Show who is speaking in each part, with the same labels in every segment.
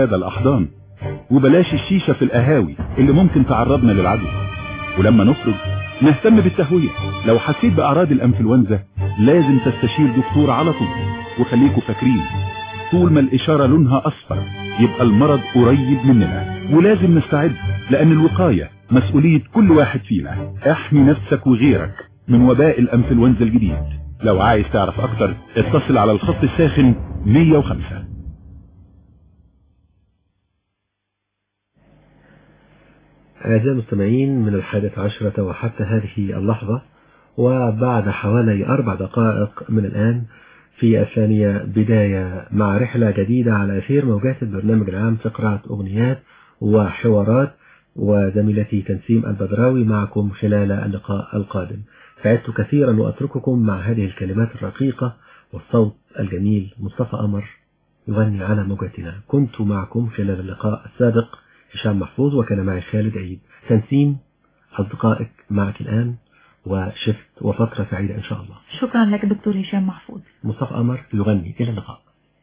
Speaker 1: هذا الأحضان، وبلاش الشيشة في القهاوي اللي ممكن تعرضنا للعدوى. ولما نخرج نهتم بالتهوية. لو حسيت بأعراض الأنفلونزا لازم تستشير دكتور على طول. وخليكوا فاكرين طول ما الإشارة لونها أصفر يبقى المرض قريب مننا، ولازم نستعد لأن الوقاية مسؤولية كل واحد فينا. احمي نفسك وغيرك من وباء الأنفلونزا الجديد. لو عايز تعرف أكتر اتصل على الخط الساخن 105.
Speaker 2: أعزائي المستمعين، من 11 وحتى هذه اللحظة وبعد حوالي 4 دقائق من الآن في الثانية بداية مع رحلة جديدة على أثير موجات البرنامج العام، فقرات أغنيات وحوارات، وزميلتي تنسيم البدراوي معكم خلال اللقاء القادم. سعدت كثيرا وأترككم مع هذه الكلمات الرقيقة والصوت الجميل. مصطفى قمر يغني على موجاتنا. كنت معكم خلال اللقاء السابق هشام محفوظ، وكان معي خالد عيد. تنسيم أصدقائك معك الآن، وشفت وفترة سعيدة إن شاء الله.
Speaker 3: شكرا لك دكتور هشام محفوظ.
Speaker 2: مصطفى قمر يغني. إلى اللقاء.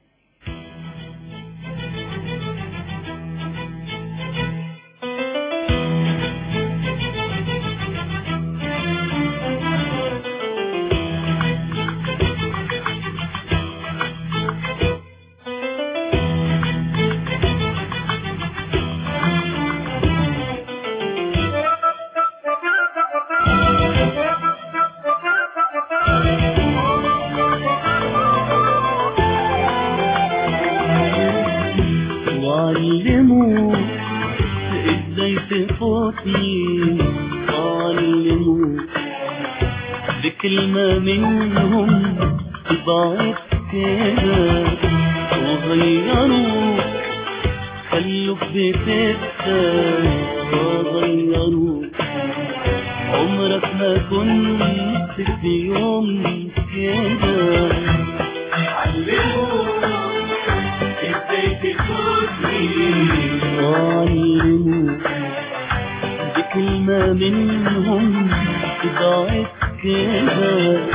Speaker 4: كلمة منهم تضاعف كده وغيروك، خلوك بتفكر وغيروك. عمرك ما كنت في يوم كده. علموك ازاي تفوتني، علموك بكلمة منهم تضاعف كده.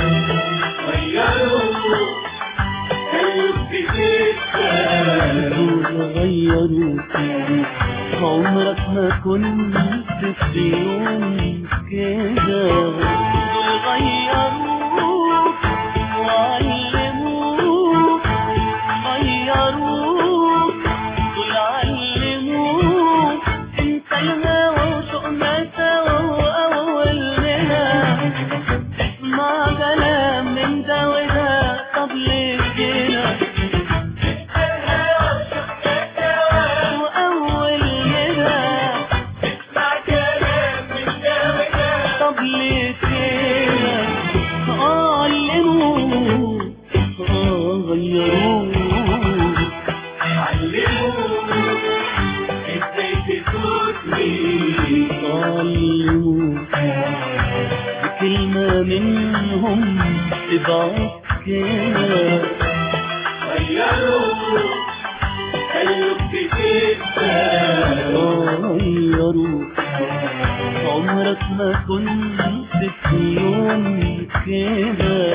Speaker 4: غيروك خلوك بتفكر وغيروك. عمرك ما كنت في يوم كده. غيروك وعلموك، غيروك وعلموك. انت الهوى وشوقنا سوا وأولنا. اسمع كلام من ده وده، طب ليه كده؟ بكلمة منهم تضعف كده. غيروك خلوك بتفكر غيروك. عمرك ما كنت في يوم كده.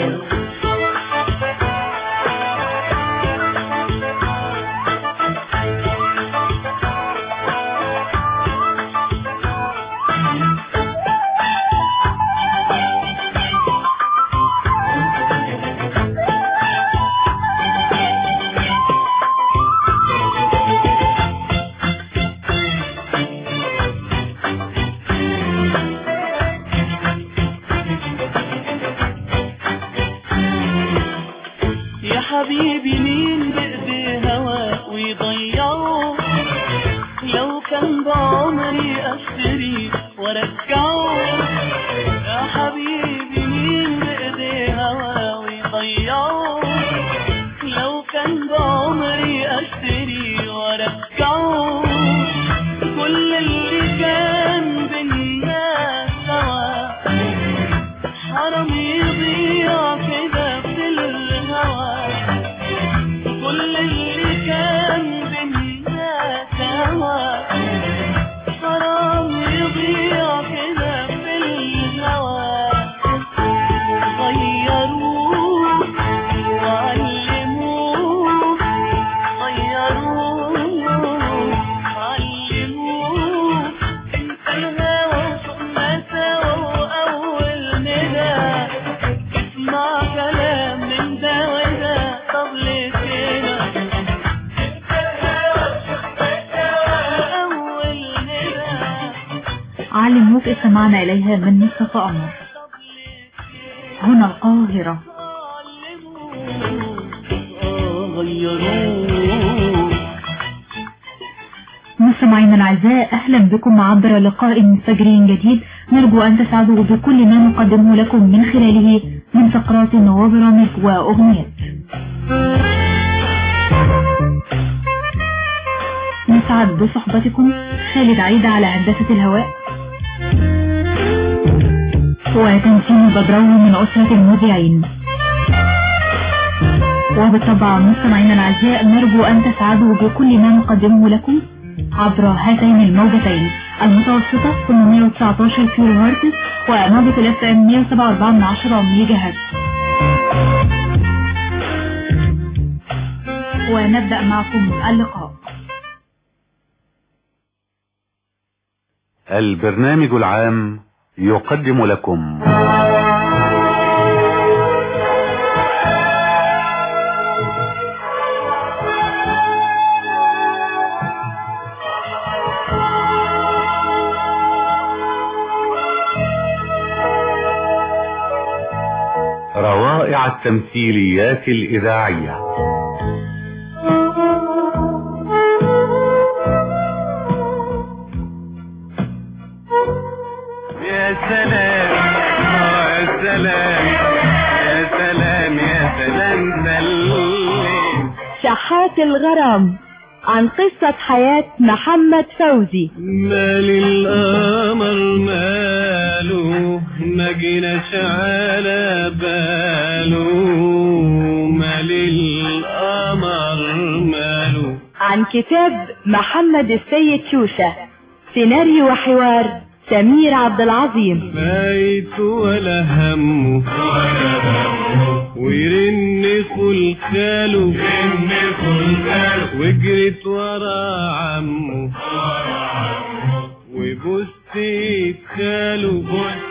Speaker 4: حبيبي مين بإيديه هوا ويضيعه؟ لو كان بعمري أشتري وارجعه. يا حبيبي مين بإيديه هوا ويضيعه؟ لو كان بعمري أشتري وارجعه. كل اللي كان بينا سوا حرام يضيع كده في الهوا. كل اللي كان بينا سوا حرام يضيع كده في الهوا. غيروك وعلموك، غيروك
Speaker 3: المعلم استمعنا إليها من مصطفى قمر. هنا القاهرة. مستمعينا الأعزاء، أهلا بكم عبر لقاء فجري جديد، نرجو أن تسعدوا بكل ما نقدمه لكم من خلاله من فقرات وبرامج وأغنيات. نسعد بصحبتكم خالد عيد على هندسة الهواء، وتنسيم بدروه من أسرة المذيعين. وبالطبع مستمعينا الأعزاء، نرجو أن تسعدوا بكل ما نقدمه لكم عبر هاتين الموجتين المتوسطة 819 كيلو هرتز وموجة الاف ام 107.4 ميجا هرتز. ونبدأ معكم اللقاء.
Speaker 1: البرنامج العام يقدم لكم روائع التمثيليات الإذاعية.
Speaker 5: يا سلام يا سلام يا سلام يا سلام سلم.
Speaker 6: شحات الغرام عن قصة حياة محمد فوزي.
Speaker 5: مال القمر ماله ما جيناش على باله، مال القمر ماله.
Speaker 6: عن كتاب محمد السيد شوشة، سيناريو وحوار سمير عبد العظيم.
Speaker 5: فايت ولا همه ويرن خلخاله وجريت ورا عمه وبصت خاله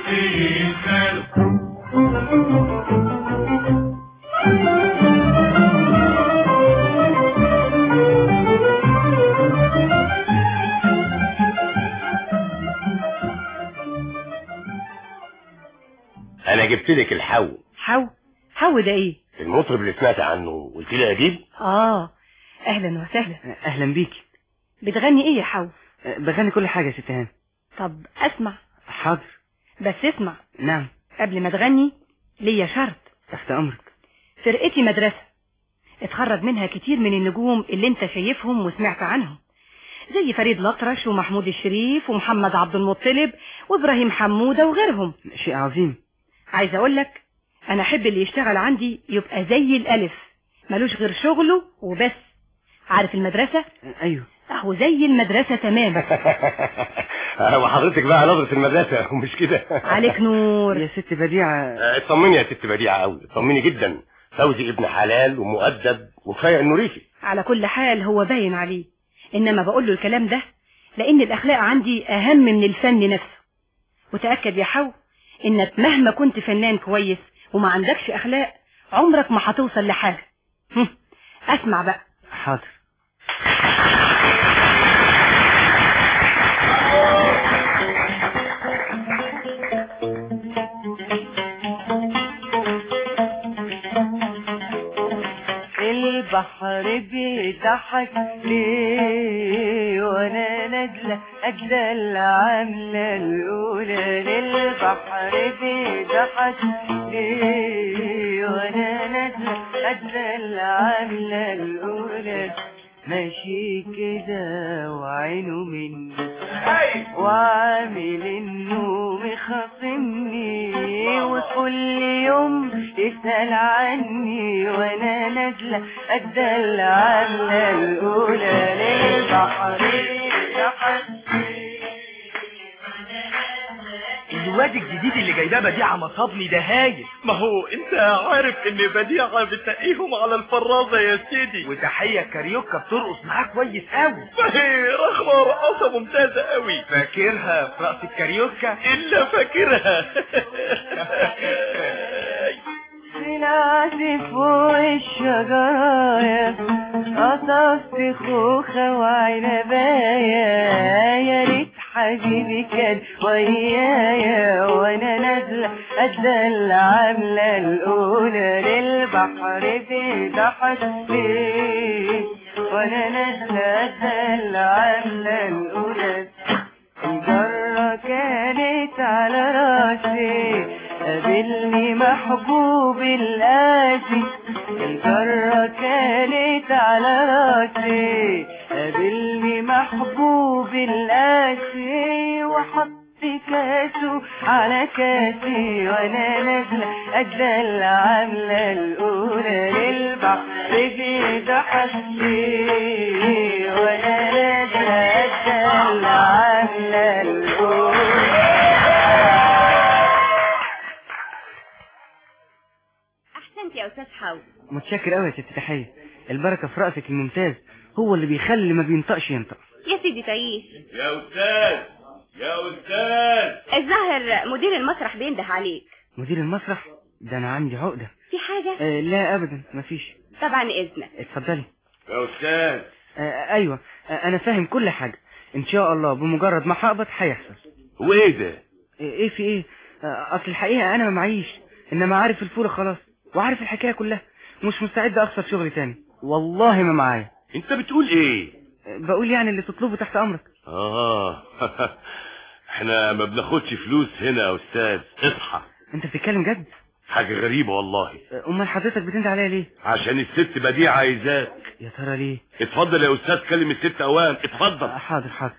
Speaker 7: انا جبت لك الحو.
Speaker 8: حو ده ايه؟
Speaker 7: المطرب اللي سمعت عنه قلت لي اجيب.
Speaker 8: اهلا وسهلا.
Speaker 9: اهلا بيكي.
Speaker 8: بتغني ايه يا حو؟
Speaker 9: بغني كل حاجة يا ست هانم.
Speaker 8: طب اسمع.
Speaker 9: حاضر.
Speaker 8: بس اسمع.
Speaker 9: نعم.
Speaker 8: قبل ما تغني ليا شرط.
Speaker 9: تحت امرك.
Speaker 8: فرقتي مدرسة اتخرج منها كتير من النجوم اللي انت شايفهم وسمعت عنهم، زي فريد الأطرش ومحمود الشريف ومحمد عبد المطلب وابراهيم حمودة وغيرهم.
Speaker 9: شيء عظيم.
Speaker 8: عايز اقول لك انا احب اللي يشتغل عندي يبقى زي الالف، ملوش غير شغله وبس. عارف المدرسة؟
Speaker 9: ايوه.
Speaker 8: اهو زي المدرسة تمام.
Speaker 7: وحضرتك بقى نظرة المدرسة ومش كده؟
Speaker 8: عليك نور
Speaker 9: يا ست بديعة.
Speaker 7: اطمني يا ست بديعة قوي، اطمني جدا. فوزي ابن حلال ومؤدب وكفاية انه ريفي.
Speaker 8: على كل حال هو باين عليه، انما بقول له الكلام ده لان الاخلاق عندي اهم من الفن نفسه. وتأكد يا حو انك مهما كنت فنان كويس وما عندكش اخلاق عمرك ما هتوصل لحاجة. اسمع بقى.
Speaker 9: حاضر.
Speaker 4: البحر بيضحك ليه وانا نازله اجلى العمله الاولى. للبحر بيضحك ليه وانا نازله اجلى العمله الاولى. ماشي كده وعينه مني وعامل انه مخاصمني وكل يوم يسأل عني وانا نازلة اتدلع على الاولى. للبحر
Speaker 10: الواد الجديد اللي جايباه بديعة مصابني ده هايل. ما هو انت عارف ان بديعة بتنقيهم على الفرازة يا سيدي، وتحية كاريوكا بترقص معاه كويس قوي. فهي رخمة رقصة ممتازة قوي. فاكرها في رقص الكاريوكا؟ الا فاكرها.
Speaker 4: طلعت فوق الشجايا قطفت خوخة وعنبايا، يا ريت حبيبي كان ويايا وانا نازلة اتدلع عاملة الاولى للبحر في ضحكتي وانا نازلة اتدلع عاملة الاولى الجرة كانت على راسي قابلني محبوب القاسي الجرة كانت على راسي قابلني محبوب القاسي وحط كاسه على كاسي وانا نازلة اتدلع عاملة الاولى للبحر في ضحكتي وانا نازلة اتدلع عاملة الاولى.
Speaker 6: احسنت يا استاذ حاول.
Speaker 9: متشكر قوي يا ست تحية، البركة في رأسك الممتاز، هو اللي بيخلي اللي ما بينطقش ينطق.
Speaker 6: يا سيدي تعيش.
Speaker 7: يا أستاذ يا أستاذ،
Speaker 6: الظاهر مدير المسرح بينده عليك.
Speaker 9: مدير المسرح؟ ده أنا عندي عقدة.
Speaker 6: في حاجة؟
Speaker 9: لا أبدا مفيش.
Speaker 6: طبعا إذنك.
Speaker 9: اتفضلي.
Speaker 7: يا أستاذ.
Speaker 9: أيوة أنا فاهم كل حاجة، إن شاء الله بمجرد ما هقبض هيحصل.
Speaker 7: وإيه ده؟
Speaker 9: إيه في إيه؟ أصل الحقيقة أنا ما معيش، إنما عارف الفورة خلاص وعارف الحكاية كلها، مش مستعد أخسر شغلي تاني، والله ما معايا.
Speaker 7: أنت بتقول إيه؟
Speaker 9: بقول يعني اللي تطلبه تحت أمرك.
Speaker 7: احنا ما بناخدش فلوس هنا يا أستاذ، اصحى.
Speaker 9: أنت بتتكلم جد؟
Speaker 7: حاجة غريبة والله.
Speaker 9: أمال حضرتك بتنده عليا ليه؟
Speaker 7: عشان الست بديعة عايزاك.
Speaker 9: يا ترى ليه؟
Speaker 7: اتفضل يا أستاذ، كلم الست أوام، اتفضل.
Speaker 9: حاضر حاضر.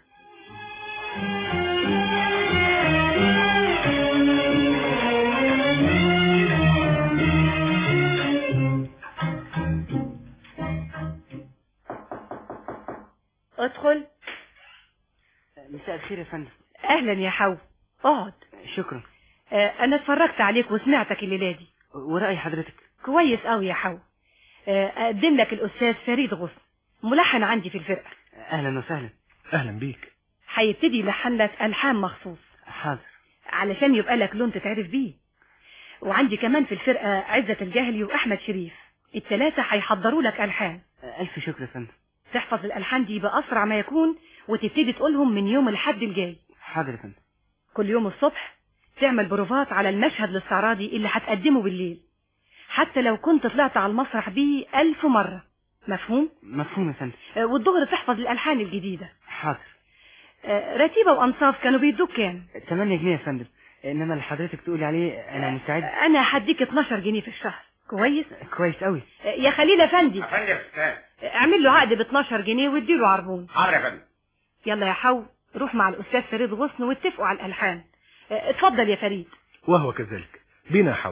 Speaker 8: ادخل.
Speaker 9: مساء الخير يا فندم.
Speaker 8: اهلا يا حو، اقعد.
Speaker 9: شكرا.
Speaker 8: انا اتفرجت عليك وسمعتك الليله دي.
Speaker 9: ورأي حضرتك؟
Speaker 8: كويس قوي يا حو. اقدم لك الاستاذ فريد غصن، ملحن عندي في الفرقه.
Speaker 9: اهلا وسهلا.
Speaker 2: اهلا بيك.
Speaker 8: هيبتدي يلحن لك الحان مخصوص.
Speaker 9: حاضر.
Speaker 8: علشان يبقى لك لون تتعرف بيه. وعندي كمان في الفرقه عزة الجاهلي واحمد شريف، الثلاثه هيحضروا لك الحان.
Speaker 9: الف شكر يا فندم.
Speaker 8: تحفظ الالحان دي باسرع ما يكون وتبتدي تقولهم من يوم الحد الجاي.
Speaker 9: حاضر يا فندم.
Speaker 8: كل يوم الصبح تعمل بروفات على المشهد الاستعراضي اللي هتقدمه بالليل، حتى لو كنت طلعت على المسرح بيه 1000 مرة. مفهوم؟
Speaker 9: مفهوم يا فندم.
Speaker 8: والظهر تحفظ الالحان الجديدة.
Speaker 9: حاضر.
Speaker 8: رتيبة وانصاف كانوا بيدوك كام؟
Speaker 9: 8 جنيه يا فندم، انما اللي حضرتك تقولي عليه انا مستعد.
Speaker 8: انا هديك 12 جنيه في الشهر. كويس؟
Speaker 9: كويس قوي.
Speaker 8: يا خليل افندي.
Speaker 7: افندي يا استاذ.
Speaker 8: اعمل له عقد ب 12 جنيه واديله عربون.
Speaker 7: حاضر يا فندم.
Speaker 8: يلا يا حو، روح مع الاستاذ فريد غصن واتفقوا على الالحان. اتفضل يا فريد.
Speaker 2: وهو كذلك. بينا حو.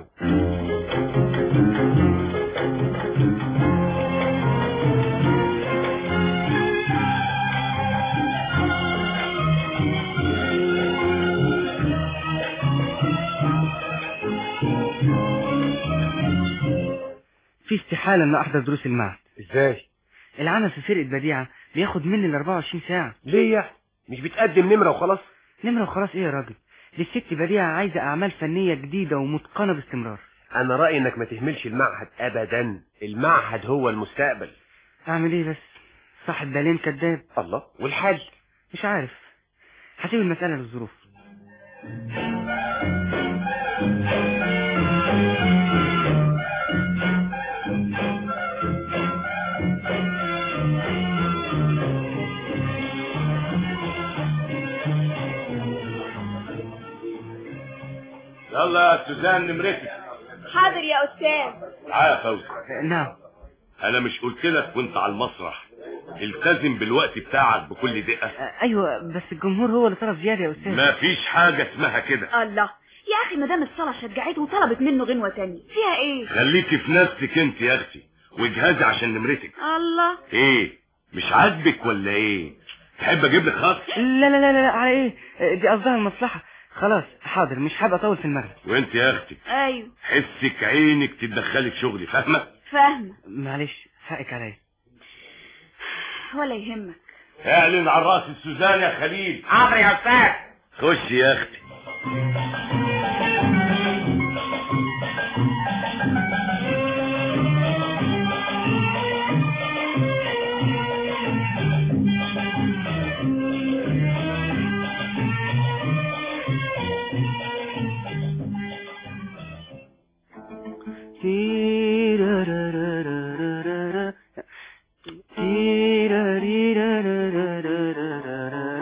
Speaker 9: في استحالة ان احضر دروس المعهد.
Speaker 7: ازاي؟
Speaker 9: العمل في فرقة بديعة بياخد مني ال 24 ساعة.
Speaker 7: ليه يعني؟ مش بتقدم نمرة وخلاص؟
Speaker 9: نمرة وخلاص ايه يا راجل؟ دي الست بديعة عايزة اعمال فنية جديدة ومتقنة باستمرار.
Speaker 7: انا رأيي انك ما تهملش المعهد ابدا، المعهد هو المستقبل.
Speaker 9: اعمل ايه بس؟ صاحب بالين كداب.
Speaker 7: الله، والحل؟
Speaker 9: مش عارف، هسيب المسألة للظروف.
Speaker 7: يلا يا سوزان نمرتك.
Speaker 6: حاضر يا استاذ.
Speaker 7: تعال يا فوزي.
Speaker 9: نعم.
Speaker 7: انا مش قلت لك وانت على المسرح التزم بالوقت بتاعك بكل دقة؟
Speaker 9: ايوه بس الجمهور هو اللي طلب زيادة يا استاذ.
Speaker 7: ما فيش حاجة اسمها كده.
Speaker 6: الله يا اخي، مدام الصلاة شجعته وطلبت منه غنوة تانية، فيها ايه؟
Speaker 7: خليكي في نفسك انت يا اختي واجهزي عشان نمرتك.
Speaker 6: الله.
Speaker 7: ايه مش عاجبك ولا ايه؟ تحب اجيب لك خط؟
Speaker 9: لا لا لا لا، على ايه؟ دي قصدها المصلحة. خلاص حاضر، مش هبقى اطول في المغرب.
Speaker 7: وانت يا اختي
Speaker 6: ايوه
Speaker 7: حسك عينك تتدخلي في شغلي، فاهمه؟
Speaker 6: فاهمه.
Speaker 9: معلش حقك عليا.
Speaker 6: ولا يهمك.
Speaker 7: اعلن على راس السوزان يا خليل.
Speaker 10: حاضر يا استاذ.
Speaker 7: خش يا اختي.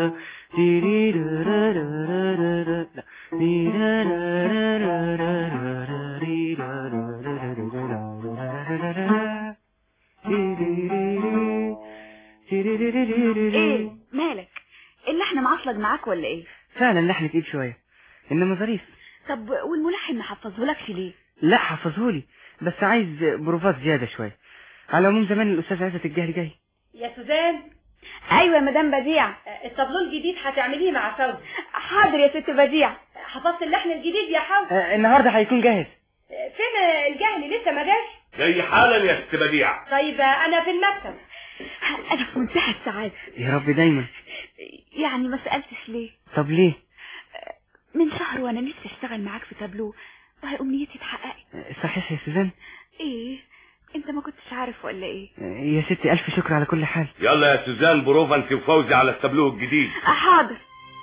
Speaker 11: ايه مالك؟ اللحن معصلج معاك ولا ايه؟
Speaker 9: فعلا لحن تقيل شوية انما ظريف.
Speaker 11: طب والملحن ما حفظهولكش ليه؟
Speaker 9: لا حفظهولي بس عايز بروفات زيادة شوية. على العموم زمان الأستاذ عزت الجهل جاي.
Speaker 8: يا سوزان.
Speaker 11: ايوه يا مدام بديع.
Speaker 8: الطابلو الجديد هتعمليه مع فوزي.
Speaker 11: حاضر يا ست بديع.
Speaker 8: حفظت اللحن الجديد يا حوز؟
Speaker 9: النهارده هيكون جاهز.
Speaker 8: فين الجهل لسه ما جاش؟
Speaker 7: جاي حالا يا ست بديع.
Speaker 8: طيب انا في المكتب.
Speaker 11: انا في منتهى السعادة.
Speaker 9: يا رب دايما.
Speaker 11: يعني ما سألتش ليه؟
Speaker 9: طب ليه؟
Speaker 11: من شهر وانا نفسي اشتغل معاك في تابلو وهي امنيتي اتحققت.
Speaker 9: صحيح يا سوزان؟
Speaker 11: ايه انت ما كنتش عارف ولا ايه؟
Speaker 9: يا ستي الف شكر على كل حال.
Speaker 7: يلا يا سوزان بروفا انت وفوزي على التابلو الجديد.
Speaker 11: حاضر.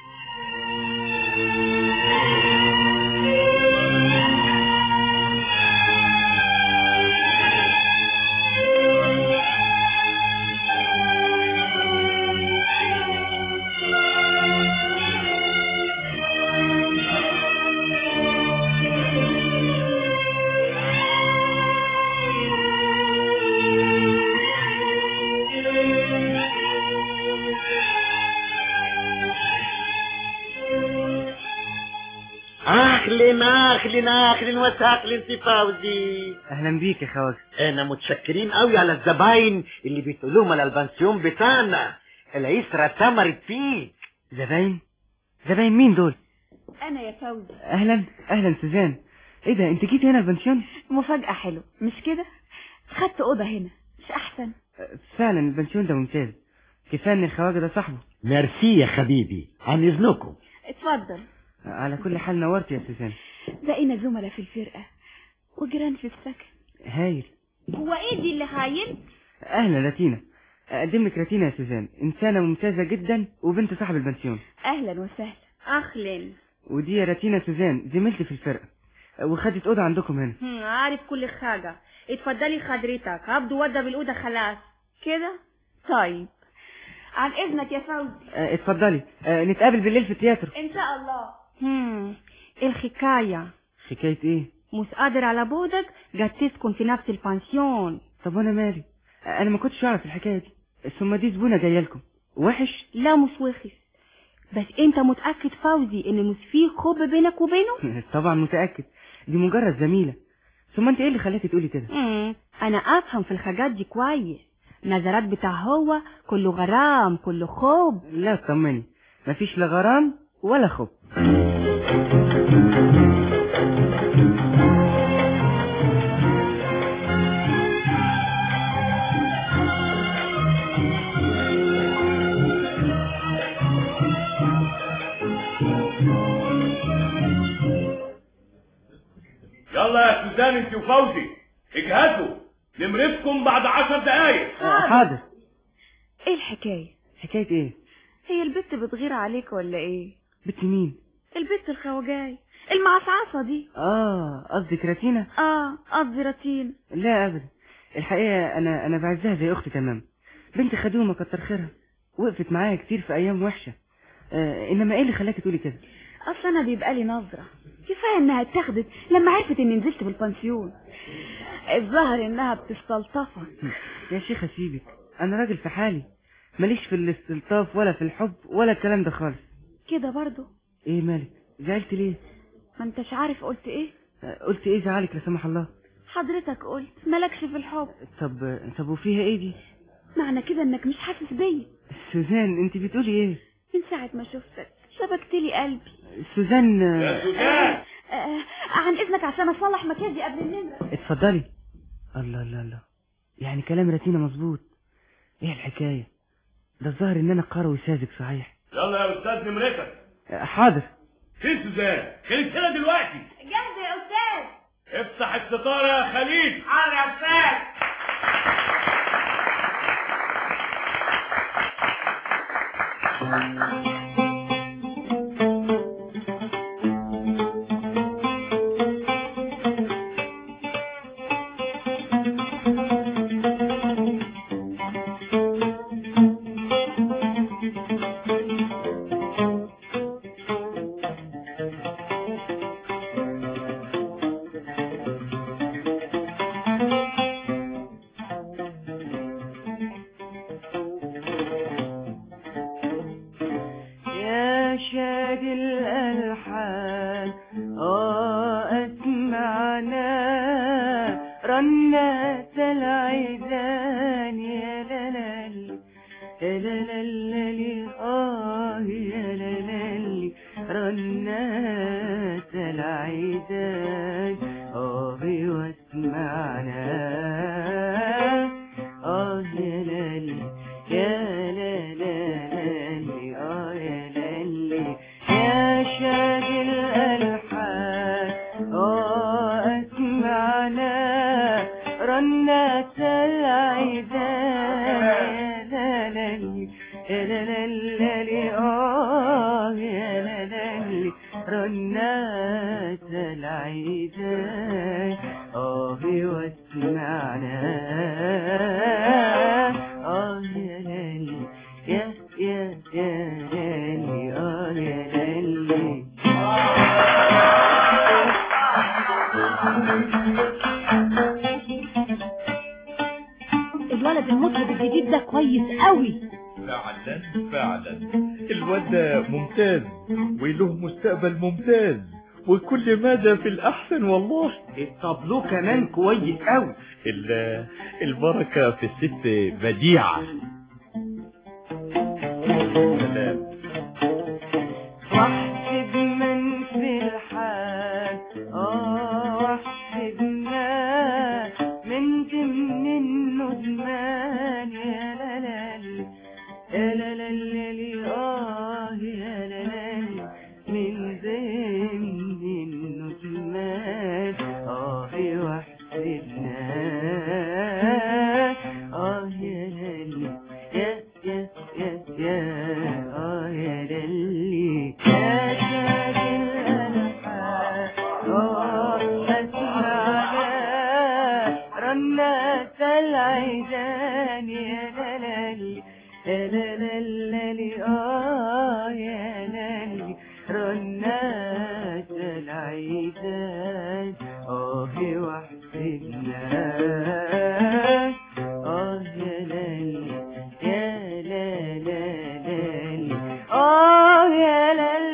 Speaker 12: اهلا وسهلا سي فوزي.
Speaker 9: اهلا بيك يا خواجه.
Speaker 12: انا متشكرين قوي على الزباين اللي بتقولوهم على البنسيون بتاعنا. العسرة ثمرت فيك.
Speaker 9: زباين مين دول؟
Speaker 11: انا يا فوزي.
Speaker 9: اهلا سوزان. ايه ده انت جيت هنا البنسيون؟
Speaker 11: مفاجأة حلوة مش كده؟ خدت اوضة هنا مش احسن؟
Speaker 9: فعلا البنسيون ده ممتاز. كفايه ان الخواجه ده صاحبه.
Speaker 12: ميرسي يا حبيبي عن اذنكم.
Speaker 11: اتفضل.
Speaker 9: على كل حال نورت يا سوزان.
Speaker 11: بقينا زملاء في الفرقة وجيران في السكن.
Speaker 9: هايل.
Speaker 11: هو ايه دي اللي هايل؟
Speaker 9: اهلا راتينا. اقدم لك راتينا يا سوزان، انسانة ممتازة جدا وبنت صاحب البنسيون.
Speaker 11: اهلا وسهلا.
Speaker 8: اهلا.
Speaker 9: ودي يا راتينا سوزان زميلتي في الفرقة وخدت اوضة عندكم هنا.
Speaker 8: عارف كل حاجة. اتفضلي خدرتك عبدو ودى بالأوضة خلاص
Speaker 11: كده. طيب عن اذنك يا فوزي.
Speaker 9: اتفضلي. نتقابل بالليل في التياترو
Speaker 11: ان شاء الله.
Speaker 8: الحكاية.
Speaker 9: حكاية ايه؟
Speaker 8: مش قادر على بودك جات تسكن في نفس البانسيون.
Speaker 9: طب وانا مالي؟ انا ما كنتش اعرف الحكاية دي. ثم دي زبونة جاية لكم وحش؟
Speaker 8: لا مش وحش بس انت متأكد فوزي ان مش فيه حب بينك وبينه؟
Speaker 9: طبعا متأكد. دي مجرد زميلة. ثم انت ايه اللي خلاكي تقولي كده؟
Speaker 8: انا افهم في الحاجات دي كويس. نظرات بتاع هو كله غرام كله خوب.
Speaker 9: لا اطمني مفيش لا غرام ولا خوب.
Speaker 7: يلا يا سوزان انت وفوزي اجهزوا نمرتكم بعد 10 دقايق.
Speaker 9: حاضر.
Speaker 11: ايه الحكاية؟
Speaker 9: حكاية ايه؟
Speaker 11: هي البت بتغير عليك ولا ايه؟
Speaker 9: بنت مين؟
Speaker 11: البت الخواجاي المعصعصة دي.
Speaker 9: قصدك راتينا؟
Speaker 11: قصدي راتين.
Speaker 9: لا ابدا الحقيقة انا بعزها زي اختي تمام. بنت خدومة كتر خيرها وقفت معايا كتير في ايام وحشة. انما ايه اللي خلاكي تقولي كده؟
Speaker 11: اصل انا بيبقى لي نظرة كفاية انها اتاخدت لما عرفت اني نزلت في البنسيون. الظاهر انها بتستلطفها.
Speaker 9: يا شيخة سيبك انا راجل في حالي ماليش في الاستلطاف ولا في الحب ولا الكلام ده خالص.
Speaker 11: كده برضو؟
Speaker 9: ايه مالك زعلت ليه؟
Speaker 11: ما انتش عارف قلت ايه؟
Speaker 9: قلت ايه زعلك لا سمح الله؟
Speaker 11: حضرتك قلت مالكش في الحب.
Speaker 9: طب وفيها ايه دي؟
Speaker 11: معنى كده انك مش حاسس بيا.
Speaker 9: سوزان انت بتقولي ايه؟
Speaker 11: من ساعة ما شفتك شبكت لي قلبي.
Speaker 9: سوزان.
Speaker 7: يا سوزان.
Speaker 11: عن اذنك عشان اصلح مكياجي قبل النمرة.
Speaker 9: اتفضلي. الله يعني كلام راتينا مظبوط. ايه الحكاية؟ ده الظاهر ان انا قروي ساذج صحيح.
Speaker 7: يلا يا استاذ نمرتك.
Speaker 9: حاضر.
Speaker 7: فين سوزان؟ خليك هنا دلوقتي.
Speaker 11: جاهزة يا استاذ.
Speaker 7: افتح الستارة يا خليل.
Speaker 10: حاضر يا استاذ.
Speaker 4: شاد الألحان أسمعنا رنات العيدان يا لالي يا لالي يا لالي رنات العيدان واسمعنا يا لالي يا لالي يا لالي يا شاد الألحان أسمعنا رنات العيدان يا لالي يا لالي يا لالي رنات العيدان واسمعنا يا لالي يا لالي يا لالي.
Speaker 6: الولد المطرب الجديد ده كويس قوي.
Speaker 13: فعلا الواد ده ممتاز وله مستقبل ممتاز وكل مدى في الأحسن والله.
Speaker 10: الطابلو كمان كويس قوي.
Speaker 13: البركة في الست بديعة. سلام.
Speaker 4: واحسب من في الحال واحسبنا من ضمن الندمان يا لالي يا لالي يا لالي من ضمن الندمان واحسبنا يا لالي يا لالي يا شاد الألحان أسمعنا رنات العيدان يا لالي يا لالي يا لالي رنات العيدان واحسبنا يا لالي يا لالي يا لالي.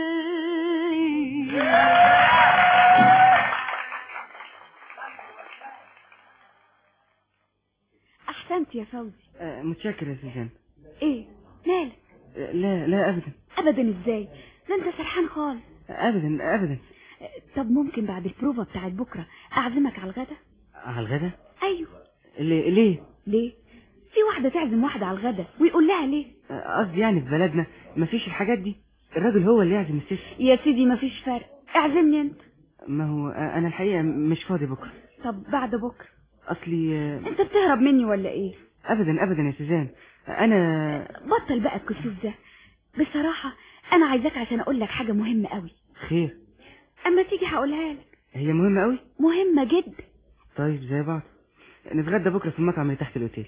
Speaker 11: احسنت يا فوزي.
Speaker 9: متشكر يا سوزان.
Speaker 11: ايه مالك؟
Speaker 9: لا ابدا.
Speaker 11: ابدا ازاي؟ ده انت سرحان خالص.
Speaker 9: ابدا.
Speaker 11: طب ممكن بعد البروفة بتاعت بكرة اعزمك على الغدا؟
Speaker 9: على الغدا؟
Speaker 11: ايوه.
Speaker 9: ليه
Speaker 11: في واحدة تعزم واحدة على الغدا ويقول لها ليه؟
Speaker 9: قصدي يعني في بلدنا مفيش الحاجات دي، الراجل هو اللي يعزم الست.
Speaker 11: يا سيدي مفيش فرق، اعزمني انت.
Speaker 9: ما هو انا الحقيقة مش فاضي بكرة.
Speaker 11: طب بعد بكرة؟
Speaker 9: اصلي
Speaker 11: انت بتهرب مني ولا ايه؟
Speaker 9: ابدا يا سوزان، انا
Speaker 11: بطل بقى الكسوف ده. بصراحة انا عايزاك عشان اقول لك حاجة مهمة قوي.
Speaker 9: خير؟
Speaker 11: اما تيجي هقولها لك.
Speaker 9: هي مهمة قوي؟
Speaker 11: مهمة جدا.
Speaker 9: طيب زي بعض، نتغدى بكرة في المطعم اللي تحت الاوتيل.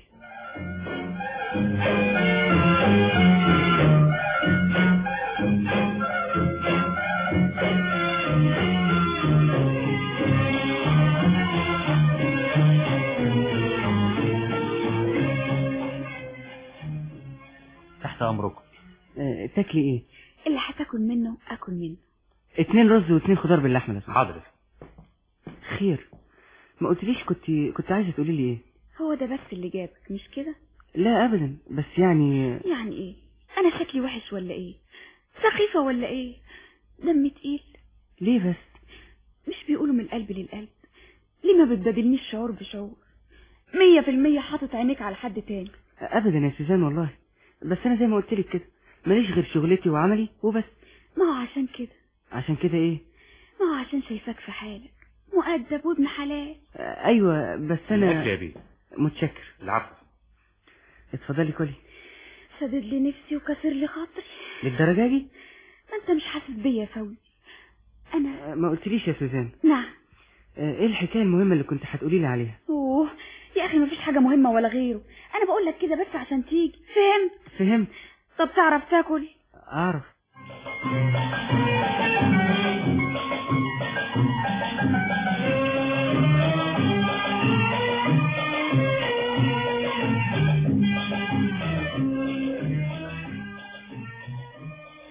Speaker 10: تحت امركم.
Speaker 9: تاكلي ايه؟
Speaker 11: اللي هتاكل منه اكل منه.
Speaker 9: 2 رز و2 خضار باللحمة.
Speaker 10: حاضر.
Speaker 9: خير؟ ما قلتليش كنت عايزة تقولي لي ايه؟
Speaker 11: هو ده بس اللي جابك مش كده؟
Speaker 9: لا ابدا، بس يعني
Speaker 11: ايه؟ انا شكلي وحش ولا ايه؟ سخيفة ولا ايه؟ دمي تقيل.
Speaker 9: ليه بس؟
Speaker 11: مش بيقولوا من القلب للقلب؟ ليه ما بتبادلنيش شعور بشعور؟ 100% حاطط عينيك على حد تاني.
Speaker 9: ابدا يا سوزان والله، بس انا زي ما قلت لك كده ماليش غير شغلتي وعملي وبس.
Speaker 11: ما هو عشان كده.
Speaker 9: عشان كده ايه؟
Speaker 11: ما هو عشان شايفاك في حالك مؤدب وابن حلال.
Speaker 9: ايوه بس انا
Speaker 10: يا بيه.
Speaker 9: متشكر.
Speaker 10: العفو.
Speaker 9: اتفضلي كلي.
Speaker 11: سدد لي نفسي وكسر لي خاطري.
Speaker 9: للدرجه دي؟
Speaker 11: ما انت مش حاسس بيا يا فوزي. انا
Speaker 9: ما قلتليش يا سوزان.
Speaker 11: نعم.
Speaker 9: ايه الحكايه المهمه اللي كنت هتقولي لي عليها؟
Speaker 11: يا اخي مفيش حاجه مهمه ولا غيره، انا بقول لك كده بس عشان تيجي.
Speaker 9: فهمت.
Speaker 11: طب تعرف تاكل؟
Speaker 9: اعرف.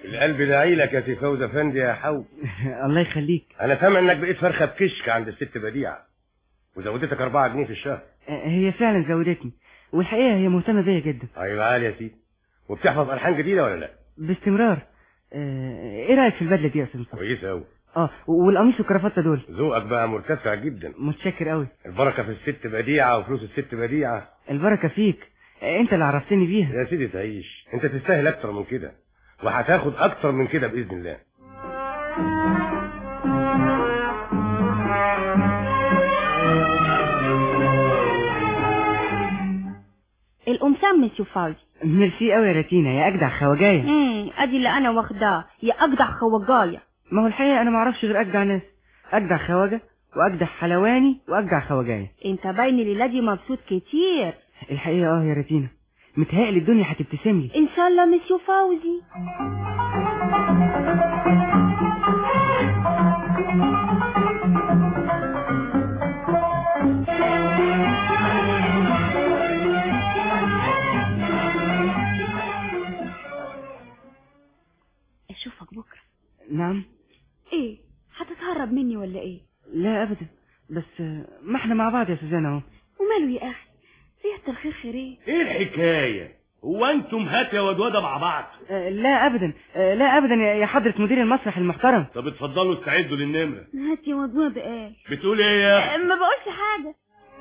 Speaker 7: القلب داعي لك يا سي فوزي افندي يا حو.
Speaker 9: الله يخليك.
Speaker 7: انا سامع انك بقيت فرخه بكشك عند الست بديعه وزودتك 4 جنيه في الشهر.
Speaker 9: هي فعلا زودتني، والحقيقه هي مهتمه بيا جدا.
Speaker 7: ايوه عالي يا سيدي. وبتحفظ الحان جديده ولا لا؟
Speaker 9: باستمرار. ايه رايك في البدله دي يا استاذ مصطفى؟
Speaker 7: كويسه قوي.
Speaker 9: والقميص والكرافته دول
Speaker 7: ذوقك بقى مرتفع جدا.
Speaker 9: متشكر قوي.
Speaker 7: البركه في الست بديعه وفلوس الست بديعه.
Speaker 9: البركه فيك، انت اللي عرفتني بيها.
Speaker 7: يا سيدي تعيش، انت تستاهل اكتر من كده وهتاخد اكتر من كده باذن الله.
Speaker 14: القمصان مسيو فوزي.
Speaker 9: ميرسي قوي يا رتينا، يا اجدع خواجايه.
Speaker 14: ادي اللي انا واخداه، يا اجدع خواجايه.
Speaker 9: ما هو الحقيقه انا ما اعرفش غير اجدع ناس، اجدع خواجه واجدع حلواني واجدع خواجايه.
Speaker 14: انت باين الليله دي مبسوط كتير.
Speaker 9: الحقيقه يا رتينا، متهيألي الدنيا هتبتسم لي
Speaker 14: ان شاء الله مسيو فوزي.
Speaker 11: اشوفك بكره.
Speaker 9: نعم.
Speaker 11: ايه هتتهرب مني ولا ايه؟
Speaker 9: لا ابدا، بس ما احنا مع بعض يا سوزان اهو.
Speaker 11: وماله يا اخي، زيادة الخير خيرين.
Speaker 13: ايه الحكايه؟ هو انتم هات يا ودوده مع بعض؟
Speaker 9: لا ابدا، لا ابدا يا حضره مدير المسرح المحترم.
Speaker 13: طب اتفضلوا استعدوا للنمره.
Speaker 11: هات يا ودوده قال.
Speaker 13: بتقول ايه يا
Speaker 11: ما بقولش حاجه.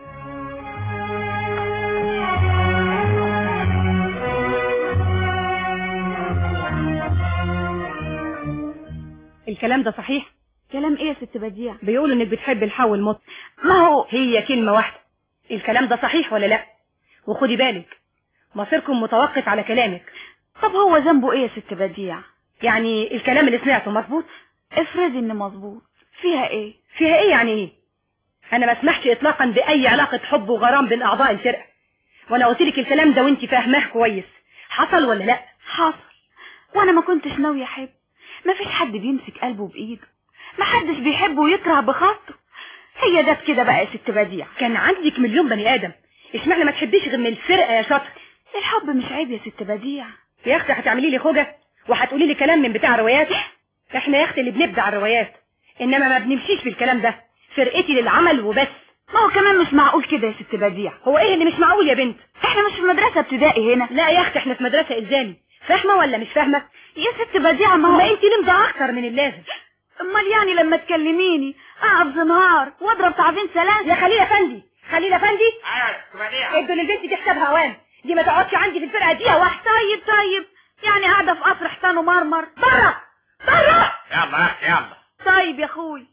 Speaker 8: الكلام ده صحيح؟
Speaker 11: كلام ايه يا ست بديع؟
Speaker 8: بيقولوا انك بتحب الحو المط.
Speaker 11: ما هو
Speaker 8: هي كلمة واحدة. الكلام ده صحيح ولا لا؟ وخدي بالك مصيركم متوقف على كلامك.
Speaker 11: طب هو ذنبه ايه يا ست بديع؟
Speaker 8: يعني الكلام اللي سمعته مظبوط؟
Speaker 11: افرض ان مظبوط، فيها ايه؟
Speaker 8: فيها ايه يعني ايه؟ انا ما اسمحش اطلاقا باي علاقة حب وغرام بين اعضاء الفرقة، وانا قلت لك الكلام ده وانت فاهماه كويس. حصل ولا لا؟
Speaker 11: حصل، وانا ما كنتش ناوية احب. ما فيش حد بيمسك قلبه بايده، ما حدش بيحب ويكره بخاطره. هي ده كده بقى يا ست بديع.
Speaker 8: كان عندك مليون بني ادم، اشمعنى ما تحبيش غير من الفرقة يا شاطر؟
Speaker 11: الحب مش عيب يا ست بديع.
Speaker 8: يا اختي هتعملي لي خوجة وهتقولي لي كلام من بتاع روايات؟ احنا يا اختي اللي بنبدع الروايات، انما ما بنمشيش بالكلام ده. فرقتي للعمل وبس.
Speaker 11: ما هو كمان مش معقول كده يا ست بديع.
Speaker 8: هو ايه اللي مش معقول يا بنت؟
Speaker 11: احنا مش في مدرسة ابتدائي هنا.
Speaker 8: لا يا اختي احنا في مدرسة الزامي. فاهمة ولا مش فاهمة؟
Speaker 11: يا ست بديع ما هو
Speaker 8: ما انت لمضة اكتر من اللازم.
Speaker 11: امال يعني لما تكلميني اقف زنهار واضرب تعظيم سلام؟
Speaker 8: يا خليل افندي، خليل افندي،
Speaker 12: بديع
Speaker 8: ادوا للبنت دي حسابها اوام. دي ما تقعدش عندي في الفرقة دقيقة واحدة.
Speaker 11: طيب يعني قاعدة في قصر حصان ومرمر.
Speaker 8: بره بره.
Speaker 12: يلا
Speaker 11: طيب يا اخوي.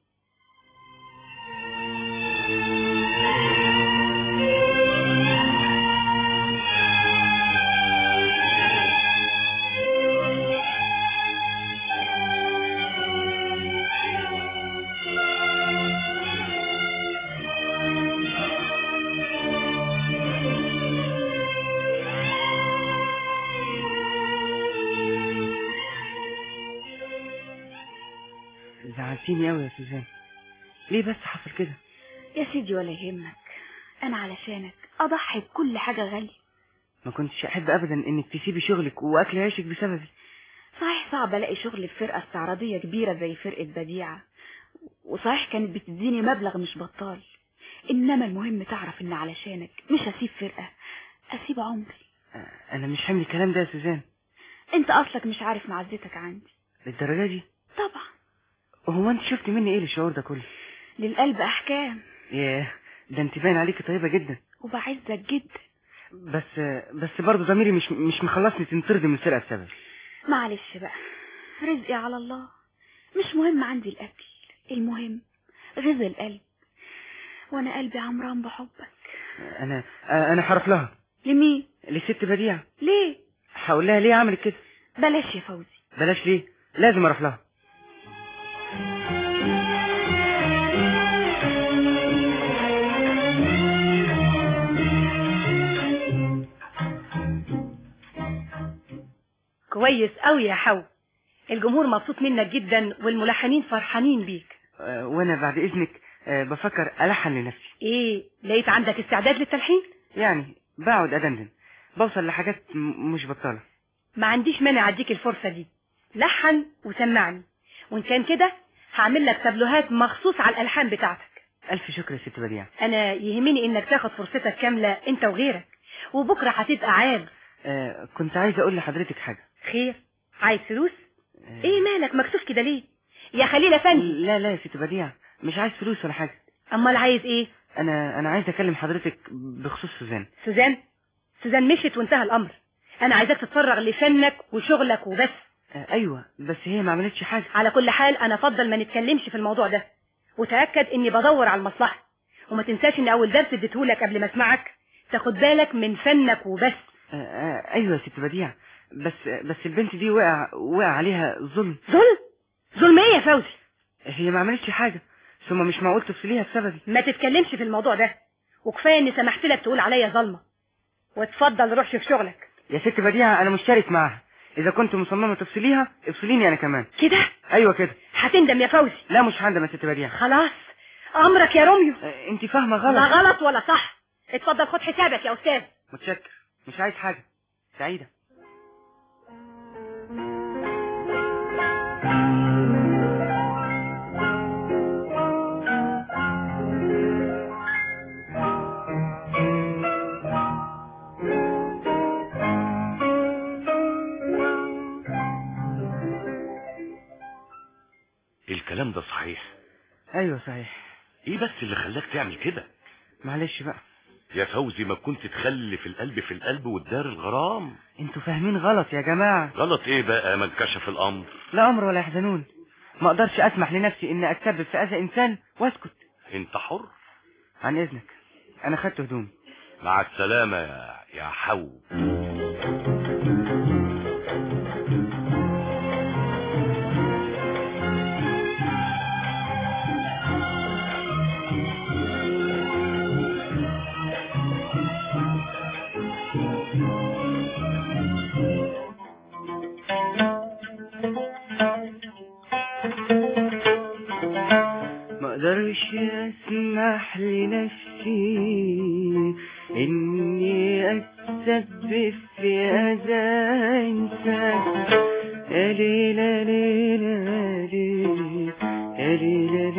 Speaker 9: زعلتيني قوي يا سوزان، ليه بس حصل كده؟
Speaker 11: يا سيدي ولا يهمك، انا علشانك اضحي بكل حاجة غالية.
Speaker 9: ما كنتش احب ابدا انك تسيبي شغلك واكل عيشك بسببي.
Speaker 11: صحيح صعب الاقي شغل في فرقة استعراضية كبيرة زي فرقة بديعة، وصحيح كانت بتديني مبلغ مش بطال، انما المهم تعرف ان علشانك مش هسيب فرقة، اسيب عمري.
Speaker 9: انا مش حامل الكلام ده يا سوزان.
Speaker 11: انت اصلك مش عارف معزتك عندي
Speaker 9: للدرجة دي؟
Speaker 11: طبعا.
Speaker 9: هو انت شفت مني ايه للشعور ده كله؟
Speaker 11: للقلب احكام.
Speaker 9: ياه، ده انت باين عليكي طيبة جدا.
Speaker 11: وبعزك جدا.
Speaker 9: بس برضه ضميري مش مخلصني تنطردي من الفرقة بسبب.
Speaker 11: معلش بقى، رزقي على الله. مش مهم عندي الاكل، المهم غذاء القلب، وانا قلبي عمران بحبك.
Speaker 9: انا هروح لها.
Speaker 11: لمين؟
Speaker 9: لست بديعة.
Speaker 11: ليه؟
Speaker 9: هقول لها ليه عملت كده.
Speaker 11: بلاش يا فوزي.
Speaker 9: بلاش ليه؟ لازم اروح لها.
Speaker 8: كويس قوي يا حو، الجمهور مبسوط منك جدا والملحنين فرحانين بيك.
Speaker 9: وانا بعد اذنك بفكر الحن لنفسي.
Speaker 8: ايه، لقيت عندك استعداد للتلحين؟
Speaker 9: يعني بقعد ادندن، بوصل لحاجات مش بطالة.
Speaker 8: ما عنديش مانع اديك الفرصة دي، لحن وسمعني، وان كان كده هعمل لك تابلوهات مخصوص على الالحان بتاعتك.
Speaker 9: الف شكر يا ست بديعة.
Speaker 8: انا يهمني انك تاخد فرصتك كاملة انت وغيرك، وبكرة هتبقى عام.
Speaker 9: كنت عايز اقول لحضرتك حاجة.
Speaker 8: خير؟ عايز فلوس؟ ايه مالك مكسوف كده ليه يا خليل افندي؟
Speaker 9: لا يا ست بديعة، مش عايز فلوس ولا حاجة.
Speaker 8: امال عايز ايه؟
Speaker 9: انا عايز اكلم حضرتك بخصوص سوزان.
Speaker 8: سوزان مشت وانتهى الامر. انا عايزاك تتفرغ لفنك وشغلك وبس.
Speaker 9: ايوه بس هي ما عملتش حاجة.
Speaker 8: على كل حال انا افضل ما نتكلمش في الموضوع ده، وتأكد اني بدور على المصلحة، وما تنساش ان اول درس اديتهولك قبل ما اسمعك تاخد بالك من فنك وبس.
Speaker 9: ايوه يا ست بديعة، بس البنت دي وقع عليها ظلم.
Speaker 8: ظلم ايه يا فوزي؟
Speaker 9: هي ما عملتش حاجة، ثم مش معقول تفصليها بسببي.
Speaker 8: ما تتكلمش في الموضوع ده، وكفايه اني سمحت لك تقول عليا ظلمة. واتفضل روح شوف شغلك.
Speaker 9: يا ست بديعة انا مشترك معاها، اذا كنت مصممة تفصليها افصليني انا كمان.
Speaker 8: كده؟
Speaker 9: ايوه كده.
Speaker 8: هتندم يا فوزي.
Speaker 9: لا مش هندم يا ست بديعة.
Speaker 8: خلاص امرك يا روميو.
Speaker 9: انت فاهمة غلط.
Speaker 8: لا غلط ولا صح، اتفضل خد حسابك يا استاذ.
Speaker 9: متشكر، مش عايز حاجة. سعيدة.
Speaker 7: الكلام ده صحيح؟
Speaker 9: ايوه صحيح.
Speaker 7: ايه بس اللي خلاك تعمل كده؟
Speaker 9: معلش بقى
Speaker 7: يا فوزي، ما كنت تخلي في القلب والدار الغرام.
Speaker 9: انتوا فاهمين غلط يا جماعة.
Speaker 7: غلط ايه بقى ما انكشف الامر؟
Speaker 9: لا امر ولا يحزنون، ما اقدرش اسمح لنفسي اني اتسبب في اذى انسان واسكت.
Speaker 7: انت حر.
Speaker 9: عن اذنك انا خدت هدومي.
Speaker 7: مع السلامة يا حو.
Speaker 9: مقدرش اسمح لنفسي اني اتسبب في اذى انسان. يا ليل يا ليل يا ليل يا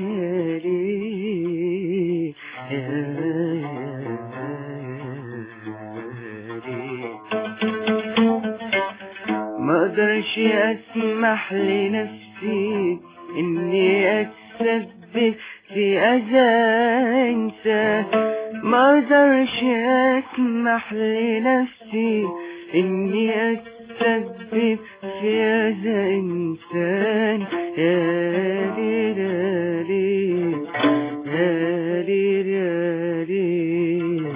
Speaker 9: ليل يا ليل. مقدرش اسمح لنفسي اني اتسبب في اذى انسان. ما اقدرش اسمح لنفسي اني اتسبب في اذى انسان. يا ليل يا ليل يا ليل يا ليل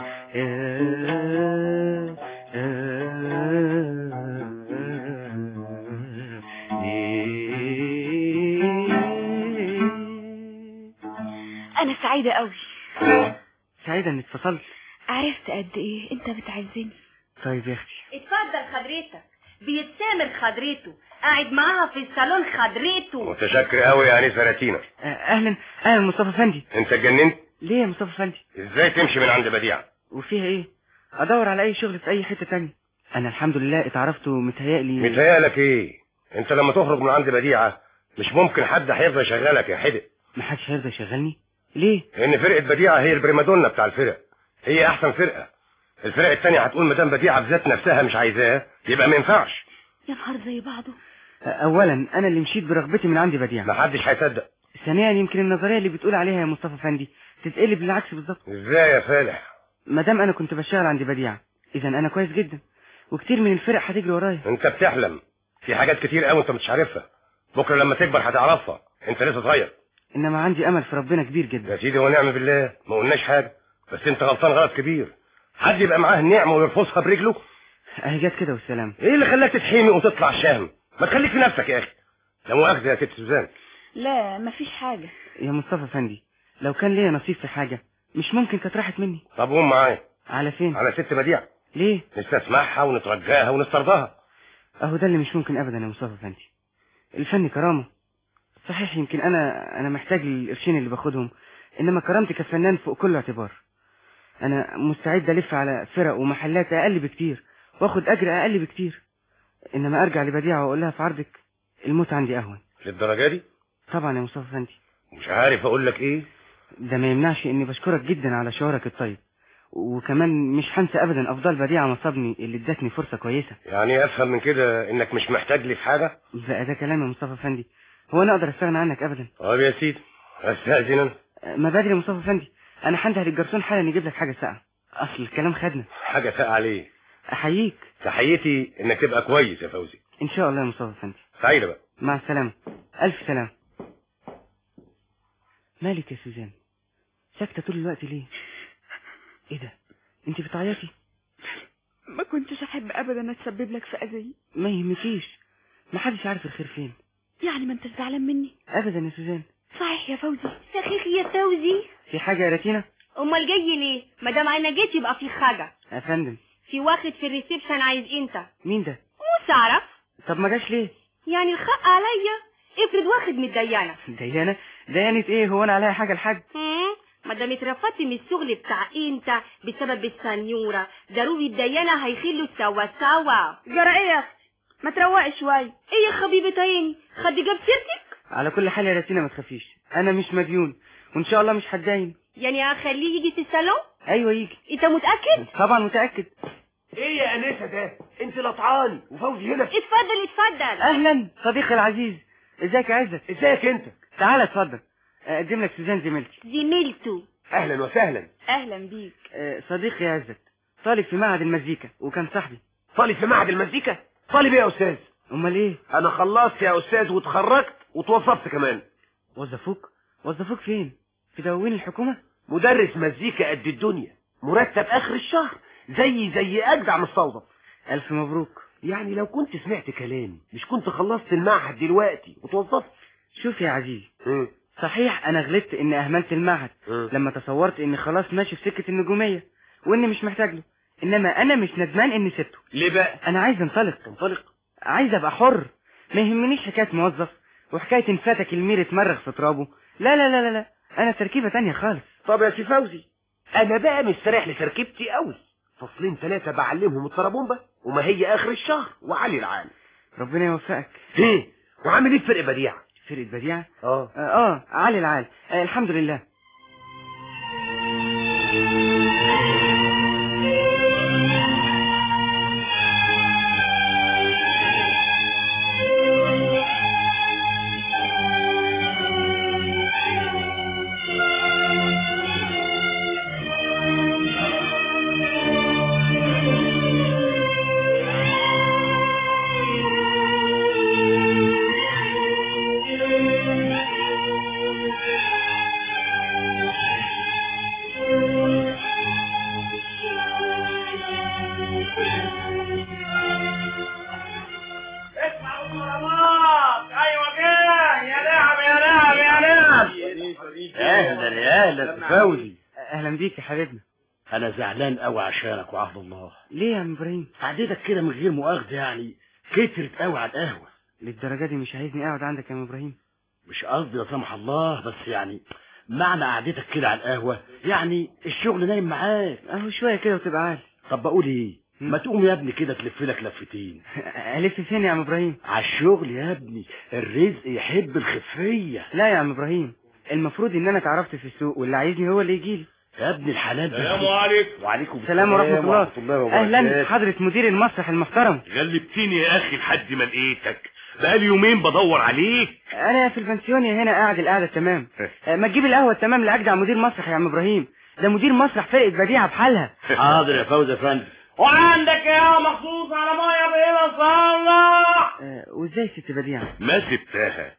Speaker 11: انا سعيدة قوي.
Speaker 9: سعيدة انك فصلت.
Speaker 11: عرفت قد ايه انت بتعزني.
Speaker 9: طيب يا اختي.
Speaker 8: اتفضل خضرتك، بيتسامر خضرته، قاعد معاها في الصالون خضرته.
Speaker 7: متشكر قوي يا انسه رتينا.
Speaker 9: اهلا مصطفى فندي.
Speaker 7: انت اتجننت؟
Speaker 9: ليه يا مصطفى فندي؟
Speaker 7: ازاي تمشي من عند بديعة؟
Speaker 9: وفيها ايه؟ ادور على اي شغل في اي حتة تانية. انا الحمد لله اتعرفت ومتهيألي.
Speaker 7: متهيألك ايه؟ انت لما تخرج من عند بديعة مش ممكن حد هيرضى يشغلك يا حدق.
Speaker 9: محدش هيرضى يشغلني؟ ليه؟
Speaker 7: لان فرقة بديعة هي البريمادونا بتاع الفرق، هي احسن فرقة. الفرق التانية هتقول مدام بديعة بذات نفسها مش عايزاها يبقى ما ينفعش.
Speaker 11: يا نهار زي بعضه.
Speaker 9: اولا انا اللي مشيت برغبتي من عندي بديعة.
Speaker 7: محدش هيصدق.
Speaker 9: ثانيا يمكن النظرية اللي بتقول عليها يا مصطفى فندي تتقلب بالعكس بالظبط.
Speaker 7: ازاي يا فالح؟
Speaker 9: مادام انا كنت بشتغل عند بديعة اذا انا كويس جدا، وكتير من الفرق هتجري ورايا.
Speaker 7: انت بتحلم، في حاجات كتير قوي انت مش عارفها، بكره لما تكبر هتعرفها، انت لسه صغير.
Speaker 9: انما عندي امل في ربنا كبير جدا.
Speaker 7: يا سيدي ونعم بالله، ما قلناش حاجه، بس انت غلطان غلط كبير. حد يبقى معاه النعمه ويرفضها برجله؟
Speaker 9: اهي جت كده والسلام.
Speaker 7: ايه اللي خلاك تتحيمي وتطلع الشام؟ ما تخليك في نفسك يا اخي. لا مؤاخذه يا ست سوزان.
Speaker 11: لا مفيش حاجه
Speaker 9: يا مصطفى فندي، لو كان ليا نصيب في حاجه مش ممكن كانت راحت مني.
Speaker 7: طب قوم معايا.
Speaker 9: على فين؟
Speaker 7: على ست بديعة.
Speaker 9: ليه؟
Speaker 7: نستسمعها ونترجاها ونسترضاها.
Speaker 9: اهو ده اللي مش ممكن ابدا يا مصطفى فندي. الفن كرامه صحيح، يمكن انا محتاج للقرشين اللي باخدهم، انما كرامتي كفنان فوق كل اعتبار. انا مستعد الف على فرق ومحلات اقل بكتير واخد اجر اقل بكتير. انما ارجع لبديعة واقول لها في عرضك الموت عندي اهون.
Speaker 7: للدرجة دي؟
Speaker 9: طبعا يا مصطفى فندي.
Speaker 7: مش عارف اقول لك ايه.
Speaker 9: ده ما يمنعش اني بشكرك جدا على شعورك الطيب، وكمان مش هنسى ابدا افضل بديعة مصابني اللي ادتني فرصة كويسة.
Speaker 7: يعني افهم من كده انك مش محتاج لي في حاجة؟
Speaker 9: لا ده كلام يا مصطفى فندي، هو انا اقدر استغنى عنك ابدا؟
Speaker 7: طيب يا سيدي استاذن انا.
Speaker 9: ما بدري يا مصطفى فندي، انا هنده للجرسون حالا يجيب لك حاجة ساقعة، اصل الكلام خدنا.
Speaker 7: حاجة ساقعة ليه؟
Speaker 9: احييك.
Speaker 7: تحيتي انك تبقى كويس يا فوزي.
Speaker 9: ان شاء الله يا مصطفى فندي.
Speaker 7: سعيدة بقى.
Speaker 9: مع السلامة. الف سلامة. مالك يا سوزان؟ ساكتة طول الوقت ليه؟ ايه ده؟ انت بتعيطي؟
Speaker 11: ما كنتش احب ابدا اتسبب لك في اذية.
Speaker 9: ما يهمكيش، ما حدش عارف الخير فين.
Speaker 11: يعني ما انتش زعلان مني؟
Speaker 9: ابدا يا سوزان.
Speaker 11: صحيح يا فوزي.
Speaker 14: سخيخ يا فوزي.
Speaker 9: في حاجة يا راتينا؟
Speaker 14: امال جاي ليه؟ ما دام انا جيت يبقى في حاجة.
Speaker 9: يا فندم.
Speaker 14: في واحد في الريسبشن عايز انت.
Speaker 9: مين ده؟
Speaker 14: مش اعرف.
Speaker 9: طب ما جاش ليه؟
Speaker 14: يعني الحق عليا، افرض واخد من الديانة.
Speaker 9: ديانة؟ ديانة ايه؟ هو انا عليها حاجة الحاج؟
Speaker 14: ما دام اترفدت من الشغل بتاع انت بسبب السنيورة، ضروري الديانة هيخلوا سوا.
Speaker 11: جرى ايه يا اختي؟ ما تروقي شوية.
Speaker 14: ايه يا حبيبة عيني، خد جاب سيرتك؟
Speaker 9: على كل حال يا راتينا ما تخافيش، انا مش مديون وان شاء الله مش هتدين.
Speaker 14: يعني هخليه يجي في الصالون؟
Speaker 9: ايوه يجي.
Speaker 14: انت متأكد؟
Speaker 9: طبعا متأكد.
Speaker 10: ايه يا انسه ده؟ انت لطعاني وفوزي هنا.
Speaker 14: اتفضل.
Speaker 9: اهلا صديقي العزيز، ازيك يا عزت؟
Speaker 10: ازيك انت؟
Speaker 9: تعال اتفضل، اقدم لك سوزان
Speaker 14: زميلته.
Speaker 10: اهلا وسهلا.
Speaker 11: اهلا بيك.
Speaker 9: صديقي يا عزت، طالب في معهد المزيكا وكان صاحبي.
Speaker 10: طالب في معهد المزيكا؟ طالب ايه يا استاذ؟
Speaker 9: امال ايه؟
Speaker 10: انا خلصت يا استاذ واتخرجت وتوظفت كمان.
Speaker 9: وظفوك فين؟ في دواوين الحكومة؟
Speaker 10: مدرس مزيكا قد الدنيا، مرتب اخر الشهر زي اجدع مستوظف.
Speaker 9: الف مبروك.
Speaker 10: يعني لو كنت سمعت كلامي مش كنت خلصت المعهد دلوقتي وتوظفت.
Speaker 9: شوف يا عزيزي، صحيح انا غلطت اني اهملت المعهد لما تصورت اني خلاص ماشي في سكة النجومية واني مش محتاج له، انما انا مش ندمان اني سبته.
Speaker 10: ليه بقى؟
Speaker 9: انا عايز تنطلق، عايز ابقى حر، ما يهمنيش حكاية موظف وحكاية ان فاتك المير اتمرغ في ترابه. لا لا لا لا، انا تركيبة تانية خالص.
Speaker 10: طب يا سي فوزي، انا بقى مستريح لتركيبتي قوي. فصلين 3 بعلمهم الطربومبة وما هي اخر الشهر وعلي العال.
Speaker 9: ربنا يوفقك.
Speaker 10: ايه وعامل ايه في فرقة بديعة؟
Speaker 9: فرقة بديعة؟ علي العال. الحمد لله.
Speaker 10: اهلا فوزي.
Speaker 9: اهلا بيك يا حبيبنا.
Speaker 10: انا زعلان قوي عشانك وعبد الله.
Speaker 9: ليه يا عم ابراهيم؟
Speaker 10: قعدتك كده من غير مؤاخذه يعني كترت قوي على القهوه.
Speaker 9: للدرجه دي مش عايزني اقعد عندك يا عم ابراهيم؟
Speaker 10: مش قصدي لا سمح الله، بس يعني معنى قعدتك كده على القهوه يعني الشغل نايم معاك
Speaker 9: اهو شويه كده وتبقى عال.
Speaker 10: طب بقول ايه، ما تقوم يا ابني كده تلف لك لفتين.
Speaker 9: الف فين يا عم ابراهيم؟
Speaker 10: على الشغل يا ابني، الرزق يحب الخفيه.
Speaker 9: لا يا عم ابراهيم، المفروض ان انا اتعرفت في السوق واللي عايزني هو اللي يجي لي.
Speaker 10: يا ابن الحلال.
Speaker 13: السلام عليكم.
Speaker 10: وعليكم
Speaker 9: السلام ورحمه الله. اهلا حضره مدير المسرح المحترم.
Speaker 13: غلبتني يا اخي لحد ما لقيتك، بقالي يومين بدور عليك.
Speaker 9: انا في البنسيون هنا قاعد القعده تمام. ما تجيب القهوه التمام لاجدع مدير مسرح يا عم ابراهيم، ده مدير مسرح فرقه بديعه بحالها.
Speaker 10: حاضر يا فوزي يا فندم.
Speaker 13: وعندك يا مخصوص على ميه بقيمه صالح.
Speaker 9: وازاي ست بديعه؟
Speaker 13: ما سبتها.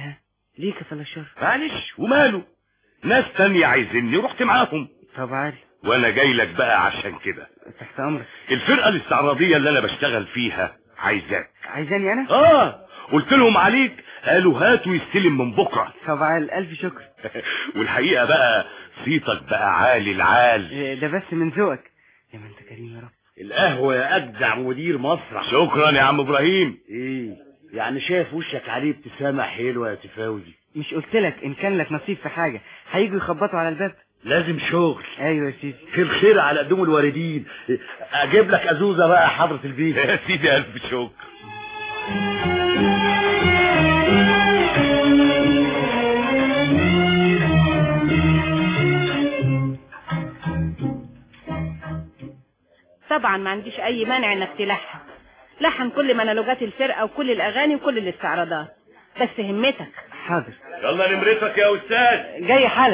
Speaker 9: ليه كفل الشر؟
Speaker 13: معلش وماله، ناس تانية عايزيني رحت معاهم.
Speaker 9: طب عادي.
Speaker 13: وانا جاي لك بقى عشان كده.
Speaker 9: تحت امرك.
Speaker 13: الفرقه الاستعراضيه اللي انا بشتغل فيها عايزاك.
Speaker 9: عايزاني انا؟
Speaker 13: قلت لهم عليك، قالوا هات ويستلم من بكره.
Speaker 9: طب الف شكر.
Speaker 13: والحقيقه بقى صيتك بقى عالي العال.
Speaker 9: ده بس من ذوقك. يا ما انت كريم يا رب.
Speaker 10: القهوه يا اجدع مدير مسرح.
Speaker 13: شكرا يا عم ابراهيم.
Speaker 10: ايه يعني شايف وشك عليه ابتسامه حلوه يا تفاوزي؟
Speaker 9: مش قلت لك ان كان لك نصيب في حاجه هيجوا يخبطوا على الباب؟
Speaker 10: لازم شغل.
Speaker 9: ايوه يا سيدي.
Speaker 10: في الخير على قدوم الواردين. اجيب لك ازوزه بقى حضره البيت.
Speaker 13: يا سيدي الف شكر.
Speaker 8: طبعا ما عنديش اي مانع انك لحن كل مونولوجات الفرقة وكل الاغاني وكل الاستعراضات، بس همتك.
Speaker 9: حاضر.
Speaker 5: يلا نمرتك يا استاذ.
Speaker 9: جاي حالا.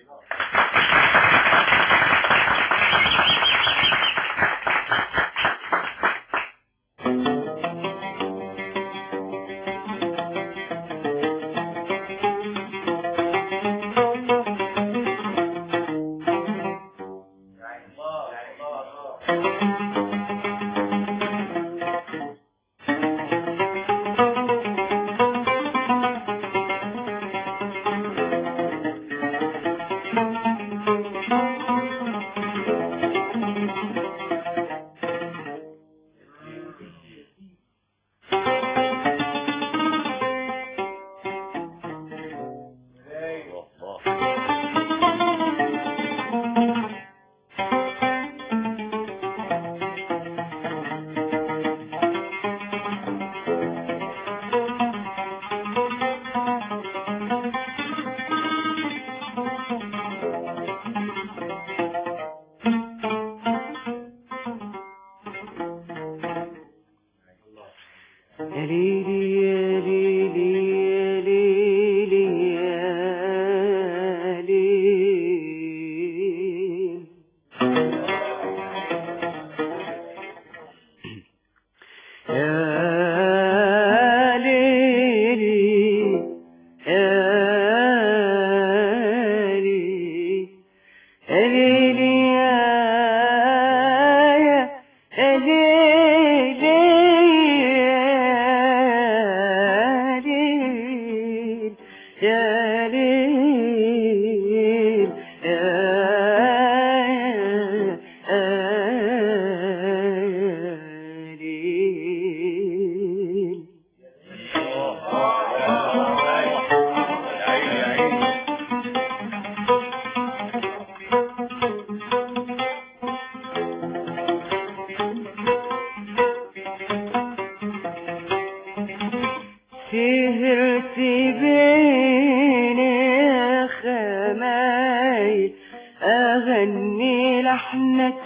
Speaker 4: سهرت بين خمايل أغني لحنك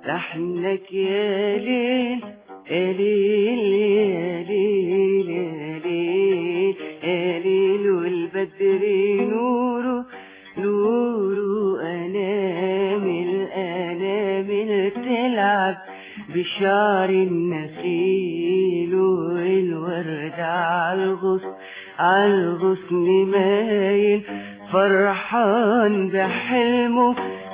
Speaker 4: يا ليل يا ليل يا ليل يا ليل يا ليل والبدر نوره أنامل تلعب بشعر النخيل والورد عالغصن مايل فرحان بحلمه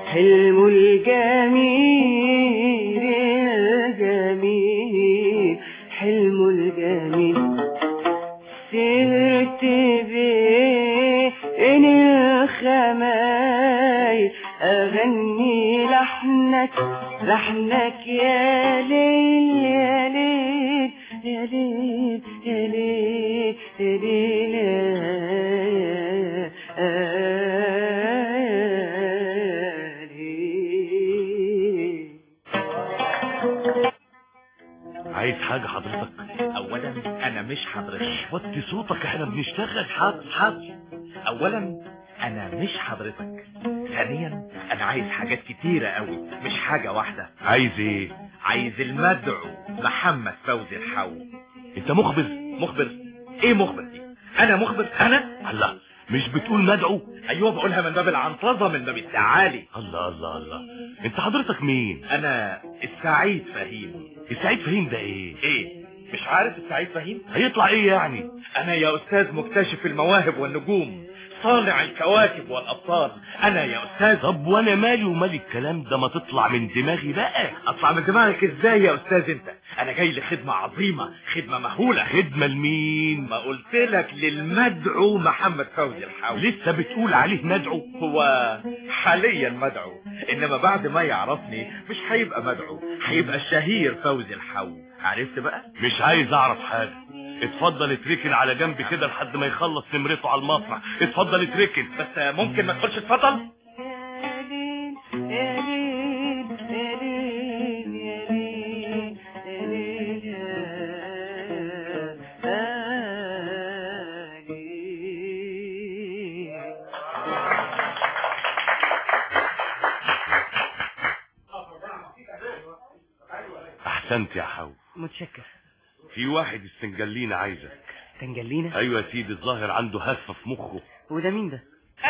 Speaker 4: الجميل حلمه الجميل سهرت بين الخمايل أغني لحنك يا ليل يا ليل يا ليل يا ليل يا ليل
Speaker 10: عايز حاجة حضرتك؟ اولا انا مش حضرتك. وطي صوتك احنا بنشتغل. حاضر. اولا انا مش حضرتك. ثانيا انا عايز حاجات كتيرة قوي مش حاجة واحدة.
Speaker 5: عايز ايه؟
Speaker 10: عايز المدعو محمد فوزي الحو.
Speaker 5: انت مخبر؟
Speaker 10: ايه مخبر دي؟ انا مخبر؟ انا؟
Speaker 5: الله، مش بتقول مدعو؟
Speaker 10: ايوه بقولها من باب العنطزة، من باب التعالي.
Speaker 5: الله انت حضرتك مين؟
Speaker 10: انا السعيد فهيم.
Speaker 5: السعيد فهيم ده ايه؟
Speaker 10: مش عارف السعيد فهيم؟
Speaker 5: هيطلع ايه يعني؟
Speaker 10: انا يا استاذ مكتشف المواهب والنجوم، صانع الكواكب والابطال. انا يا استاذ.
Speaker 5: طب وانا مالي ومالي الكلام ده؟ ما تطلع من دماغي بقى.
Speaker 10: اطلع من دماغك ازاي يا استاذ انت؟ انا جاي لخدمة عظيمة، خدمة مهولة.
Speaker 5: خدمة لمين؟
Speaker 10: ما قلت لك للمدعو محمد فوزي الحو.
Speaker 5: لسه بتقول عليه مدعو؟
Speaker 10: هو حاليا مدعو، انما بعد ما يعرفني مش هيبقى مدعو، هيبقى الشهير فوزي الحو. عرفت بقى؟
Speaker 5: مش عايز اعرف حاجة. اتفضل اتركن على جنب كده لحد ما يخلص نمرته على المسرح. اتفضل اتركن.
Speaker 10: بس ممكن ما تقولش اتفضل؟
Speaker 5: احسنت يا حو.
Speaker 9: متشكر.
Speaker 5: في واحد السنجلينا عايزك.
Speaker 9: سنجلينا؟
Speaker 5: ايوه يا سيدي، الظاهر عنده هفه في مخه.
Speaker 9: وده مين ده؟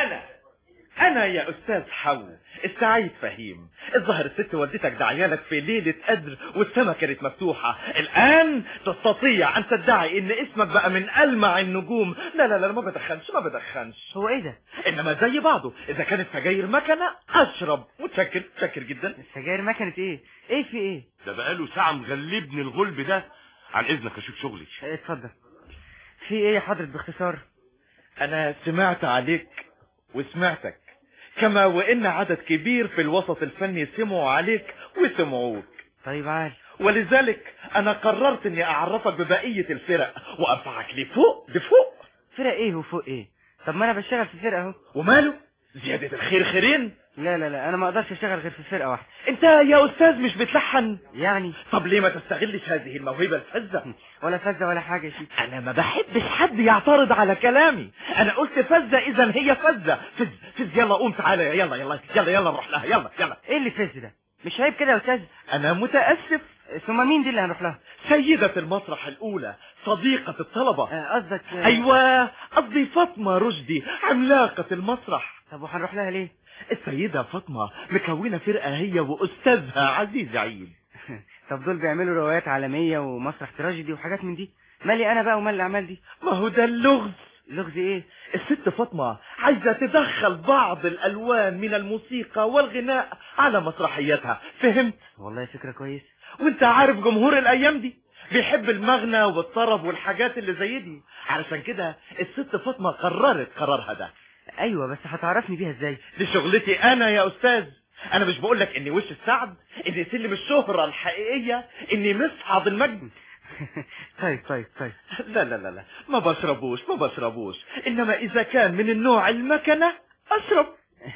Speaker 10: انا يا استاذ حو السعيد فهيم. الظاهر الست والدتك دعيالك في ليلة قدر والسما كانت مفتوحة. الان تستطيع ان تدعي ان اسمك بقى من ألمع النجوم. لا لا لا ما بدخنش.
Speaker 9: هو ايه ده؟
Speaker 10: انما زي بعضه. اذا كانت سجاير مكنة اشرب. متشكر جدا.
Speaker 9: السجاير مكنة ايه في ايه؟
Speaker 5: ده بقاله ساعة مغلبني الغلب ده. عن اذنك اشوف شغلي.
Speaker 9: اتفضل. في ايه يا حضرة باختصار؟
Speaker 10: انا سمعت عليك وسمعتك، كما وان عدد كبير في الوسط الفني سمعوا عليك وسمعوك.
Speaker 9: طيب عال.
Speaker 10: ولذلك انا قررت اني اعرفك ببقية الفرق وارفعك لفوق.
Speaker 9: فرق ايه وفوق ايه؟ طب ما انا بشتغل في فرقة اهو.
Speaker 10: وماله؟ زيادة الخير خيرين.
Speaker 9: لا انا ما اقدرش اشتغل غير في فرقة واحدة.
Speaker 10: انت يا استاذ مش بتلحن
Speaker 9: يعني؟
Speaker 10: طب ليه ما تستغلش هذه الموهبة الفزة؟
Speaker 9: ولا فزة ولا حاجة يا سيدي.
Speaker 10: انا ما بحبش حد يعترض على كلامي. انا قلت فزة اذا هي فزة. فز يلا قوم تعالى. يلا نروح لها. يلا.
Speaker 9: ايه اللي فز ده؟ مش عيب كده يا استاذ؟
Speaker 10: انا متأسف.
Speaker 9: ثم مين دي اللي هنروح لها؟
Speaker 10: سيدة المسرح الاولى، صديقة الطلبة.
Speaker 9: قصدك
Speaker 10: ايوه، قصدي فاطمة رشدي، عملاقة المسرح.
Speaker 9: طب وهنروح لها ليه؟
Speaker 10: السيدة فاطمة مكونة فرقة هي واستاذها عزيز عيد.
Speaker 9: طب دول بيعملوا روايات عالمية ومسرح تراجيدي وحاجات من دي. مالي انا بقى ومال الاعمال دي؟
Speaker 10: ما هو ده اللغز.
Speaker 9: لغز ايه؟
Speaker 10: الست فاطمة عايزة تدخل بعض الالوان من الموسيقى والغناء على مسرحياتها. فهمت؟
Speaker 9: والله فكرة كويس.
Speaker 10: وانت عارف جمهور الايام دي بيحب المغنى والطرب والحاجات اللي زي دي. علشان كده الست فاطمة قررت قرارها ده.
Speaker 9: ايوه بس هتعرفني بيها ازاي؟
Speaker 10: دي شغلتي انا يا استاذ. انا مش بقولك اني وش السعد، اني سلم الشهرة الحقيقية، اني مصعد المجد.
Speaker 9: طيب.
Speaker 10: لا ما بشربوش. انما اذا كان من النوع المكنة اشرب.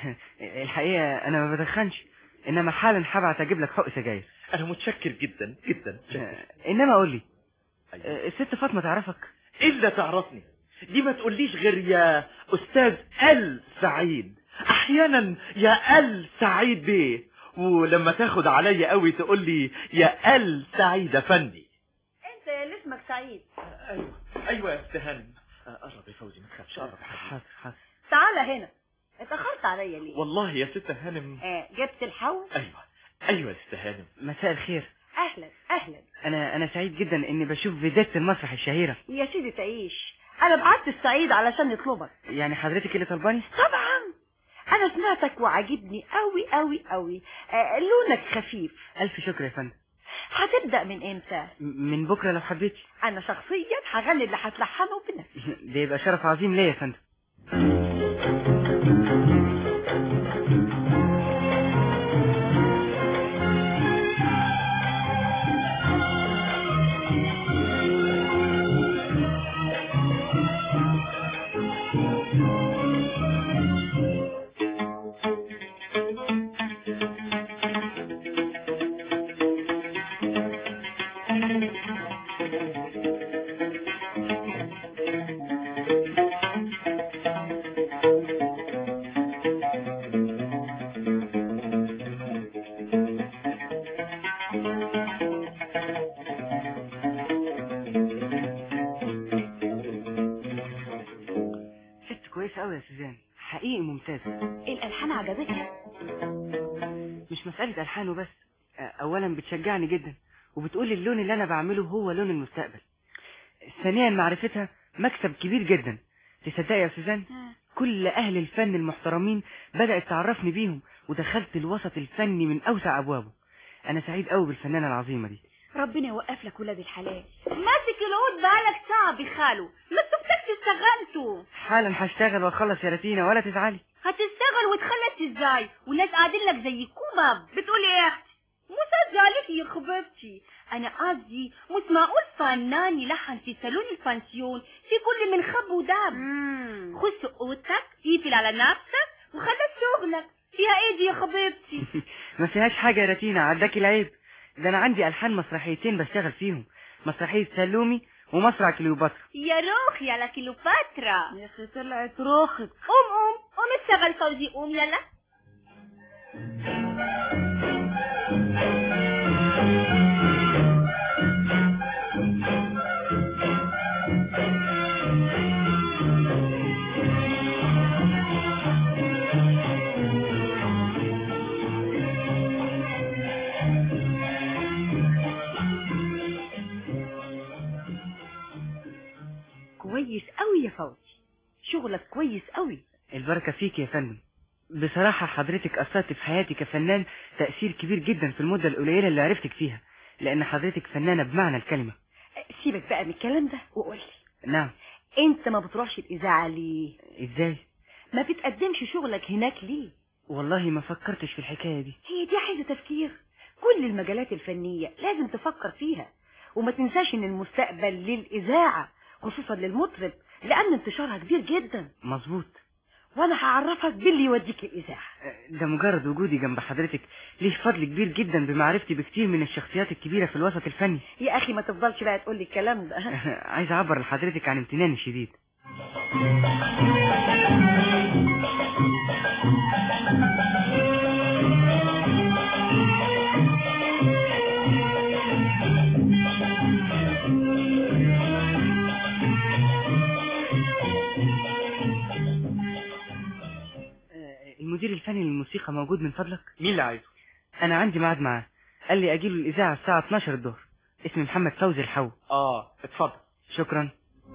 Speaker 9: الحقيقة انا ما بدخنش، انما حالا هبعت اجيب لك حق سجاير.
Speaker 10: انا متشكر جدا.
Speaker 9: انما قول لي، الست فاطمة تعرفك؟
Speaker 10: الا تعرفني دي ما تقوليش غير يا استاذ سعيد. احيانا يا سعيد بيه، ولما تاخد عليا قوي تقول لي يا سعيد افندي.
Speaker 14: انت يا اللي اسمك سعيد.
Speaker 10: ايوه يا استهان. قرب يا فوزي، ما تخافش. قرب يا
Speaker 9: حاضر.
Speaker 14: تعالى هنا. اتأخرت عليا ليه؟
Speaker 10: والله يا ست هانم.
Speaker 14: جبت الحو؟
Speaker 10: ايوه يا ست هانم.
Speaker 9: مساء الخير.
Speaker 14: اهلا.
Speaker 9: انا سعيد جدا اني بشوف فيديت المسرح الشهيرة.
Speaker 14: يا سيدي تعيش. انا بعت السعيد علشان يطلبك.
Speaker 9: يعني حضرتك اللي طلباني؟
Speaker 14: طبعا. انا سمعتك وعجبني قوي. لونك خفيف.
Speaker 9: الف شكر يا فندم.
Speaker 14: هتبدأ من امتى؟
Speaker 9: من بكرة لو حبيتي.
Speaker 14: انا شخصيا هغني اللي هتلحنه بنفسي.
Speaker 9: ده يبقى شرف عظيم ليا يا فندم. قوي يا سوزان، حقيقي ممتازة.
Speaker 14: الألحان عجبتها؟
Speaker 9: مش مسألة ألحان وبس. أولا بتشجعني جدا وبتقول اللون اللي أنا بعمله هو لون المستقبل. ثانيا معرفتها مكسب كبير جدا. تصدقي يا سوزان كل أهل الفن المحترمين بدأت تعرفني بيهم ودخلت الوسط الفني من أوسع أبوابه. أنا سعيد قوي بالفنانة العظيمة دي.
Speaker 14: ربنا يوقف لك ولاد الحلال. ماسك العود بقالك ساعة بخاله، ما تفتكش اشتغلته.
Speaker 9: حالا هشتغل واخلص يا رتينا ولا تزعلي.
Speaker 14: هتشتغل وتخلص ازاي والناس قاعدين لك زي كوباب؟ بتقولي ايه يا اختي؟ مسجل عليكي يا خبيبتي. انا قصدي مش معقول فنان يلحن في صالون البانسيون في كل من خب وداب. خش اوضتك قفل على نفسك وخلص شغلك. فيها ايه دي يا خبيبتي؟
Speaker 9: ما فيهاش حاجة يا رتينا، عداكي العيب. ده انا عندي ألحان مسرحيتين بشتغل فيهم، مسرحية سلومي ومسرح كليوباترا.
Speaker 14: يا روخي على كليوباترا يا اخي طلعت روخك. قوم اشتغل فوزي، قوم يلا.
Speaker 8: كويس قوي يا فوزي، شغلك كويس قوي.
Speaker 9: البركة فيك يا فندم. بصراحة حضرتك أثرت في حياتي كفنان تأثير كبير جدا في المدة القليلة اللي عرفتك فيها، لأن حضرتك فنانة بمعنى الكلمة.
Speaker 8: سيبك بقى من الكلام ده وقول لي،
Speaker 9: نعم.
Speaker 8: انت ما بتروحش الإذاعة ليه؟
Speaker 9: ازاي؟
Speaker 8: ما بتقدمش شغلك هناك ليه؟
Speaker 9: والله ما فكرتش في الحكاية دي.
Speaker 8: هي دي عايزة تفكير. كل المجالات الفنية لازم تفكر فيها، وما تنساش ان المستقبل للإذاعة خصوصا للمطرب، لأن انتشارها كبير جدا.
Speaker 9: مظبوط.
Speaker 8: وانا هعرفك باللي يوديك الإذاعة.
Speaker 9: ده مجرد وجودي جنب حضرتك ليه فضل كبير جدا بمعرفتي بكتير من الشخصيات الكبيرة في الوسط الفني.
Speaker 8: يا أخي ما تفضلش بقى تقول لي الكلام ده.
Speaker 9: عايز أعبر لحضرتك عن امتناني الشديد. المدير الفني للموسيقى موجود من فضلك؟
Speaker 10: مين اللي عايزه؟
Speaker 9: انا عندي ميعاد معاه، قال لي اجيله الاذاعه الساعه 12 الظهر. اسمي محمد فوزي الحو.
Speaker 10: اتفضل.
Speaker 9: شكرا.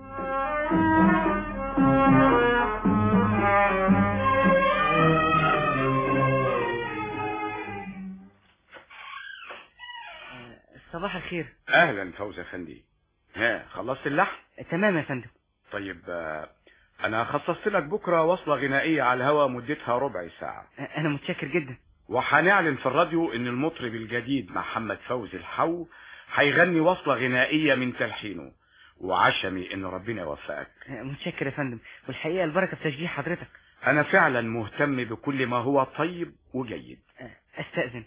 Speaker 9: صباح الخير.
Speaker 15: اهلا فوزي افندي. ها خلصت اللحن؟
Speaker 9: تمام يا فندم.
Speaker 15: طيب انا خصصت لك بكره وصله غنائيه على الهواء مدتها ربع ساعه.
Speaker 9: انا متشكر جدا.
Speaker 15: وهنعلن في الراديو ان المطرب الجديد محمد فوزي الحو هيغني وصله غنائيه من تلحينه، وعشمي ان ربنا يوفقك.
Speaker 9: متشكر يا فندم، والحقيقه البركه في تشجيع حضرتك.
Speaker 15: انا فعلا مهتم بكل ما هو طيب وجيد.
Speaker 9: استاذن.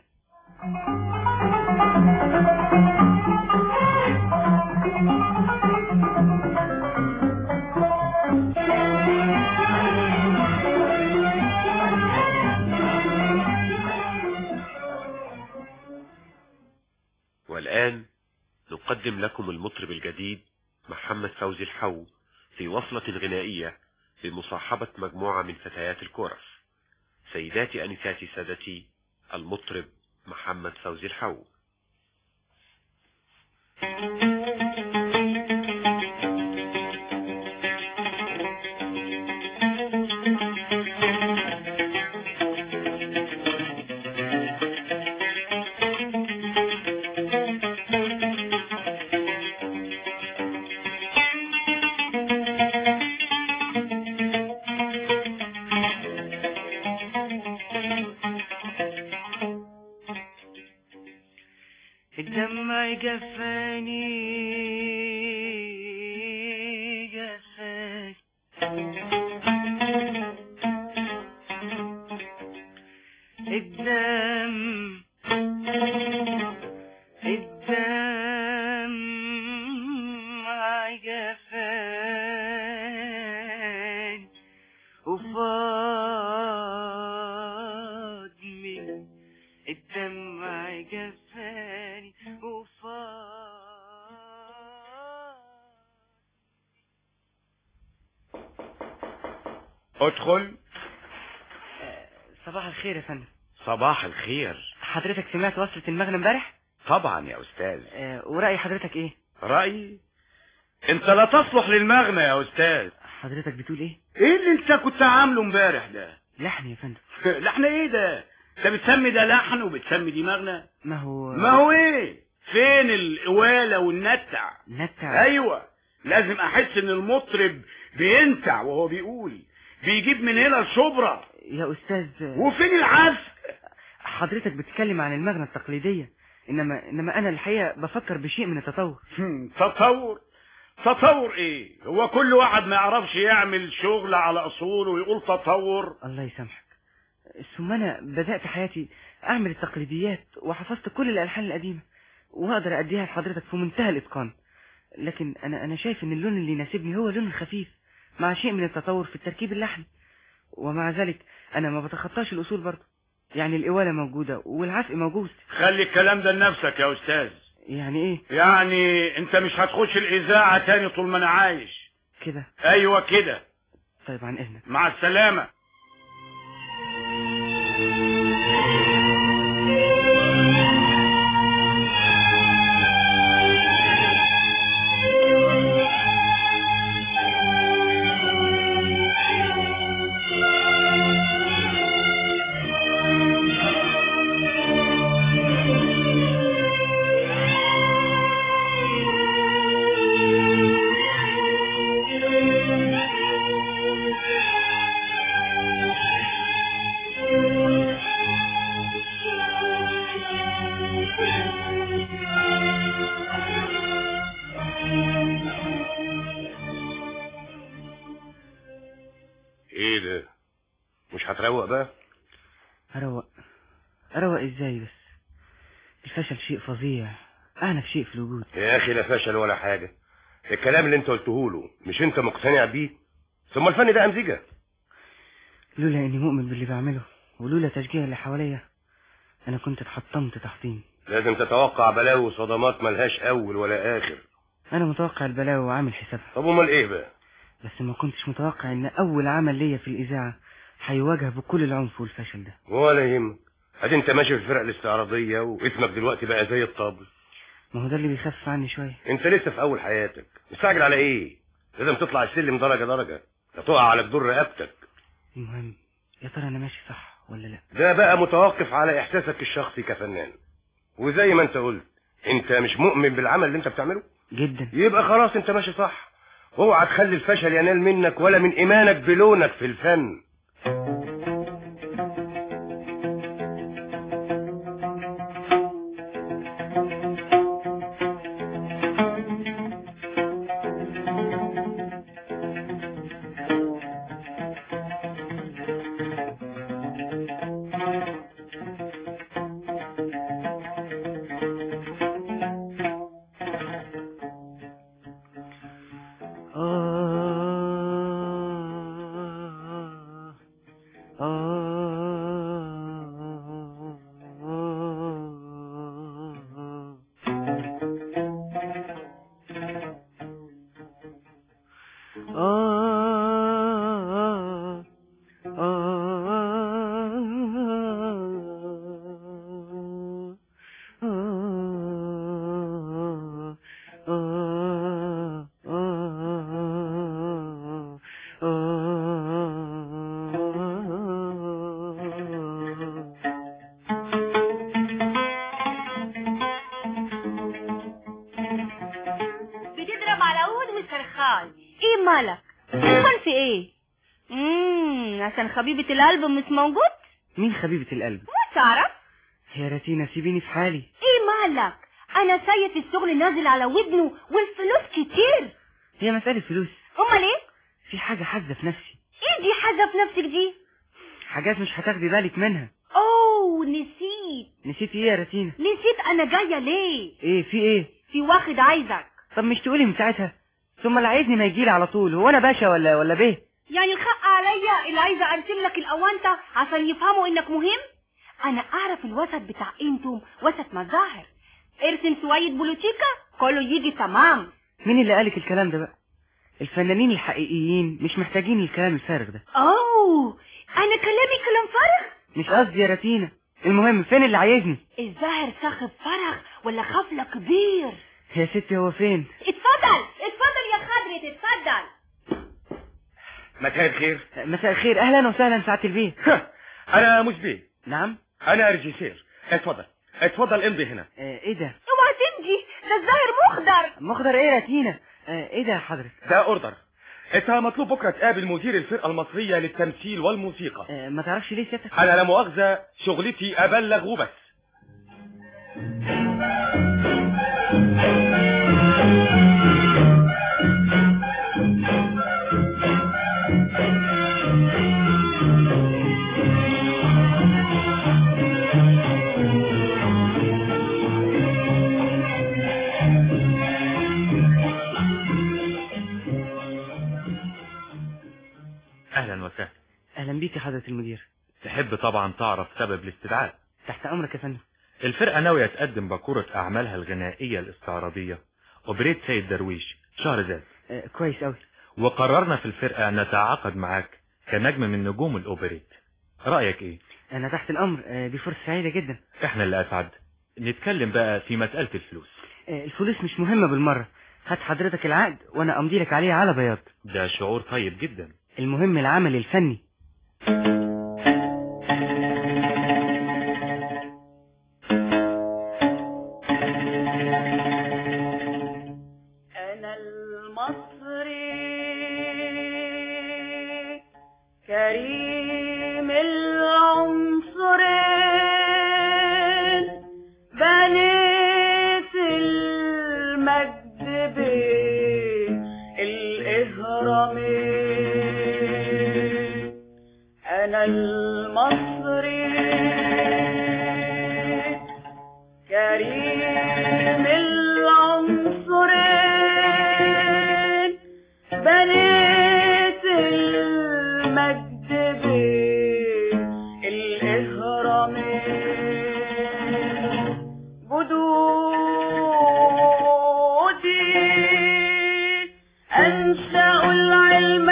Speaker 16: والآن نقدم لكم المطرب الجديد محمد فوزي الحو في وصلة غنائية بمصاحبة مجموعة من فتيات الكورس. سيداتي أنساتي سادتي، المطرب محمد فوزي الحو.
Speaker 9: الدمع جفاني الدمع جفاني وفاض من الدمع جفاني
Speaker 15: ادخل.
Speaker 9: صباح الخير يا فندم.
Speaker 15: صباح الخير.
Speaker 9: حضرتك سمعت وصلة المغنى امبارح؟
Speaker 15: طبعا يا استاذ.
Speaker 9: ورأي حضرتك ايه؟
Speaker 15: رأيي انت لا تصلح للمغنى يا استاذ.
Speaker 9: حضرتك بتقول ايه؟
Speaker 15: ايه اللي انت كنت عامله امبارح ده؟
Speaker 9: لحن يا فندم.
Speaker 15: لحن ايه ده؟ انت بتسمي ده لحن وبتسمي دي مغنى؟
Speaker 9: ما هو
Speaker 15: ايه؟ فين القوالة والنتع؟
Speaker 9: نتع؟
Speaker 15: ايوه، لازم احس ان المطرب بينتع وهو بيقول، بيجيب من هنا لشبرا
Speaker 9: يا استاذ.
Speaker 15: وفين العزف؟
Speaker 9: حضرتك بتتكلم عن المغنى التقليدية، انما انا الحقيقة بفكر بشيء من التطور.
Speaker 15: تطور ايه؟ هو كل واحد ما يعرفش يعمل شغل على اصوله ويقول تطور؟
Speaker 9: الله يسامحك. ثم انا بدأت حياتي اعمل التقليديات وحفظت كل الالحان القديمة واقدر اديها لحضرتك في منتهى الاتقان، لكن انا شايف ان اللون اللي يناسبني هو اللون الخفيف مع شيء من التطور في التركيب اللحني، ومع ذلك انا ما بتخطاش الاصول برضه، يعني القوالة موجودة والعزف موجود.
Speaker 15: خلي الكلام ده لنفسك يا استاذ.
Speaker 9: يعني ايه؟
Speaker 15: يعني انت مش هتخش الاذاعة تاني طول ما انا عايش
Speaker 9: كده.
Speaker 15: ايوه كده.
Speaker 9: طيب عن اذنك.
Speaker 15: مع السلامة.
Speaker 7: ايه ده؟ مش هتروق بقى؟
Speaker 9: اروق ازاي بس؟ الفشل شيء فظيع، اعنف شيء في الوجود.
Speaker 7: يا اخي لا فشل ولا حاجة. الكلام اللي انت قلته له مش انت مقتنع بيه؟ ثم الفن ده امزجة.
Speaker 9: لولا اني مؤمن باللي بعمله ولولا تشجيع اللي حواليا انا كنت اتحطمت تحطيم.
Speaker 7: لازم تتوقع بلاوي وصدمات ملهاش اول ولا اخر.
Speaker 9: انا متوقع البلاوي وعامل حسابها.
Speaker 7: طب امال ايه بقى؟
Speaker 9: بس ما كنتش متوقع ان اول عمل ليا في الاذاعه هيواجه بكل العنف والفشل ده.
Speaker 7: ولا يهمك، ادي انت ماشي في الفرق الاستعراضيه واسمك دلوقتي بقى زي الطبل.
Speaker 9: ما هو ده اللي بيخفف عني شويه.
Speaker 7: انت لسه في اول حياتك، مستعجل على ايه؟ لازم تطلع السلم درجه درجه، لا تقع على جدور رقبتك.
Speaker 9: المهم يا ترى انا ماشي صح ولا لا؟
Speaker 7: ده بقى متوقف على احساسك الشخصي كفنان. وزي ما انت قلت، انت مش مؤمن بالعمل اللي انت بتعمله؟
Speaker 9: جدا.
Speaker 7: يبقى خلاص انت ماشي صح. اوعى تخلي الفشل ينال منك ولا من ايمانك بلونك في الفن.
Speaker 14: بتضرب على عود وسرخان. ايه مالك؟ سرخان في ايه؟ عشان خبيبة القلب مش موجود؟
Speaker 9: مين خبيبة القلب؟
Speaker 14: ما تعرف؟
Speaker 9: يا راتينا سيبيني في حالي.
Speaker 14: ايه مالك؟ انا شايف الشغل نازل على ودنه والفلوس كتير.
Speaker 9: هي مسألة فلوس.
Speaker 14: امال ايه؟
Speaker 9: في حاجة حاسة في نفسي.
Speaker 14: ايه دي حاجة في نفسك دي؟
Speaker 9: حاجات مش هتاخدي بالك منها.
Speaker 14: اوه نسيت.
Speaker 9: نسيت ايه يا راتينا؟
Speaker 14: نسيت انا جاية ليه؟
Speaker 9: ايه في ايه؟
Speaker 14: في واحد عايزك.
Speaker 9: طب مش تقولي من ساعتها؟ ثم اللي عايزني ما يجيلي على طول. هو انا باشا ولا بيه؟
Speaker 14: يعني الحق عليا اللي عايزة ارسم لك الاونطة عشان يفهموا انك مهم. انا اعرف الوسط بتاع انتم وسط مظاهر. ارسم شوية بوليتيكا كله يجي تمام.
Speaker 9: مين اللي قالك الكلام ده بقى؟ الفنانين الحقيقيين مش محتاجين الكلام الفارغ ده.
Speaker 14: اوه انا كلامي كلام فارغ؟
Speaker 9: مش قصدي يا راتينا. المهم فين اللي عايزني؟
Speaker 14: الظاهر صاحب فرغ ولا خفلة كبير.
Speaker 9: يا ستي هو فين؟
Speaker 14: اتفضل يا خضرة اتفضل.
Speaker 17: مساء الخير.
Speaker 9: مساء الخير. اهلا وسهلا سعادة البيه.
Speaker 17: انا مش بيه.
Speaker 9: نعم
Speaker 17: انا ريجيسير. اتفضل امضي هنا.
Speaker 9: ايه ده؟
Speaker 14: اوعى تمضي، ده الظاهر
Speaker 9: مخضر ايه يا راتينا؟ ايه ده يا حضرتك؟
Speaker 17: ده اوردر. انت مطلوب بكره تقابل مدير الفرقه المصريه للتمثيل والموسيقى.
Speaker 9: ما تعرفش ليه سيادتك؟
Speaker 17: انا لا مؤاخذه شغلتي ابلغ وبس.
Speaker 1: اهلا وسهلا.
Speaker 9: اهلا بيك يا حضرة المدير.
Speaker 1: تحب طبعا تعرف سبب الاستدعاء؟
Speaker 9: تحت امرك يا فندم.
Speaker 1: الفرقة ناوية تقدم باكورة اعمالها الغنائية الاستعراضية اوبريت سيد درويش شهر ذات.
Speaker 9: كويس قوي.
Speaker 1: وقررنا في الفرقة نتعاقد معاك كنجم من نجوم الاوبريت. رأيك ايه؟
Speaker 9: انا تحت الامر. دي فرصة سعيدة جدا.
Speaker 1: احنا اللي اسعد. نتكلم بقى في مسألة الفلوس.
Speaker 9: الفلوس مش مهمة بالمرة. هات حضرتك العقد وانا امضي لك عليه على بياض.
Speaker 1: ده شعور طيب جدا.
Speaker 9: المهم العمل الفني.
Speaker 6: أنا المصري كريم العنصرين بنيت المجد بين الإهرامين
Speaker 18: المصري كريم العنصرين بنيت المجد بين الإهرامين جدودي أنشأوا العلم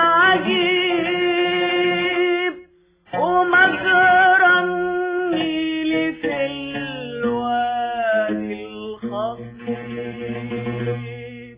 Speaker 18: العجيب ومجرى النيل في الوادي الخصيب.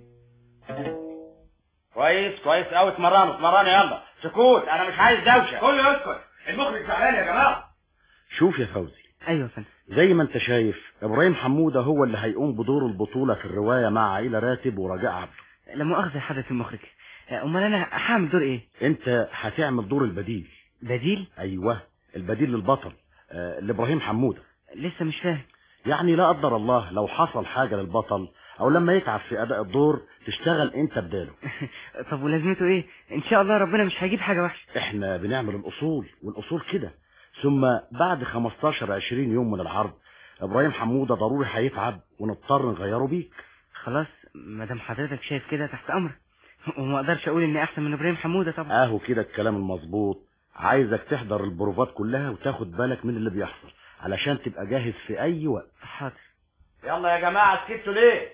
Speaker 15: كويس قوي. اتمرنوا يلا. سكوت، انا مش عايز دوشه.
Speaker 17: كله يسكت، المخرج زعلان يا جماعه.
Speaker 19: شوف يا فوزي.
Speaker 9: ايوه يا فندم.
Speaker 19: زي ما انت شايف ابراهيم حموده هو اللي هيقوم بدور البطوله في الروايه مع عائله راتب ورجاء عبده.
Speaker 9: لا مؤاخذه يا حضرة المخرج، امال انا هعمل دور ايه؟
Speaker 19: انت هتعمل دور البديل.
Speaker 9: بديل؟
Speaker 19: ايوه، البديل للبطل لابراهيم حموده.
Speaker 9: لسه مش فاهم.
Speaker 19: يعني لا قدر الله لو حصل حاجه للبطل او لما يتعب في اداء الدور تشتغل انت بداله.
Speaker 9: طب ولازمته ايه؟ ان شاء الله ربنا مش هيجيب حاجه وحشه.
Speaker 19: احنا بنعمل الاصول والاصول كده. ثم بعد 15-20 يوم من العرض ابراهيم حموده ضروري هيتعب ونضطر نغيره بيك.
Speaker 9: خلاص ما دام حضرتك شايف كده تحت امرك، وما اقدرش اقول اني احسن من ابراهيم حموده طبعا.
Speaker 19: اهو كده الكلام المظبوط. عايزك تحضر البروفات كلها وتاخد بالك من اللي بيحصل علشان تبقى جاهز في اي وقت.
Speaker 9: حاضر.
Speaker 15: يلا يا جماعه سكتوا ليه؟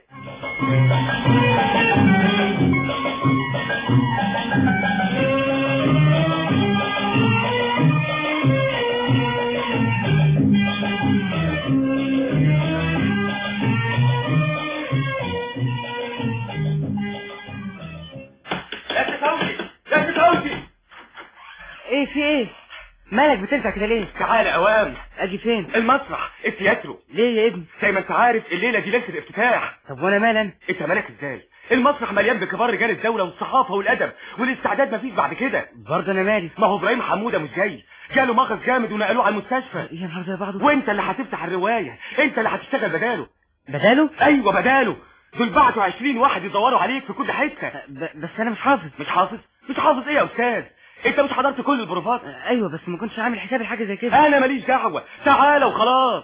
Speaker 17: يا فوزي
Speaker 9: ايه في ايه؟ مالك بترجع كده ليه؟
Speaker 17: تعالى اوام.
Speaker 9: اجي فين؟
Speaker 17: المسرح التياترو.
Speaker 9: ليه يا ابني؟
Speaker 17: زي ما انت عارف الليله دي ليله الافتتاح.
Speaker 9: طب وانا مالا؟
Speaker 17: انت مالك ازاي؟ المسرح مليان بكبار رجال الدوله والصحافه والادب والاستعداد مفيش بعد كده.
Speaker 9: برضه انا مالي.
Speaker 17: ما هو ابراهيم حموده مش جاي، جاله مغص جامد ونقلوه على المستشفى.
Speaker 9: يا نهار زي بعضه.
Speaker 17: وانت اللي هتفتح الروايه، انت اللي هتشتغل بداله.
Speaker 9: بداله؟
Speaker 17: ايوه بداله. دول بعتوا 20 واحد يدوروا عليك في كل حته.
Speaker 9: بس انا مش حافظ.
Speaker 17: مش حافظ ايه يا استاذ؟ انت مش حضرت كل البروفات؟
Speaker 9: ايوه بس ما كنتش عامل حسابي لحاجه زي كده.
Speaker 17: انا ماليش دعوه، تعالى وخلاص.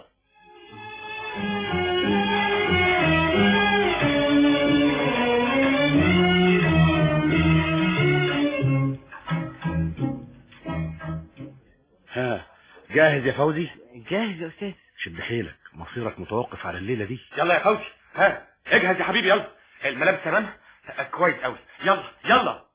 Speaker 19: ها جاهز يا فوزي؟
Speaker 9: جاهز يا استاذ.
Speaker 19: شد حيلك، مصيرك متوقف على الليله دي.
Speaker 17: يلا يا فوزي، ها اجهز يا حبيبي. يلا الملابس تمام؟ كويس قوي. يلا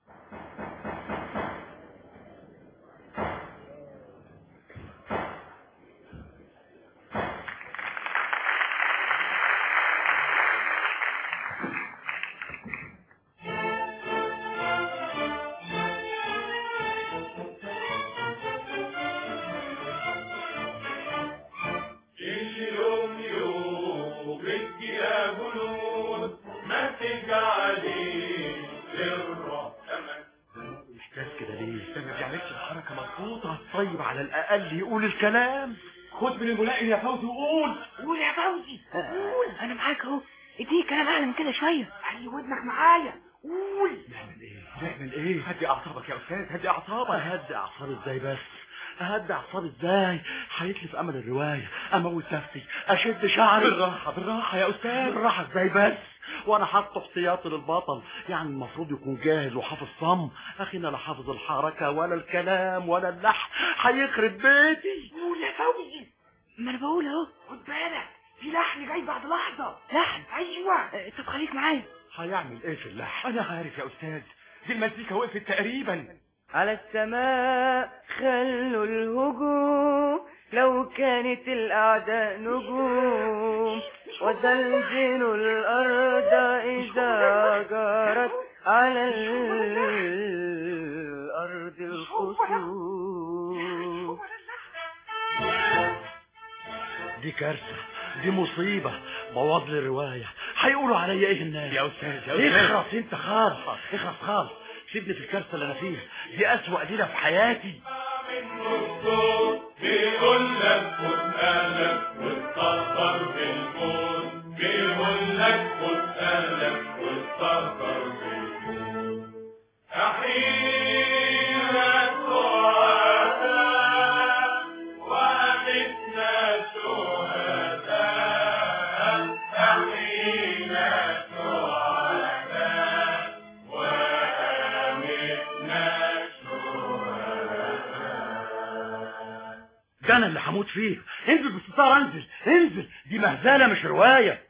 Speaker 10: طيب على الاقل يقول الكلام.
Speaker 17: خد من الملائم يا فوزي وقول.
Speaker 8: قول يا فوزي قول. انا معاك اهو. اديني كلام اعلى من كده شويه.
Speaker 17: خلي ودنك معايا. قول. نعمل ايه؟ هدي اعصابك يا استاذ، هدي اعصابك.
Speaker 19: هدي اعصابي ازاي بس؟ هدي اعصابي ازاي؟ هيتلف امل الروايه، اموت نفسي، اشد شعري.
Speaker 17: بالراحه يا استاذ.
Speaker 19: بالراحه ازاي بس؟ وانا حاطه احتياطي للبطل، يعني المفروض يكون جاهز وحافظ صم. اخينا لا حافظ الحركه ولا الكلام ولا اللحن، هيخرب بيتي.
Speaker 17: قول يا فوزي.
Speaker 8: ما انا بقول اهو.
Speaker 17: خد بالك في لحن جاي بعد لحظه.
Speaker 8: لحن؟
Speaker 17: ايوه.
Speaker 8: طب خليك معايا.
Speaker 19: هيعمل ايه في اللحن؟
Speaker 17: انا عارف يا استاذ، دي المزيكا وقفت تقريبا.
Speaker 9: على السماء خلوا الهجوم لو كانت الأعداء نجوم، وزلزلوا الأرض إذا جرت على الأرض الخصوم.
Speaker 19: دي كارثة، دي مصيبة، بوظ لي الرواية. هيقولوا عليا ايه الناس؟
Speaker 17: يا استاذ
Speaker 19: اخرس انت خالص، اخرس خالص، سيبني في الكارثة اللي انا فيها دي، اسوأ ليلة في حياتي.
Speaker 20: بيقول لك خد اهلك واتطهر بالكون، بيقول لك خد اهلك واتطهر بالكون. احيينا سعداء
Speaker 19: ده انا اللي هموت فيه. انزل بالستار، انزل انزل، دي مهزله مش روايه.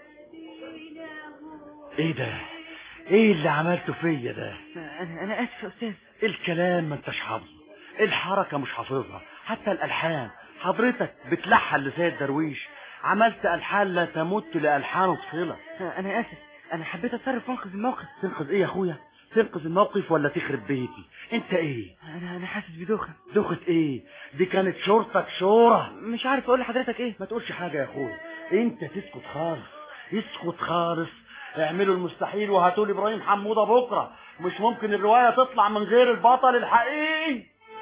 Speaker 19: ايه ده؟ ايه اللي عملته فيا ده؟
Speaker 9: انا اسف يا استاذ.
Speaker 19: الكلام ما انتش حافظه، الحركه مش حافظها، حتى الالحان. حضرتك بتلحن لسيد درويش، عملت الحان لا تمت لالحانه طفله.
Speaker 9: انا اسف، انا حبيت اتصرف وانقذ الموقف.
Speaker 19: تنقذ ايه يا اخويا؟ تنقذ الموقف ولا تخرب بيتي؟ انت ايه؟
Speaker 9: انا حاسس بدوخه.
Speaker 19: دوخه ايه؟ دي كانت شورتك شوره.
Speaker 9: مش عارف اقول لحضرتك ايه.
Speaker 19: ما تقولش حاجه يا اخويا، انت تسكت خالص، اسكت خالص. اعملوا المستحيل وهاتوا لي ابراهيم حموده بكره. مش ممكن الروايه تطلع من غير البطل الحقيقي.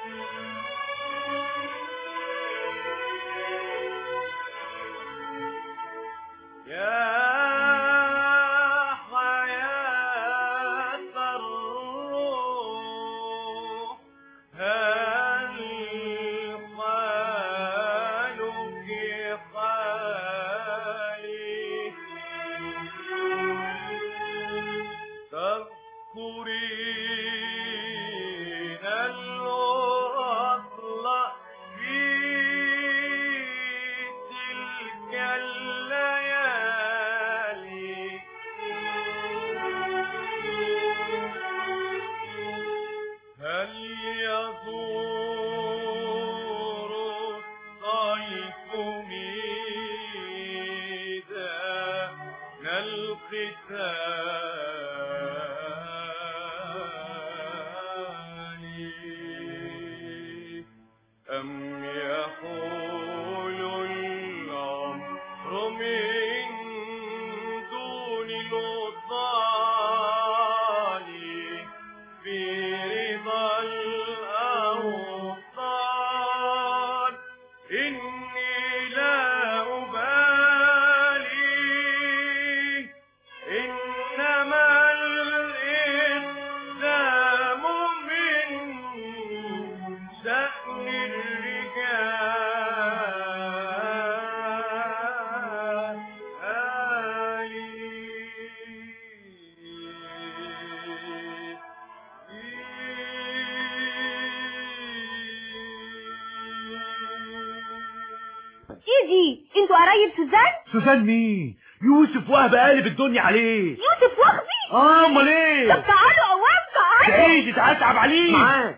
Speaker 14: انتوا قرايب سوزان؟
Speaker 19: سوزان مين؟ يوسف وهب قالب الدنيا عليه.
Speaker 14: يوسف وهبي؟
Speaker 19: امال ايه؟
Speaker 14: طب تعالوا قوام تعالوا.
Speaker 19: تعيش تعال اتعب عليه معاك.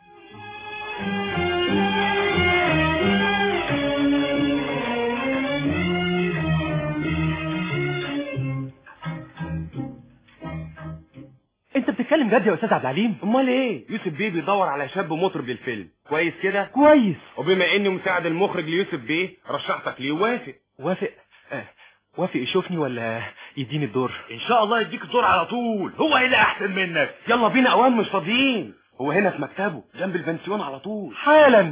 Speaker 17: انت بتتكلم جد يا استاذ عبد العليم؟ امال ايه؟ يوسف بيه بيدور على شاب مطرب للفيلم، كويس كده؟ كويس. وبما اني مساعد المخرج ليوسف بيه رشحتك ليه. وافق؟ وافق يشوفني ولا يديني الدور؟
Speaker 19: ان شاء الله يديك الدور على طول، هو ايه اللي احسن منك؟
Speaker 17: يلا بينا اوام مش فاضيين. هو هنا في مكتبه جنب البنسيون على طول
Speaker 19: حالا.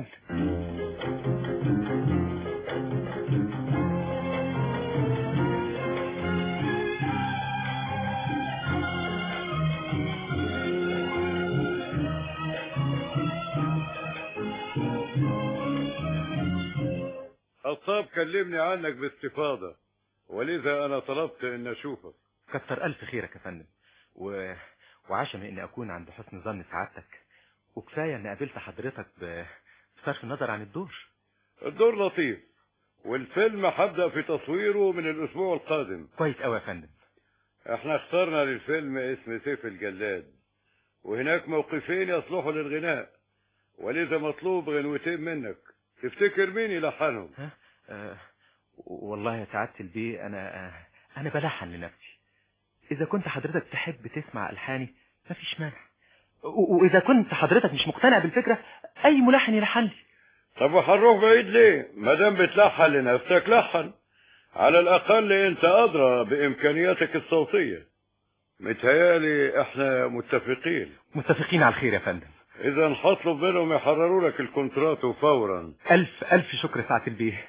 Speaker 21: الطاب كلمني عنك باستفاضة، ولذا أنا طلبت أن أشوفك.
Speaker 17: كتر ألف خيرك يا فندم، وعشم إني أكون عند حسن ظن سعادتك، وكفاية إني قابلت حضرتك بصرف النظر عن الدور.
Speaker 21: الدور لطيف، والفيلم هبدأ في تصويره من الأسبوع القادم.
Speaker 17: كويس أوي يا فندم.
Speaker 21: احنا اخترنا للفيلم اسم سيف الجلاد، وهناك موقفين يصلحوا للغناء، ولذا مطلوب غنوتين منك. تفتكر مين يلحنهم؟
Speaker 17: والله يا سعادة البيه أنا بلحن لنفسي. إذا كنت حضرتك تحب تسمع ألحاني مفيش مانع، وإذا كنت حضرتك مش مقتنع بالفكرة أي ملحن يلحن لي.
Speaker 21: طب وهنروح بعيد ليه؟ ما دام بتلحن لنفسك لحن، على الأقل أنت أدرى بإمكانياتك الصوتية. متهيالي إحنا متفقين
Speaker 17: على الخير يا فندم.
Speaker 21: إذا هطلب منهم يحرروا لك الكونترات فورا.
Speaker 17: ألف شكر سعادة البيه.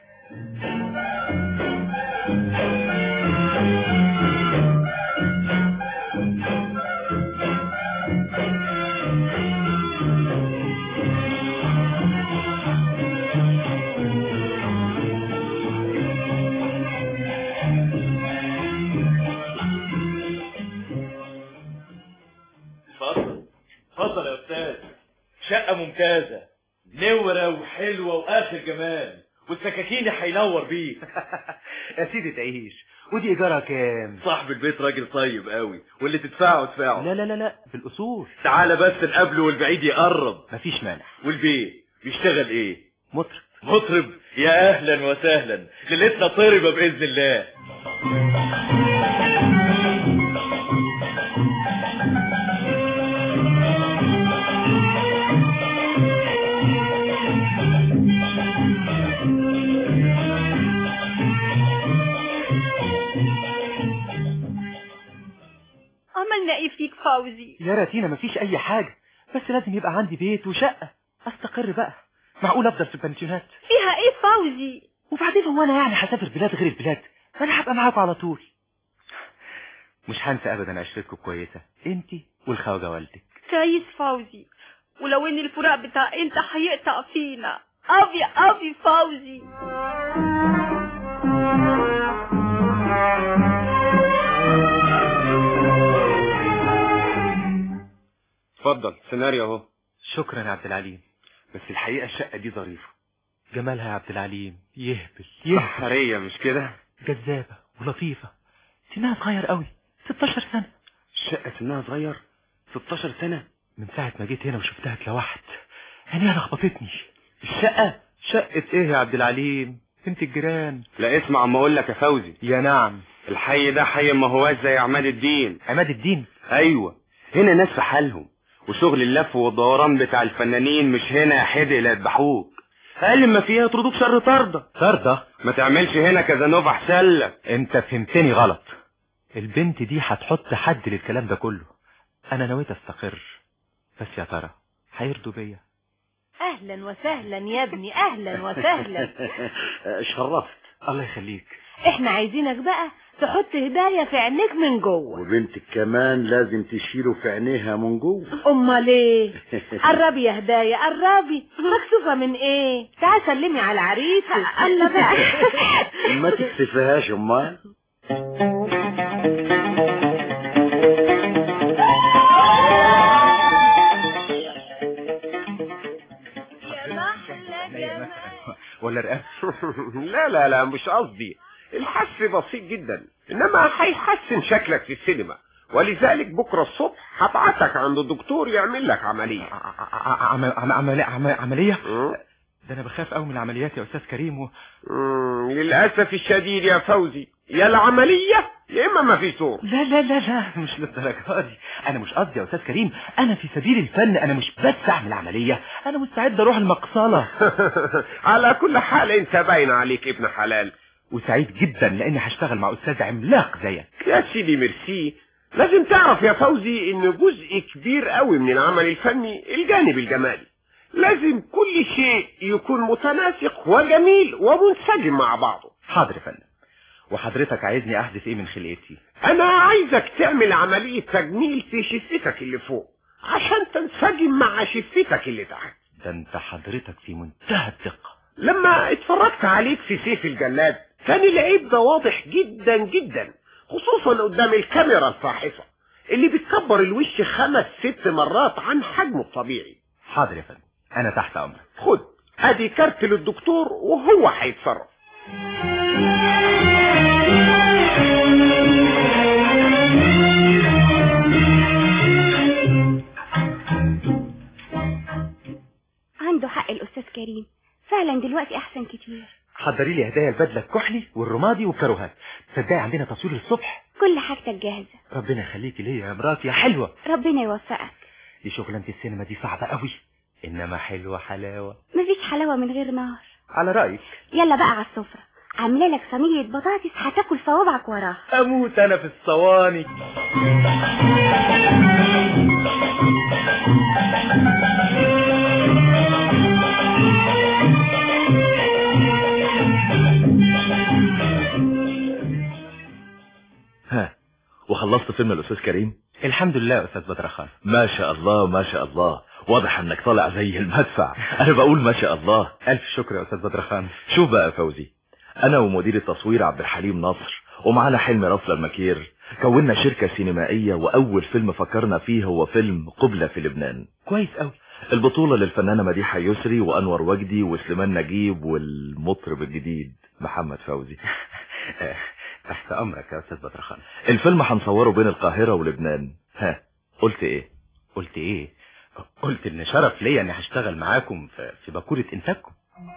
Speaker 21: اتفضل يا
Speaker 10: استاذ، شقة ممتازة نورة وحلوة واخر جمال، والسكاكين هينور بيك.
Speaker 17: يا سيدي تعيش. ودي ايجارها كام؟
Speaker 10: صاحب البيت راجل طيب قوي، واللي تدفعه ادفعه.
Speaker 17: لا لا لا لا، بالاصول.
Speaker 10: تعالى بس نقابله والبعيد يقرب.
Speaker 17: مفيش مانع.
Speaker 10: والبيت بيشتغل ايه؟
Speaker 17: مطرب.
Speaker 10: مطرب؟ يا اهلا وسهلا، ليلتنا طربة باذن الله.
Speaker 14: عملنا ايه فيك فوزي؟
Speaker 17: يا راتينا مفيش اي حاجة، بس لازم يبقى عندي بيت وشقة استقر بقى. معقول افضل في البنسيونات؟
Speaker 14: فيها ايه فوزي؟
Speaker 17: وبعدين هو انا يعني هسافر بلاد غير البلاد؟ انا هبقى معاكم على طول. مش هنسى ابدا عشرتكم كويسة انتي والخواجة والدك.
Speaker 14: كويس فوزي، ولو ان الفراق بتاع انت هيقطع فينا قوي قوي فوزي.
Speaker 7: اتفضل سيناريو اهو.
Speaker 17: شكرا يا عبد العليم، بس الحقيقة الشقة دي ظريفة. جمالها يا عبد العليم يهبل
Speaker 7: سحرية مش كده؟
Speaker 17: جذابة ولطيفة. سنها صغير قوي، 16 سنة.
Speaker 7: الشقة سنها صغير 16 سنة؟
Speaker 17: من ساعة ما جيت هنا وشفتها اتلوحت، عينيها لخبطتني.
Speaker 7: الشقة؟
Speaker 17: شقة ايه يا عبد العليم؟ انت الجيران.
Speaker 7: لا اسمع اما اقول لك يا فوزي.
Speaker 17: يا نعم.
Speaker 7: الحي ده حي ما هواش زي عماد الدين.
Speaker 17: عماد الدين؟
Speaker 7: ايوه، هنا ناس في حالهم، وشغل اللف والدوران بتاع الفنانين مش هنا حدق لا يذبحوك. اقل ما فيها يطردوك شر طردة.
Speaker 17: طردة؟
Speaker 7: ما تعملش هنا كازانوفا احسن لك.
Speaker 17: انت فهمتني غلط. البنت دي هتحط حد للكلام ده كله. انا نويت استقر، بس يا ترى هيرضوا بيا؟
Speaker 14: اهلا وسهلا يا ابني، اهلا وسهلا.
Speaker 19: شرفت.
Speaker 17: الله يخليك.
Speaker 14: احنا عايزينك بقى تحط هدايا في عينيك من جوه،
Speaker 19: وبنتك كمان لازم تشيله في عينيها من جوه.
Speaker 14: امال ايه؟ قربي يا هدايا قربي، مكسوفه من ايه؟ تعالي سلمي على عريسك. الله بقى.
Speaker 19: ما تكسفهاش امال.
Speaker 17: ولا رقاب؟
Speaker 3: لا مش قصدي، الحس بسيط جدا، انما هيحسن شكلك في السينما، ولذلك بكره الصبح هبعتك عند الدكتور يعمل لك عمليه.
Speaker 17: عمليه؟ ده انا بخاف قوي من العمليات يا استاذ كريم
Speaker 3: للاسف الشديد يا فوزي، يا العمليه يا اما ما في صور.
Speaker 17: لا لا لا لا، مش للدرجه دي. انا مش قصدي يا استاذ كريم، انا في سبيل الفن، انا مش بس اعمل عمليه، انا مستعد اروح المقصله.
Speaker 3: على كل حال انت باين عليك ابن حلال،
Speaker 17: وسعيد جدا لاني هشتغل مع استاذ عملاق زيك.
Speaker 3: يا سيدي ميرسي. لازم تعرف يا فوزي ان جزء كبير قوي من العمل الفني الجانب الجمالي، لازم كل شيء يكون متناسق وجميل ومنسجم مع بعضه.
Speaker 17: حاضر يا فندم. وحضرتك عايزني احذف ايه من خلقتي؟
Speaker 3: انا عايزك تعمل عملية تجميل في شفتك اللي فوق عشان تنسجم مع شفتك اللي تحت.
Speaker 17: ده انت حضرتك في منتهى الدقة.
Speaker 3: لما اتفرجت عليك في سيف الجلاد كان العيب ده واضح جدا جدا، خصوصا قدام الكاميرا الفاحصة اللي بتكبر الوش 5-6 مرات عن حجمه الطبيعي.
Speaker 17: حاضر يا فندم، انا تحت امرك.
Speaker 3: خد ادي كارت للدكتور وهو هيتصرف.
Speaker 11: عنده حق الاستاذ كريم، فعلا دلوقتي احسن كتير.
Speaker 17: حضري لي هدايا البدله الكحلي والرمادي والكاروهات. تصدقي عندنا تصوير الصبح.
Speaker 11: كل حاجتك جاهزه.
Speaker 17: ربنا يخليكي ليا يا مراتي يا حلوه.
Speaker 11: ربنا يوفقك.
Speaker 17: دي شغلانه السينما دي صعبه قوي، انما حلوه حلاوه.
Speaker 11: مفيش حلاوه من غير نار.
Speaker 17: على رايك.
Speaker 11: يلا بقى على السفره، عامله لك صينيه بطاطس هتاكل صوابعك وراها.
Speaker 17: اموت انا في الصواني.
Speaker 10: ها، وخلصت فيلم الاستاذ كريم؟
Speaker 17: الحمد لله يا استاذ بدرخان.
Speaker 10: ما شاء الله ما شاء الله، واضح انك طالع زي المدفع. انا بقول ما شاء الله.
Speaker 17: الف شكر يا استاذ بدرخان.
Speaker 10: شوف بقى يا فوزي، انا ومدير التصوير عبد الحليم نصر
Speaker 2: ومعانا حلمي رفلة المكير. كوننا شركة سينمائية واول فيلم فكرنا فيه هو فيلم قبلة في لبنان.
Speaker 17: كويس قوي.
Speaker 2: البطولة للفنانة مديحة يسري وانور وجدي وسليمان نجيب والمطرب الجديد محمد فوزي.
Speaker 17: تحت امرك يا استاذ بدرخان.
Speaker 2: الفيلم هنصوره بين القاهرة ولبنان. ها قلت ايه؟
Speaker 17: قلت ان شرف ليا اني هشتغل معاكم في باكورة انتاجكم.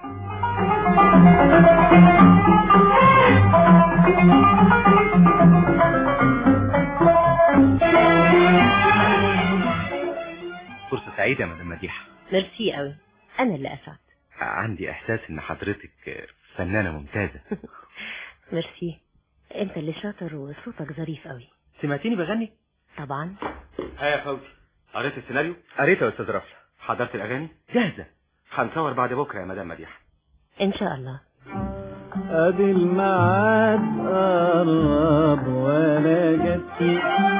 Speaker 17: فرصة سعيدة يا مدام مديحة.
Speaker 22: ميرسي قوي، انا اللي اسعد.
Speaker 17: عندي احساس ان حضرتك فنانة ممتازة.
Speaker 22: ميرسي، انت اللي شاطر وصوتك ظريف قوي.
Speaker 17: سمعتيني بغني؟
Speaker 22: طبعا.
Speaker 7: ها يا فوزي، قريت السيناريو؟
Speaker 17: قريته يا استاذ رفلة.
Speaker 7: حضرت الاغاني؟
Speaker 17: جاهزة.
Speaker 7: هنصور بعد بكره يا مدام مديحة
Speaker 22: ان شاء الله.
Speaker 18: ادي الميعاد قرب ولا جت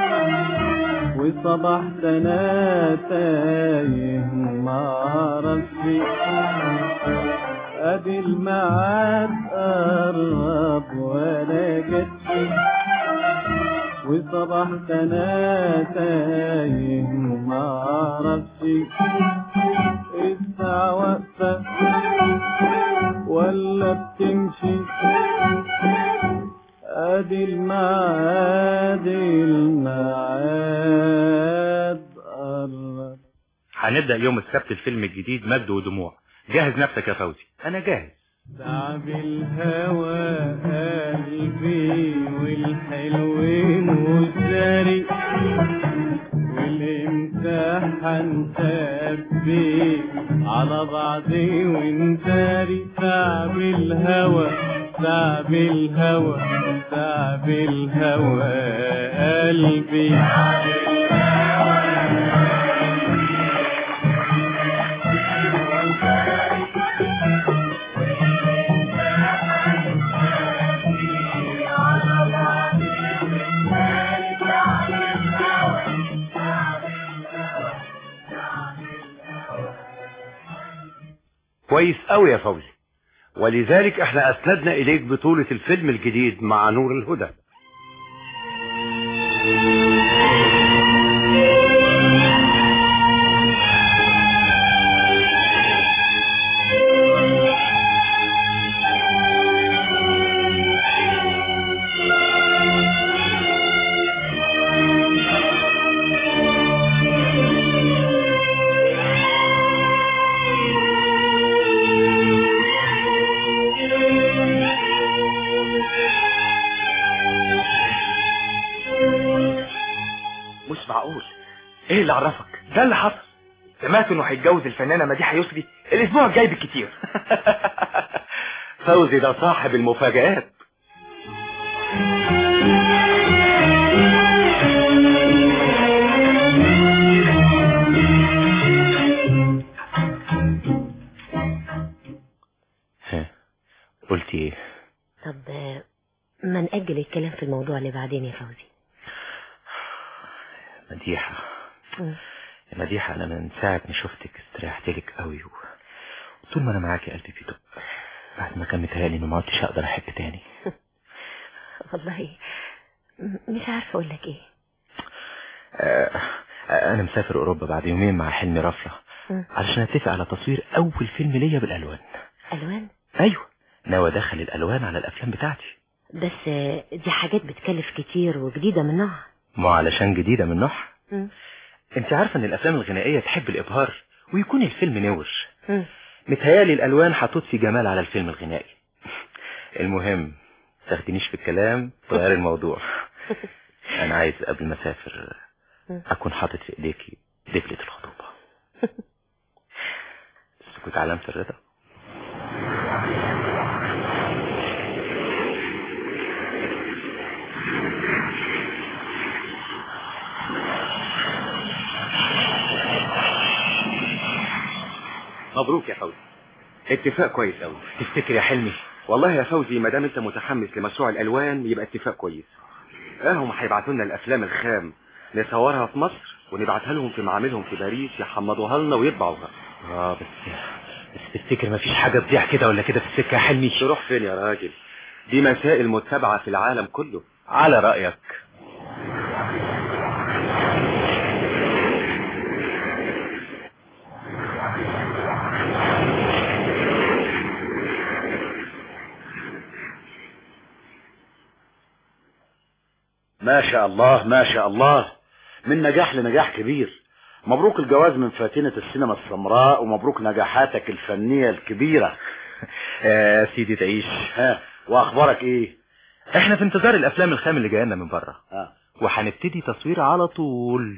Speaker 18: وصبحت انا تايه معرفش. ادي الميعاد قرب ولا جت وصبحت انا تايه معرفش. الساعة واقفة ولا بتمشي. ادي الميعاد قرب.
Speaker 17: هنبدأ يوم السبت الفيلم الجديد مجد ودموع. جهز نفسك يا فوزي. انا جاهز.
Speaker 18: تعب الهوى قلبي والحلوين والساري والامتحان تبي على بعضي وانتاري. تعب الهوى تعب الهوى تعب الهوى قلبي.
Speaker 12: كويس قوي يا فوزي، ولذلك احنا اسندنا اليك بطولة الفيلم الجديد مع نور الهدى.
Speaker 17: مش معقول. ايه اللي عرفك؟ ده اللي حصل. سمعت انه هيتجوز الفنانة مديحة يسري الاسبوع الجاي بالكتير.
Speaker 12: فوزي ده صاحب المفاجآت.
Speaker 17: قلت ايه؟
Speaker 22: طب ما نأجل الكلام في الموضوع اللي بعدين يا فوزي.
Speaker 17: مديحة يا مديحة، انا من ساعة ما شفتك استريحت لك قوي طول ما انا معاكي قلبي بيدق. بعد ما كان متهيألي انه ما عدتش اقدر احب تاني.
Speaker 22: والله مش عارفه اقول لك ايه.
Speaker 17: انا مسافر اوروبا بعد يومين مع حلمي رفلة علشان اتفق على تصوير اول فيلم ليا بالالوان.
Speaker 22: الوان؟
Speaker 17: ايوه، ناوي ادخل الالوان على الافلام بتاعتي.
Speaker 22: بس دي حاجات بتكلف كتير وجديدة من نوعها.
Speaker 17: ما علشان جديدة من نوعها. انت عارفة ان الافلام الغنائية تحب الابهار ويكون الفيلم نوش. متهيألي الالوان هتضفي جمال على الفيلم الغنائي. المهم تاخدنيش في الكلام تغير الموضوع. انا عايز قبل ما اسافر اكون حاطط في ايديكي دبلة الخطوبة. سكوت علامة الرضا.
Speaker 7: مبروك يا فوزي، اتفاق كويس قوي.
Speaker 17: تفتكر يا حلمي؟
Speaker 7: والله يا فوزي ما دام انت متحمس لمشروع الالوان يبقى اتفاق كويس. هم هيبعتوا لنا الافلام الخام نصورها في مصر ونبعتها لهم في معاملهم في باريس يحمضوها لنا ويطبعوها.
Speaker 17: بس تفتكر ما فيش حاجة تضيع كده ولا كده في السكة يا حلمي؟
Speaker 7: تروح فين يا راجل؟ دي مسائل متبعة في العالم كله.
Speaker 17: على رأيك.
Speaker 12: ما شاء الله ما شاء الله، من نجاح لنجاح كبير. مبروك الجواز من فاتنة السينما السمراء، ومبروك نجاحاتك الفنية الكبيرة.
Speaker 17: يا سيدي تعيش.
Speaker 12: ها، واخبارك ايه؟
Speaker 17: احنا في انتظار الافلام الخام اللي جاينا من بره، وهنبتدي تصوير على طول.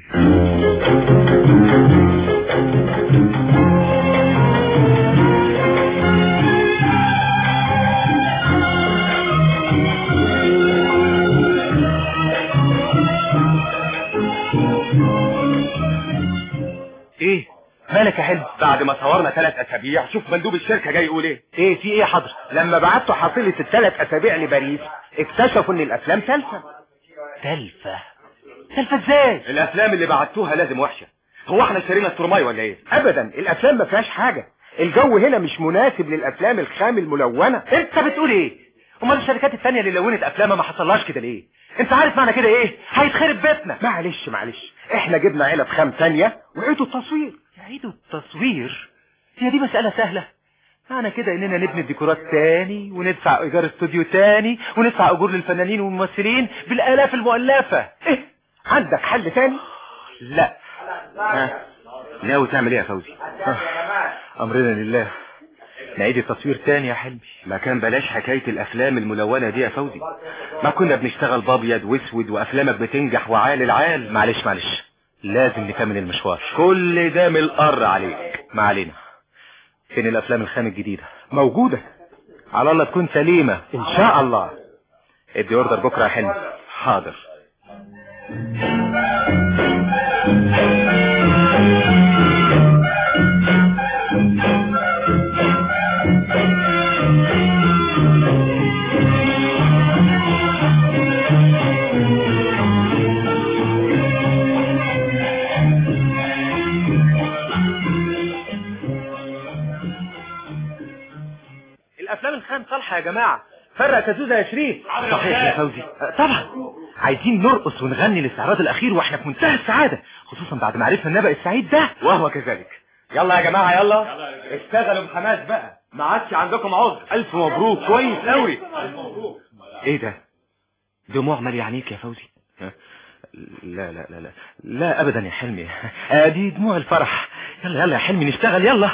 Speaker 7: ايه
Speaker 17: مالك يا حلم؟
Speaker 7: بعد ما صورنا 3 اسابيع شوف مندوب الشركة جاي يقول ايه.
Speaker 17: ايه في ايه يا حضر؟
Speaker 3: لما بعتوا حصيلة ال3 اسابيع لباريس اكتشفوا ان الافلام تلفة.
Speaker 17: تلفة ازاي؟
Speaker 7: الافلام اللي بعتوها لازم وحشة. هو احنا اشترينا الترماي ولا ايه؟
Speaker 3: ابدا، الافلام ما فيهاش حاجة. الجو هنا مش مناسب للافلام الخام الملونة.
Speaker 17: انت بتقول ايه؟ امال الشركات التانية اللي لونت افلامها ما حصلهاش كده ليه؟ انت عارف معنى كده ايه؟ هيتخرب بيتنا.
Speaker 3: معلش احنا جبنا علب خام تانية وعيدوا التصوير.
Speaker 17: يعيدوا التصوير؟ هي دي مسألة سهلة؟ معنى كده اننا نبني الديكورات تاني، وندفع ايجار استوديو تاني، وندفع اجور للفنانين والممثلين بالالاف المؤلفة.
Speaker 3: ايه عندك حل تاني؟
Speaker 17: لا.
Speaker 7: ناوي تعمل ايه يا فوزي؟
Speaker 17: امرنا لله. نعيد التصوير تاني يا حلمي.
Speaker 7: ما كان بلاش حكاية الافلام الملونة دي يا فوزي. ما كنا بنشتغل بابيض واسود وافلامك بتنجح وعال العال.
Speaker 17: معلش لازم نكمل المشوار.
Speaker 7: كل ده من القر عليك.
Speaker 17: ما علينا. فين الافلام الخام الجديدة؟
Speaker 3: موجودة،
Speaker 17: على الله تكون سليمة
Speaker 3: ان شاء الله.
Speaker 17: ادي اوردر بكرة يا حلمي.
Speaker 7: حاضر.
Speaker 17: الافلام الخام صالحة يا جماعة. فرق كازوزة يا شريف.
Speaker 7: صحيح يا فوزي.
Speaker 17: طبعا عايزين نرقص ونغني الاستعراض الاخير واحنا في منتهى السعادة، خصوصا بعد ما عرفنا النبأ السعيد ده.
Speaker 7: وهو كذلك. يلا يا جماعة يلا اشتغلوا بحماس بقى، ما عادش عندكم عذر. الف مبروك. كويس قوي. ايه ده؟ دموع مالية عينيك يا فوزي؟
Speaker 17: لا لا لا لا لا ابدا يا حلمي، دي دموع الفرح. يلا يا حلمي نشتغل يلا.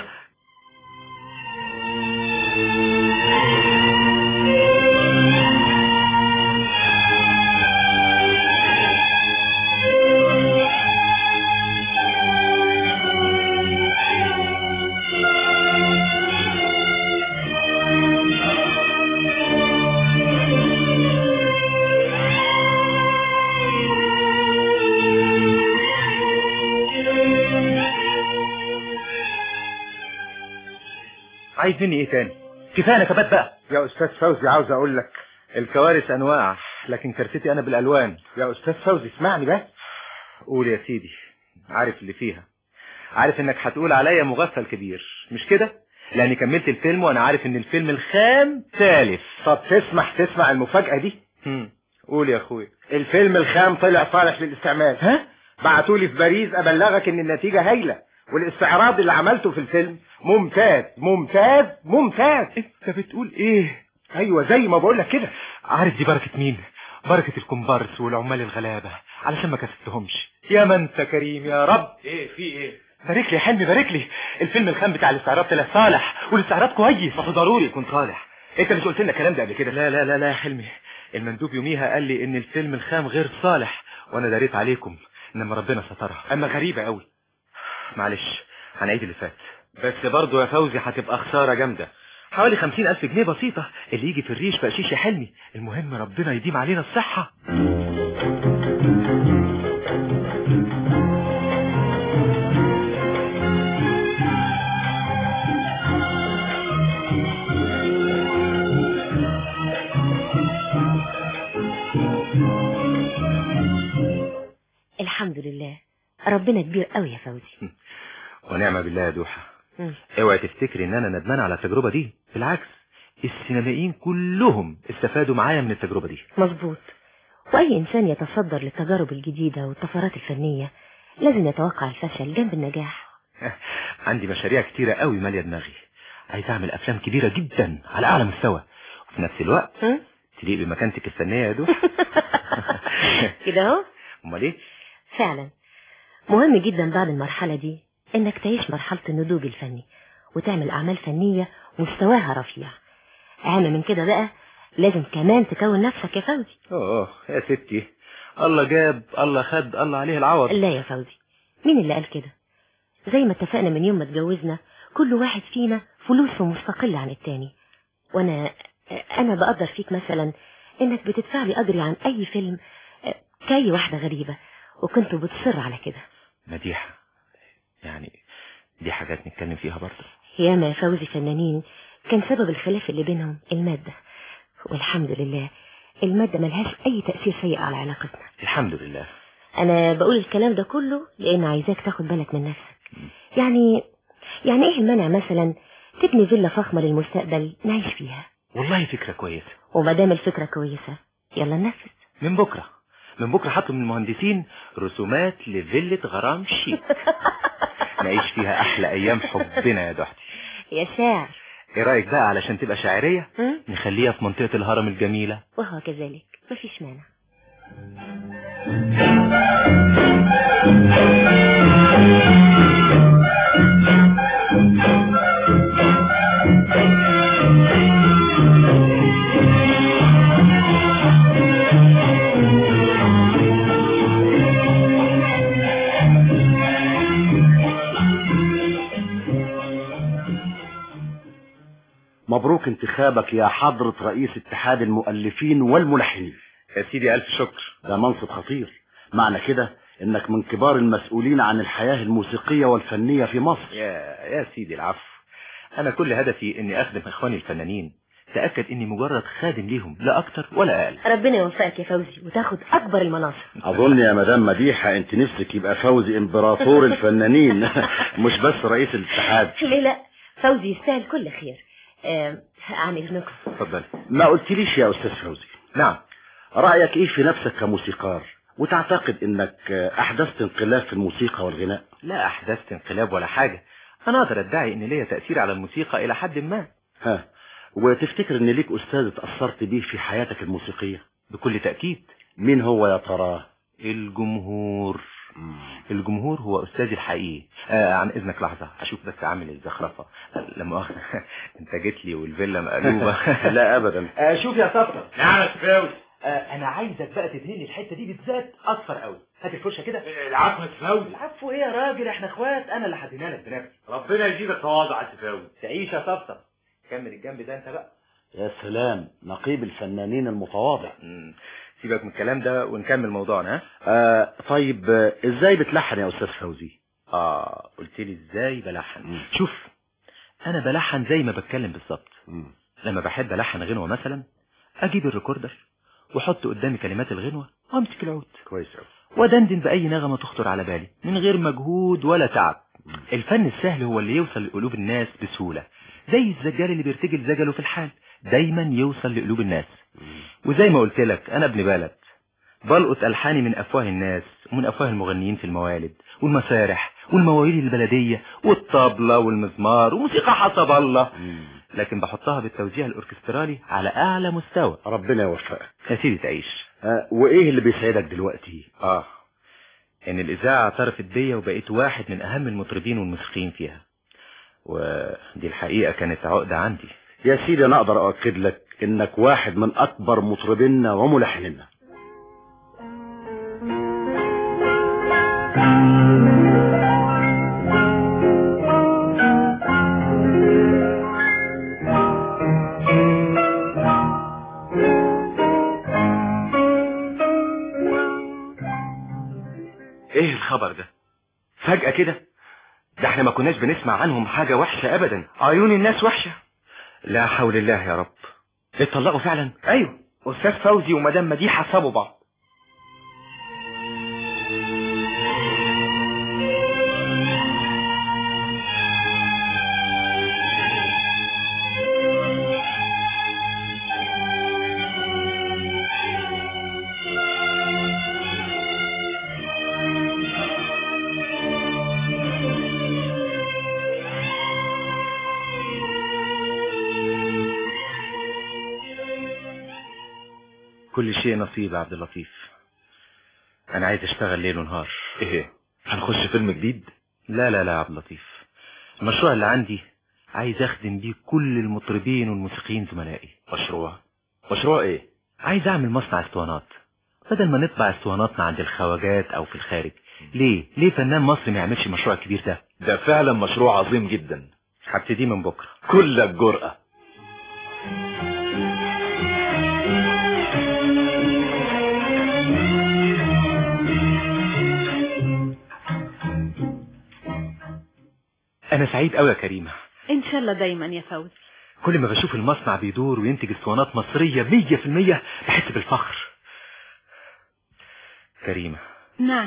Speaker 17: عايز مني ايه تاني؟ كفايه نكبات بقى.
Speaker 3: يا استاذ فوزي عاوز اقول لك
Speaker 17: الكوارث انواع، لكن كارثتي انا بالالوان.
Speaker 3: يا استاذ فوزي اسمعني بس.
Speaker 17: قول يا سيدي. عارف اللي فيها، عارف انك هتقول عليا مغفل كبير مش كده؟ لاني كملت الفيلم وانا عارف ان الفيلم الخام تالف.
Speaker 3: طب تسمع المفاجأة دي؟
Speaker 17: قول يا اخويا.
Speaker 3: الفيلم الخام طلع صالح للاستعمال.
Speaker 17: ها؟
Speaker 3: بعتولي في باريس ابلغك ان النتيجة هايلة، والاستعراض اللي عملته في الفيلم ممتاز ممتاز ممتاز.
Speaker 17: انت بتقول ايه؟
Speaker 3: ايوه زي ما بقولك كده.
Speaker 17: عارف دي بركة مين؟ بركة الكومبارس والعمال الغلابة، علشان ما كسبتهمش. يا ما انت كريم يا رب.
Speaker 7: ايه في ايه؟
Speaker 17: بارك لي يا حلمي بارك لي. الفيلم الخام بتاع الاستعراض طلع صالح، والاستعراض كويس.
Speaker 7: ما ضروري يكون صالح. انت مش قلت لنا الكلام ده قبل كده؟
Speaker 17: لا لا لا لا يا حلمي، المندوب يوميها قال لي ان الفيلم الخام غير صالح، وانا داريت عليكم، انما ربنا سترها.
Speaker 7: اما غريبة قوي.
Speaker 17: معلش هنعيد اللي فات.
Speaker 7: بس برضه يا فوزي هتبقى خسارة جامدة.
Speaker 17: حوالي 50,000 جنيه بسيطة، اللي يجي في الريش بقشيش يا حلمي. المهم ربنا يديم علينا الصحة.
Speaker 22: الحمد لله، ربنا كبير قوي يا فوزي.
Speaker 17: ونعم بالله يا دوحة. اوعي تفتكري ان انا ندمان على التجربة دي، بالعكس السينمائيين كلهم استفادوا معايا من التجربة دي.
Speaker 22: مظبوط. واي انسان يتصدر للتجارب الجديدة والطفرات الفنية لازم يتوقع الفشل جنب النجاح.
Speaker 17: عندي مشاريع كتيرة قوي مالية دماغي، عايز اعمل افلام كبيرة جدا على اعلى مستوى وفي نفس الوقت تليق بمكانتك الفنية يا دوح.
Speaker 22: كده اهو.
Speaker 17: امال ايه؟
Speaker 22: فعلا مهم جدا بعد المرحلة دي انك تعيش مرحلة النضوج الفني وتعمل اعمال فنية مستواها رفيع. اهم من كده بقى لازم كمان تكون نفسك يا فوزي.
Speaker 17: يا ستي، الله جاب الله خد الله عليه العوض.
Speaker 22: لا يا فوزي، مين اللي قال كده؟ زي ما اتفقنا من يوم ما اتجوزنا كل واحد فينا فلوسه مستقلة عن التاني، وانا بقدر فيك مثلا انك بتدفع لي اجري عن اي فيلم كاي واحدة غريبة، وكنت بتصر على كده.
Speaker 17: مديحة، يعني دي حاجات نتكلم فيها برضه.
Speaker 22: ياما يا فوزي فنانين كان سبب الخلاف اللي بينهم المادة، والحمد لله المادة ملهاش اي تأثير سيء على علاقتنا.
Speaker 17: الحمد لله.
Speaker 22: انا بقول الكلام ده كله لان عايزاك تاخد بالك من نفسك. يعني ايه المانع مثلا تبني فيلا فخمة للمستقبل نعيش فيها؟
Speaker 17: والله فكرة كويسة.
Speaker 22: ومادام الفكرة كويسة يلا ننفذ.
Speaker 17: من بكرة حطوا من المهندسين رسومات لفيلة غرام شيك. نعيش فيها احلى ايام حبنا يا ضحتي.
Speaker 22: يا شاعر،
Speaker 17: ايه رأيك بقى علشان تبقى شاعرية نخليها في منطقة الهرم الجميلة؟
Speaker 22: وهو كذلك مفيش مانع.
Speaker 12: مبروك انتخابك يا حضرة رئيس اتحاد المؤلفين والملحنين.
Speaker 17: يا سيدي ألف شكر.
Speaker 12: ده منصب خطير، معنى كده انك من كبار المسؤولين عن الحياة الموسيقية والفنية في مصر.
Speaker 17: يا سيدي العفو، انا كل هدفي اني اخدم اخواني الفنانين. تأكد اني مجرد خادم ليهم لا اكتر ولا اقل.
Speaker 22: ربنا يوفقك يا فوزي وتاخد اكبر المناصب.
Speaker 12: اظن يا مدام مديحة انت نفسك يبقى فوزي امبراطور الفنانين مش بس رئيس الاتحاد.
Speaker 22: ليه لا، فوزي يستاهل كل خير. عن اذنكم.
Speaker 17: اتفضل.
Speaker 12: ما قلتليش يا استاذ فوزي.
Speaker 17: نعم.
Speaker 12: رأيك ايه في نفسك كموسيقار، وتعتقد انك احدثت انقلاب في الموسيقى والغناء؟
Speaker 17: لا احدثت انقلاب ولا حاجة، انا اقدر ادعي ان ليا تأثير على الموسيقى الى حد ما.
Speaker 12: وتفتكر ان ليك استاذ اتأثرت بيه في حياتك الموسيقية؟
Speaker 17: بكل تأكيد.
Speaker 12: مين هو يا ترى؟
Speaker 17: الجمهور. الجمهور هو استاذي الحقيقي. عن اذنك لحظة اشوف بس عامل الزخرفة. لا مؤاخذة انت جيت لي والفيلا مقلوبة.
Speaker 12: لا ابدا.
Speaker 17: شوف يا صفر.
Speaker 10: نعم يا فوزي.
Speaker 17: انا عايزك بقى تدهني الحتة دي بالذات اصفر قوي. هات الفرشة كده.
Speaker 10: العفو يا فوزي.
Speaker 17: العفو ايه يا راجل، احنا اخوات، انا اللي هدينها لك بنفسي.
Speaker 10: ربنا يجيبك تواضع يا فوزي.
Speaker 17: تعيش يا صفر. كمل الجنب ده انت بقى.
Speaker 12: يا سلام، نقيب الفنانين المتواضع.
Speaker 17: سيبك من الكلام ده ونكمل موضوعنا.
Speaker 12: طيب ازاي بتلحن يا استاذ فوزي؟
Speaker 17: قلت لي ازاي بلحن. شوف انا بلحن زي ما بتكلم بالظبط. لما بحب الحن غنوة مثلا اجيب الريكوردر واحط قدامي كلمات الغنوة وامسك العود
Speaker 12: كويس قوي
Speaker 17: ودندن باي نغمة تخطر على بالي من غير مجهود ولا تعب. الفن السهل هو اللي يوصل لقلوب الناس بسهولة، زي الزجال اللي بيرتجل زجله في الحال دايما يوصل لقلوب الناس. وزي ما قلت لك انا ابن بلد، بلقط الحاني من افواه الناس ومن افواه المغنيين في الموالد والمسارح والمواويل البلدية والطبلة والمزمار وموسيقى حسب الله، لكن بحطها بالتوزيع الاوركسترالي على اعلى مستوى.
Speaker 12: ربنا يوفقك
Speaker 17: يا سيدي تعيش.
Speaker 12: وايه اللي بيسعدك دلوقتي؟
Speaker 17: ان الاذاعة اعترفت بيا وبقيت واحد من اهم المطربين والموسيقيين فيها، ودي الحقيقة كانت عقدة عندي.
Speaker 12: يا سيدي انا اقدر اؤكد لك انك واحد من اكبر مطربينا وملحننا.
Speaker 17: ايه الخبر ده فجأة كده؟ ده احنا ما كناش بنسمع عنهم حاجة وحشة ابدا. عيون الناس وحشة. لا حول الله يا رب. اتطلقوا فعلا؟
Speaker 10: ايوه، استاذ فوزي ومدام مديحة سابوا بعض.
Speaker 17: كل شيء نصيب يا عبد اللطيف. انا عايز اشتغل ليل ونهار.
Speaker 2: ايه هنخش فيلم جديد؟
Speaker 17: لا لا لا يا عبد اللطيف، المشروع اللي عندي عايز اخدم بيه كل المطربين والموسيقيين زملائي.
Speaker 2: مشروع ايه؟
Speaker 17: عايز اعمل مصنع اسطوانات، بدل ما نطبع اسطواناتنا عند الخواجات او في الخارج. ليه فنان مصري ما يعملش مشروع كبير ده؟
Speaker 2: ده فعلا مشروع عظيم جدا.
Speaker 17: هبتدي من بكره.
Speaker 2: كلك جرأة.
Speaker 17: انا سعيد قوي يا كريمة.
Speaker 11: ان شاء الله دايما يا فوزي.
Speaker 17: كل ما بشوف المصنع بيدور وينتج اسطوانات مصرية 100% بحس بالفخر. كريمة.
Speaker 11: نعم.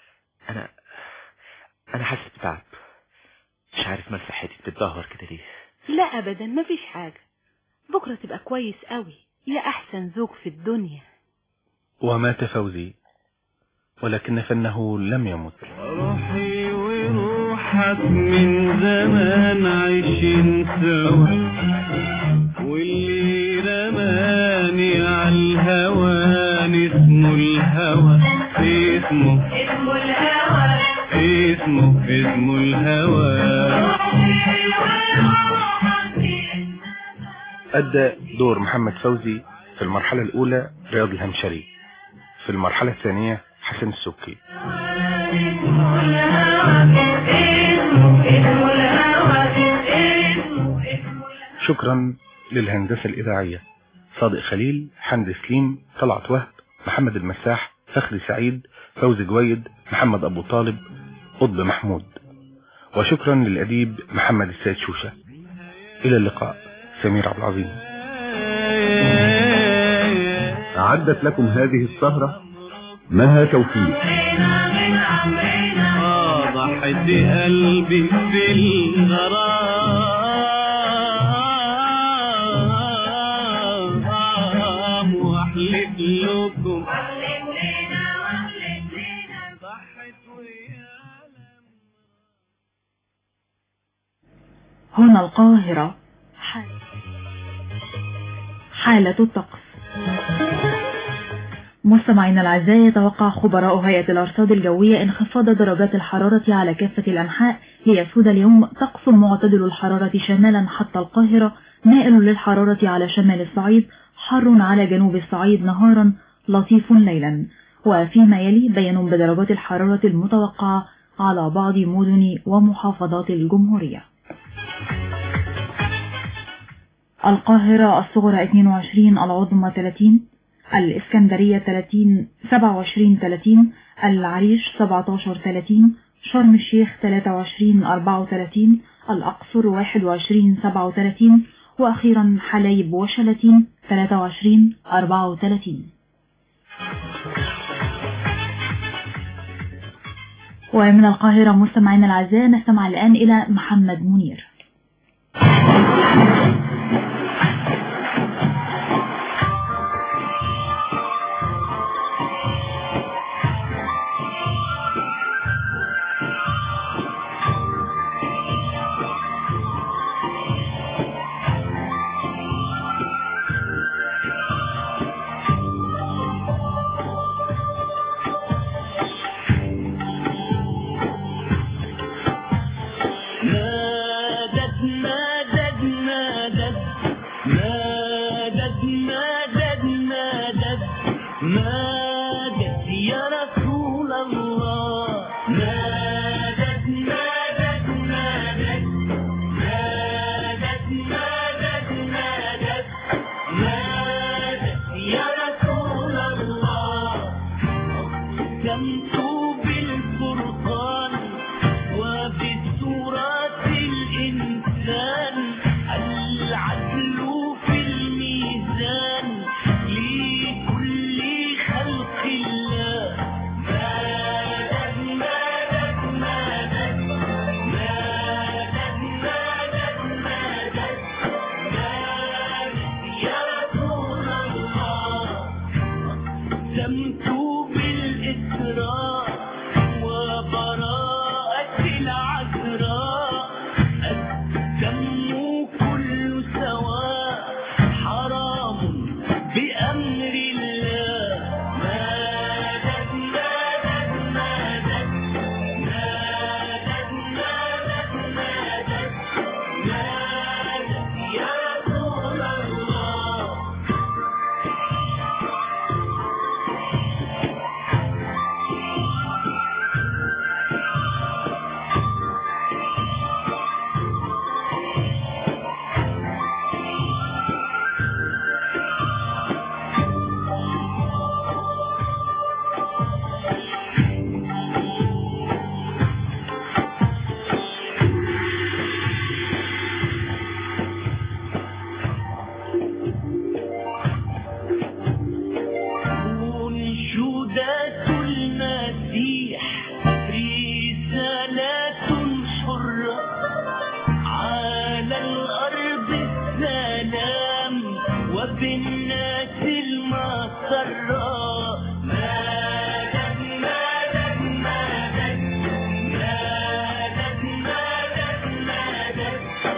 Speaker 17: انا حاسس بتعب، مش عارف مال صحتي بتتدهور كده ليه.
Speaker 11: لا ابدا مفيش حاجة، بكرة تبقى كويس قوي يا احسن زوج في الدنيا.
Speaker 4: ومات فوزي ولكن فنه لم يمت.
Speaker 18: روحي وروحك من زمان عايشين سوا، واللي رماني عالهوان اسمه الهوى، اسمه الهوى.
Speaker 4: أدى دور محمد فوزي في المرحلة الأولى رياض الهمشري، في المرحلة الثانية حسن السبكي. شكرا للهندسة الإذاعية صادق خليل، حمد سليم، طلعت وهب، محمد المساح، فخري سعيد، فوزي جويد، محمد أبو طالب، قطب محمود. وشكرا للأديب محمد السيد شوشة. إلى اللقاء. سمير عبد العظيم.
Speaker 1: أعدت لكم هذه السهرة مها توفيق.
Speaker 18: ضحت قلبي في الغرام واحلف لكم
Speaker 13: هنا القاهرة. حالة الطقس. مستمعينا الأعزاء، يتوقع خبراء هيئة الأرصاد الجوية انخفاض درجات الحرارة على كافة الأنحاء، ليسود اليوم طقس معتدل الحرارة شمالا حتى القاهرة، مائل للحرارة على شمال الصعيد، حر على جنوب الصعيد نهارا، لطيف ليلا. وفيما يلي بيان بدرجات الحرارة المتوقعة على بعض مدن ومحافظات الجمهورية. القاهرة الصغرى 22، العظمى 30، الإسكندرية 27-30، العريش 17-30، شرم الشيخ 23-34، الأقصر 21-37، وأخيرا حلايب وشلاتين 23-34. ومن القاهرة مستمعينا الأعزاء نستمع الآن إلى محمد منير.
Speaker 18: نادت بالناس المسرة مدد مدد مدد مدد مدد مدد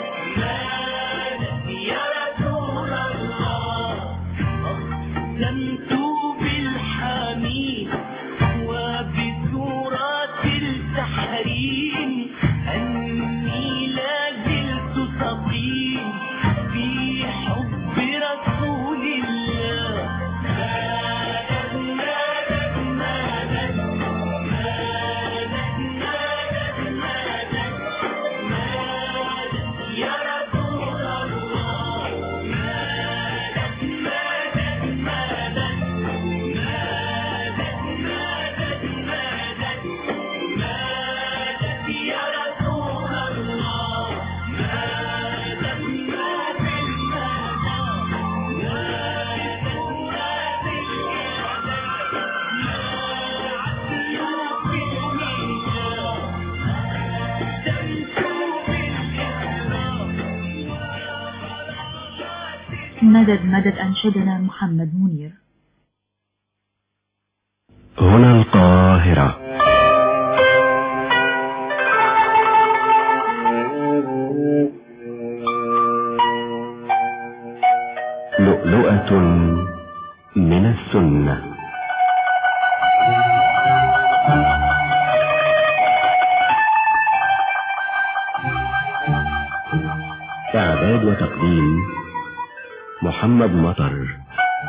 Speaker 18: مدد يا رسول الله أقسمت بالحميد وبسورة التحريم أني لا زلت سقيم في حب رسول الله مدد مدد مدد مدد مدد مدد مدد يا رسول الله مدد مدد مدد مدد مدد مدد يا رسول الله مدد
Speaker 13: مدد مدد أنشدنا محمد منير.
Speaker 5: هنا القاهرة. لؤلؤة من السنة. إعداد وتقديم محمد مطر.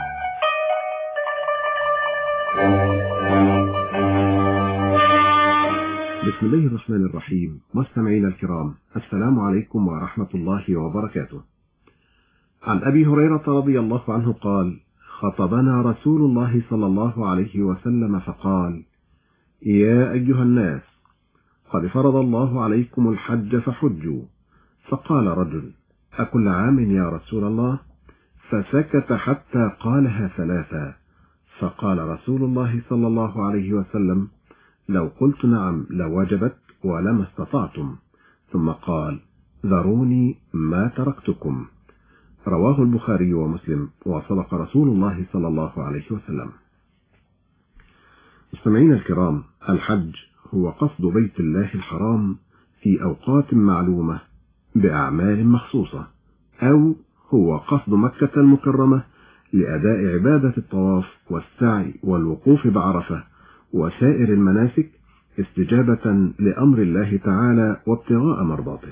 Speaker 16: بسم الله الرحمن الرحيم. مستمعينا الكرام، السلام عليكم ورحمة الله وبركاته. عن أبي هريرة رضي الله عنه قال: خطبنا رسول الله صلى الله عليه وسلم فقال: يا أيها الناس، قد فرض الله عليكم الحج فحجوا. فقال رجل: أكل عام يا رسول الله؟ فسكت حتى قالها ثلاثا. فقال رسول الله صلى الله عليه وسلم: لو قلت نعم لوجبت ولما استطعتم. ثم قال: ذروني ما تركتكم. رواه البخاري ومسلم، وصدق رسول الله صلى الله عليه وسلم. مستمعين الكرام، الحج هو قصد بيت الله الحرام في أوقات معلومة بأعمال مخصوصة، أو هو قصد مكة المكرمة لأداء عبادة الطواف والسعي والوقوف بعرفة وسائر المناسك استجابة لأمر الله تعالى وابتغاء مرضاته.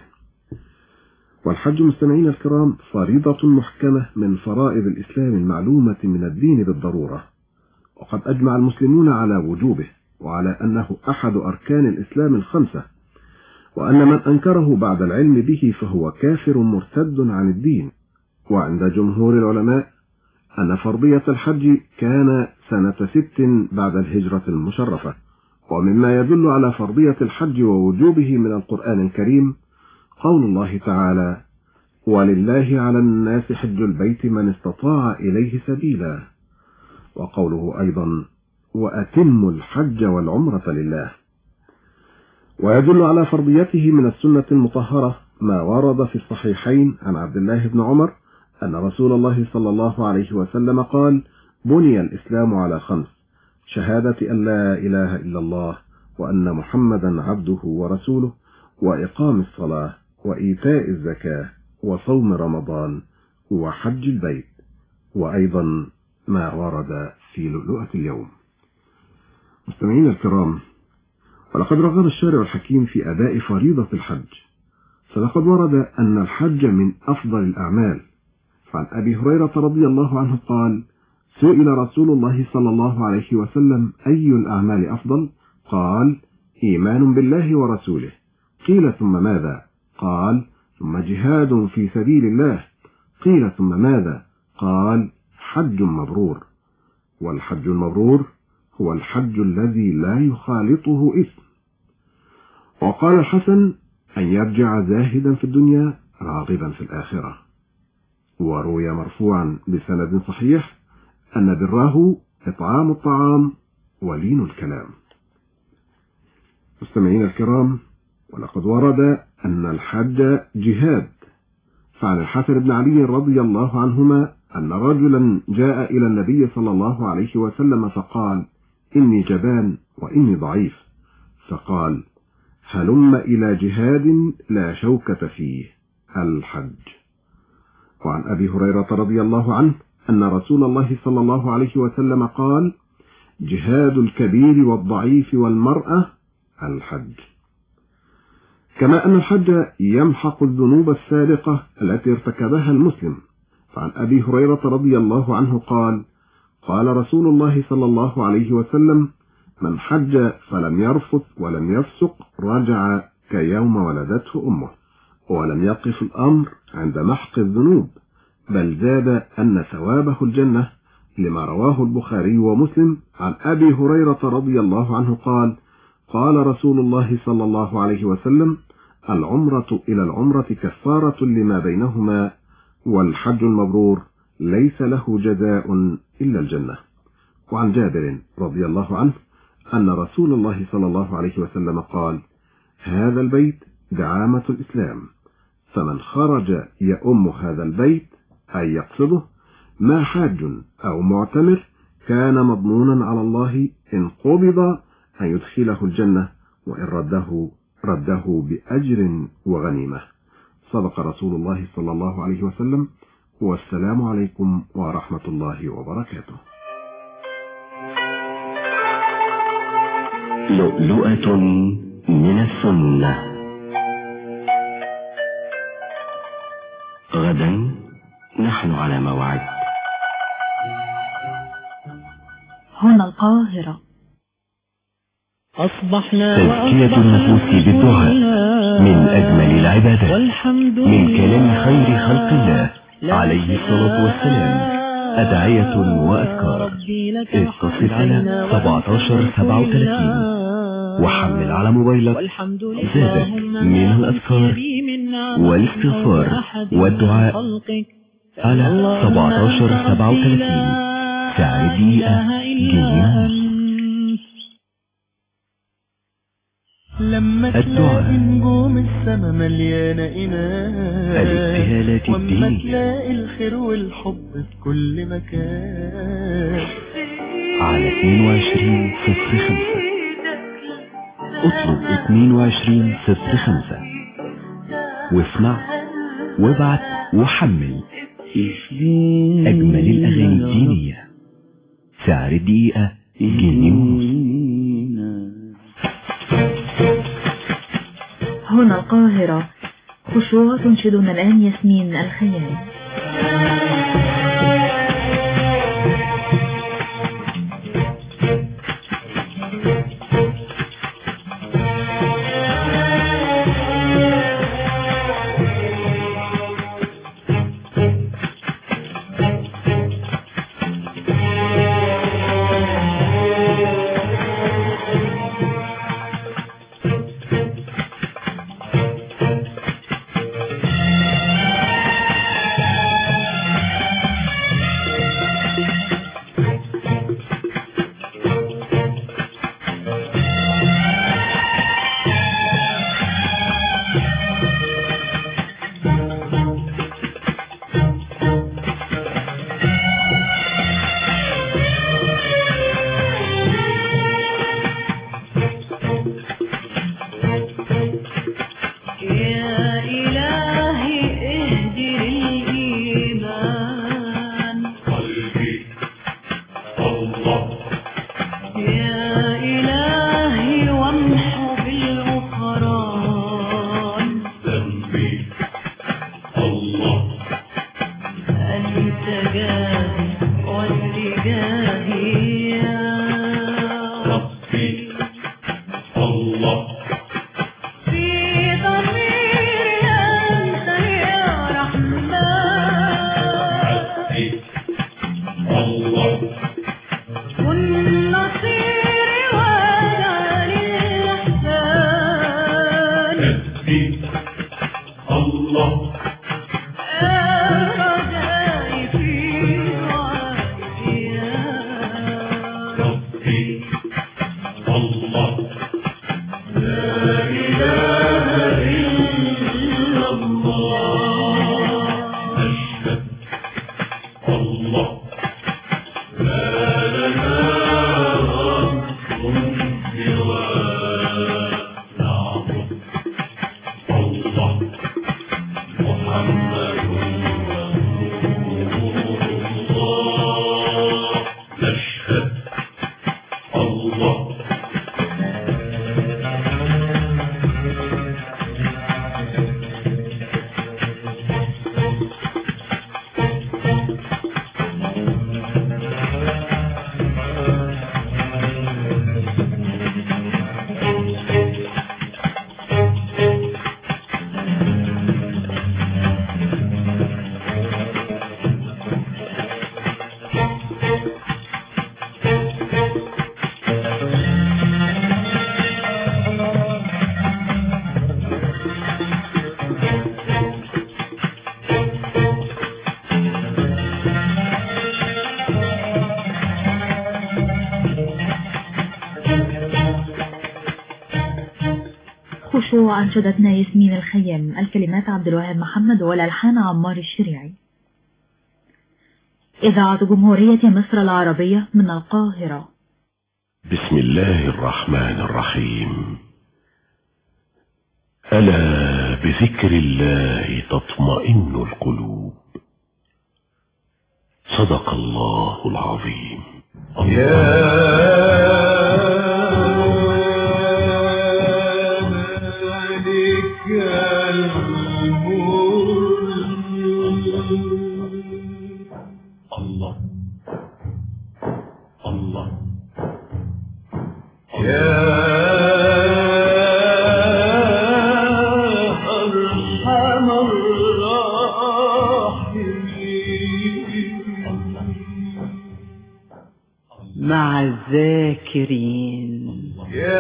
Speaker 16: والحج مستمعين الكرام فريضة محكمة من فرائض الإسلام المعلومة من الدين بالضرورة، وقد أجمع المسلمون على وجوبه وعلى أنه أحد أركان الإسلام الخمسة، وأن من أنكره بعد العلم به فهو كافر مرتد عن الدين. وعند جمهور العلماء أن فرضية الحج كان سنة 6 بعد الهجرة المشرفة. ومما يدل على فرضية الحج ووجوبه من القرآن الكريم قول الله تعالى: ولله على الناس حج البيت من استطاع إليه سبيلا. وقوله أيضا: وأتموا الحج والعمرة لله. ويدل على فرضيته من السنة المطهرة ما ورد في الصحيحين عن عبد الله بن عمر أن رسول الله صلى الله عليه وسلم قال: بني الإسلام على 5: شهادة أن لا إله إلا الله وأن محمدا عبده ورسوله، وإقام الصلاة، وإيتاء الزكاة، وصوم رمضان، وحج البيت. وأيضا ما ورد في لؤلؤة اليوم. مستمعين الكرام، ولقد رغب الشارع الحكيم في أداء فريضة الحج، فلقد ورد أن الحج من أفضل الأعمال. فعن أبي هريرة رضي الله عنه قال: سئل رسول الله صلى الله عليه وسلم: أي الأعمال أفضل؟ قال: إيمان بالله ورسوله. قيل: ثم ماذا؟ قال: ثم جهاد في سبيل الله. قيل: ثم ماذا؟ قال: حج مبرور. والحج المبرور هو الحج الذي لا يخالطه إثم. وقال الحسن: أن يرجع زاهدا في الدنيا راغبا في الآخرة. وروي مرفوعا بسند صحيح أن بره إطعام الطعام ولين الكلام. مستمعين الكرام، ولقد ورد أن الحج جهاد. فعن الحسن بن علي رضي الله عنهما أن رجلا جاء إلى النبي صلى الله عليه وسلم فقال: إني جبان وإني ضعيف. فقال: هلم إلى جهاد لا شوكة فيه، الحج. وعن أبي هريرة رضي الله عنه أن رسول الله صلى الله عليه وسلم قال: جهاد الكبير والضعيف والمرأة الحج. كما أن الحج يمحق الذنوب السابقة التي ارتكبها المسلم. فعن أبي هريرة رضي الله عنه قال: قال رسول الله صلى الله عليه وسلم: من حج فلم يرفث ولم يفسق رجع كيوم ولدته أمه. ولم يقف الأمر عند محق الذنوب، بل زاد أن ثوابه الجنة، لما رواه البخاري ومسلم عن أبي هريرة رضي الله عنه قال: قال رسول الله صلى الله عليه وسلم: العمرة إلى العمرة كفارة لما بينهما، والحج المبرور ليس له جزاء إلا الجنة. وعن جابر رضي الله عنه أن رسول الله صلى الله عليه وسلم قال: هذا البيت دعامة الإسلام، فمن خرج يؤم هذا البيت، أي يقصده ما حاج أو معتمر، كان مضمونا على الله إن قبض أن يدخله الجنة، وإن رده بأجر وغنيمة. صدق رسول الله صلى الله عليه وسلم. والسلام عليكم ورحمة الله وبركاته.
Speaker 5: لؤلؤة من السنة. غدا نحن على موعد.
Speaker 13: هنا القاهرة.
Speaker 6: أصبحنا
Speaker 5: تزكية النفوس بالدعاء من أجمل العبادات، من كلام خير خلق الله عليه الصلاة والسلام. أدعية وأذكار. اتصل على 1737 وحمل على موبايلك زادك من الأذكار والاستغفار والدعاء على 1737. سعر دقيقة جنيه.
Speaker 6: لما تلاقي نجوم السما مليانة إناس،
Speaker 5: الابتهالات
Speaker 6: وما
Speaker 5: الدينية
Speaker 6: تلاقي الخير والحب في كل مكان.
Speaker 5: على 2205. اطلب 2205 واسمع وابعت وحمل أجمل الأغاني الدينية. سعر الدقيقة جنيه ونص.
Speaker 13: هنا القاهرة. خشوع تنشدنا الآن ياسمين الخيال. خشوع أنشدتنا ياسمين الخيام، الكلمات عبد الوهاب محمد والألحان عمار الشريعي. إذاعة جمهورية مصر العربية من القاهرة.
Speaker 8: بسم الله الرحمن الرحيم. ألا بذكر الله تطمئن القلوب. صدق الله العظيم. الله الله يا أرحم الراحمين
Speaker 15: مع الذاكرين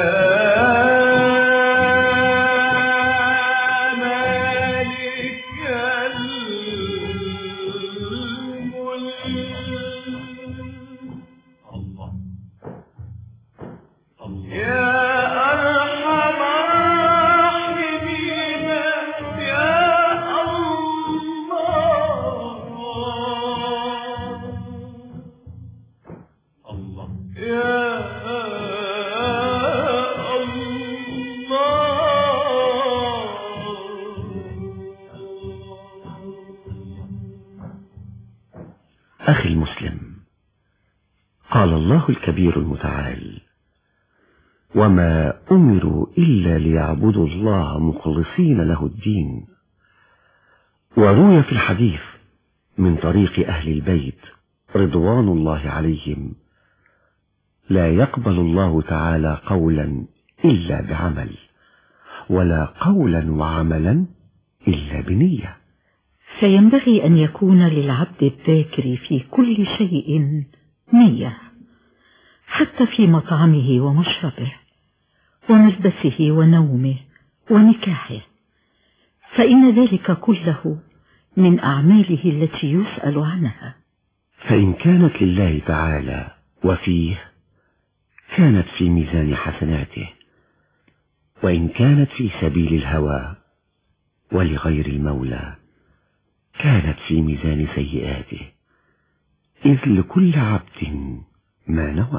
Speaker 5: أخي المسلم، قال الله الكبير المتعال: وما أمروا إلا ليعبدوا الله مخلصين له الدين. وروي في الحديث من طريق أهل البيت رضوان الله عليهم: لا يقبل الله تعالى قولا إلا بعمل، ولا قولا وعملا إلا بنية.
Speaker 23: فينبغي أن يكون للعبد الذاكر في كل شيء نية، حتى في مطعمه ومشربه وملبسه ونومه ونكاحه، فإن ذلك كله من أعماله التي يسأل عنها.
Speaker 5: فإن كانت لله تعالى وفيه كانت في ميزان حسناته، وإن كانت في سبيل الهوى ولغير المولى كانت في ميزان سيئاته، إذ لكل عبد ما نوى.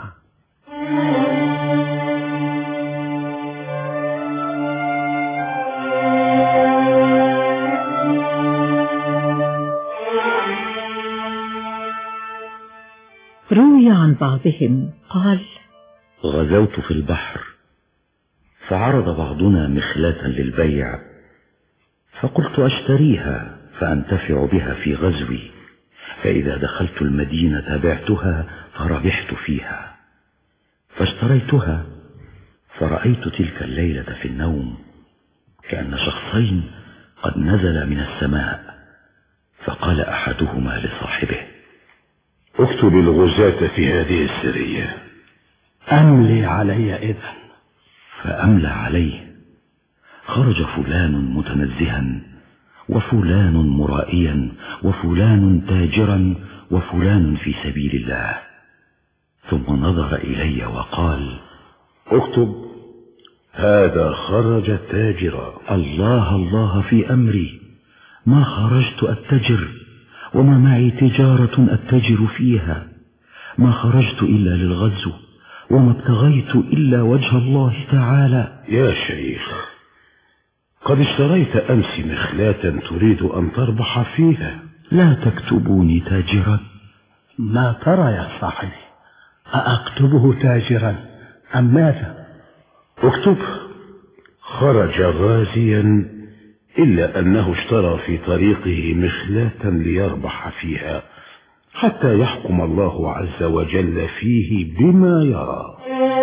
Speaker 23: روي عن بعضهم قال:
Speaker 5: غزوت في البحر، فعرض بعضنا مخلاة للبيع، فقلت أشتريها فأنتفع بها في غزوي، فإذا دخلت المدينة بعتها فربحت فيها. فاشتريتها، فرأيت تلك الليلة في النوم كأن شخصين قد نزل من السماء، فقال أحدهما لصاحبه:
Speaker 8: اكتب الغزاة في هذه السرية.
Speaker 5: أملي علي إذن. فأملى عليه. خرج فلان متنزها، وفلان مرائيا، وفلان تاجرا، وفلان في سبيل الله. ثم نظر إلي وقال:
Speaker 8: اكتب هذا خرج تاجرا.
Speaker 5: الله الله في أمري، ما خرجت أتجر، وما معي تجارة أتجر فيها، ما خرجت إلا للغزو، وما ابتغيت إلا وجه الله تعالى.
Speaker 8: يا شيخ، قد اشتريت أمس مخلاة تريد أن تربح فيها.
Speaker 5: لا تكتبوني تاجرا.
Speaker 9: ما ترى يا صاحبي، أأكتبه تاجرا أم ماذا؟
Speaker 8: اكتب. خرج غازيا إلا أنه اشترى في طريقه مخلاة ليربح فيها حتى يحكم الله عز وجل فيه بما يرى.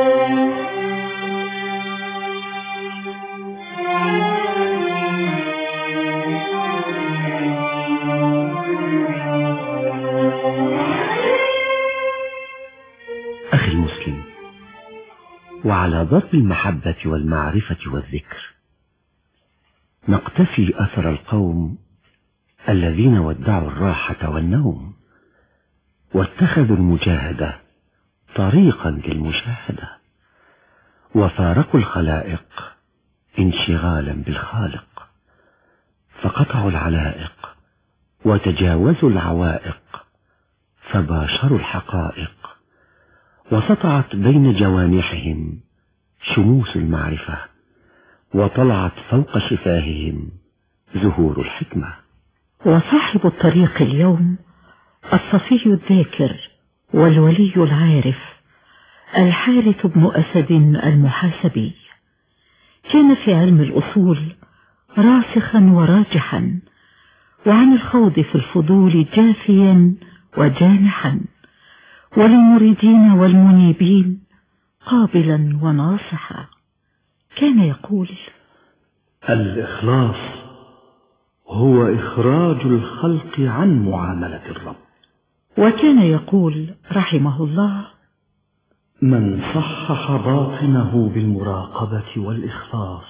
Speaker 5: أخي المسلم، وعلى ضرب المحبة والمعرفة والذكر نقتفي أثر القوم الذين ودعوا الراحة والنوم واتخذوا المجاهدة طريقا للمشاهدة، وفارقوا الخلائق انشغالا بالخالق، فقطعوا العلائق وتجاوزوا العوائق، فباشروا الحقائق، وسطعت بين جوانحهم شموس المعرفة، وطلعت فوق شفاههم زهور الحكمة.
Speaker 23: وصاحب الطريق اليوم الصفي الذاكر والولي العارف الحارث بن أسد المحاسبي، كان في علم الأصول راسخا وراجحا، وعن الخوض في الفضول جافيا وجانحا، وللمريدين والمنيبين قابلا وناصحا. كان يقول:
Speaker 5: الإخلاص هو إخراج الخلق عن معاملة الرب.
Speaker 23: وكان يقول رحمه الله:
Speaker 5: من صحح باطنه بالمراقبة والإخلاص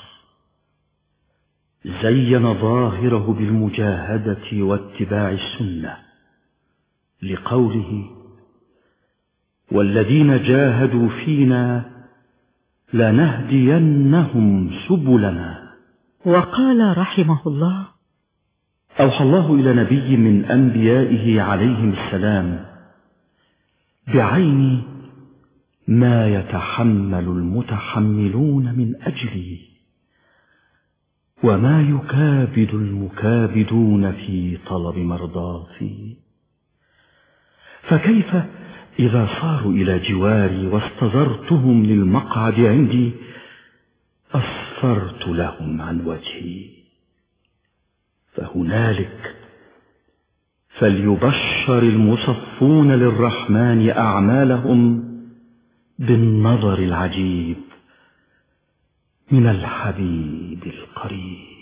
Speaker 5: زين ظاهره بالمجاهدة واتباع السنة، لقوله: والذين جاهدوا فينا لنهدينهم سبلنا.
Speaker 23: وقال رحمه الله:
Speaker 5: أوحى الله إلى نبي من أنبيائه عليهم السلام بعين ما يتحمل المتحملون من أجلي، وما يكابد المكابدون في طلب مرضاتي، فكيف إذا صاروا إلى جواري واستظرتهم للمقعد عندي أصفرت لهم عن وجهي. فهنالك فليبشر المصفون للرحمن أعمالهم بالنظر العجيب من الحبيب القريب.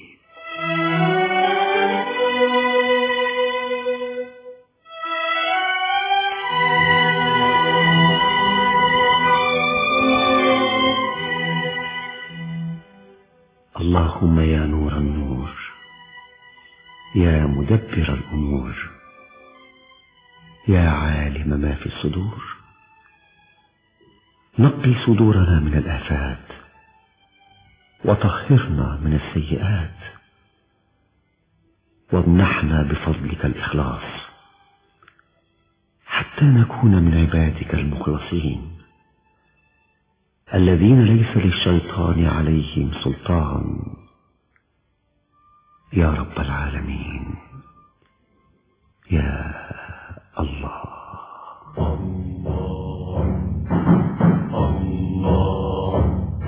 Speaker 5: اللهم يا نور النور، يا مدبر الأمور، يا عالم ما في الصدور، نقي صدورنا من الآفات وطهرنا من السيئات، وامنحنا بفضلك الإخلاص حتى نكون من عبادك المخلصين الذين ليس للشيطان عليهم سلطان، يا رب العالمين، يا الله. الله الله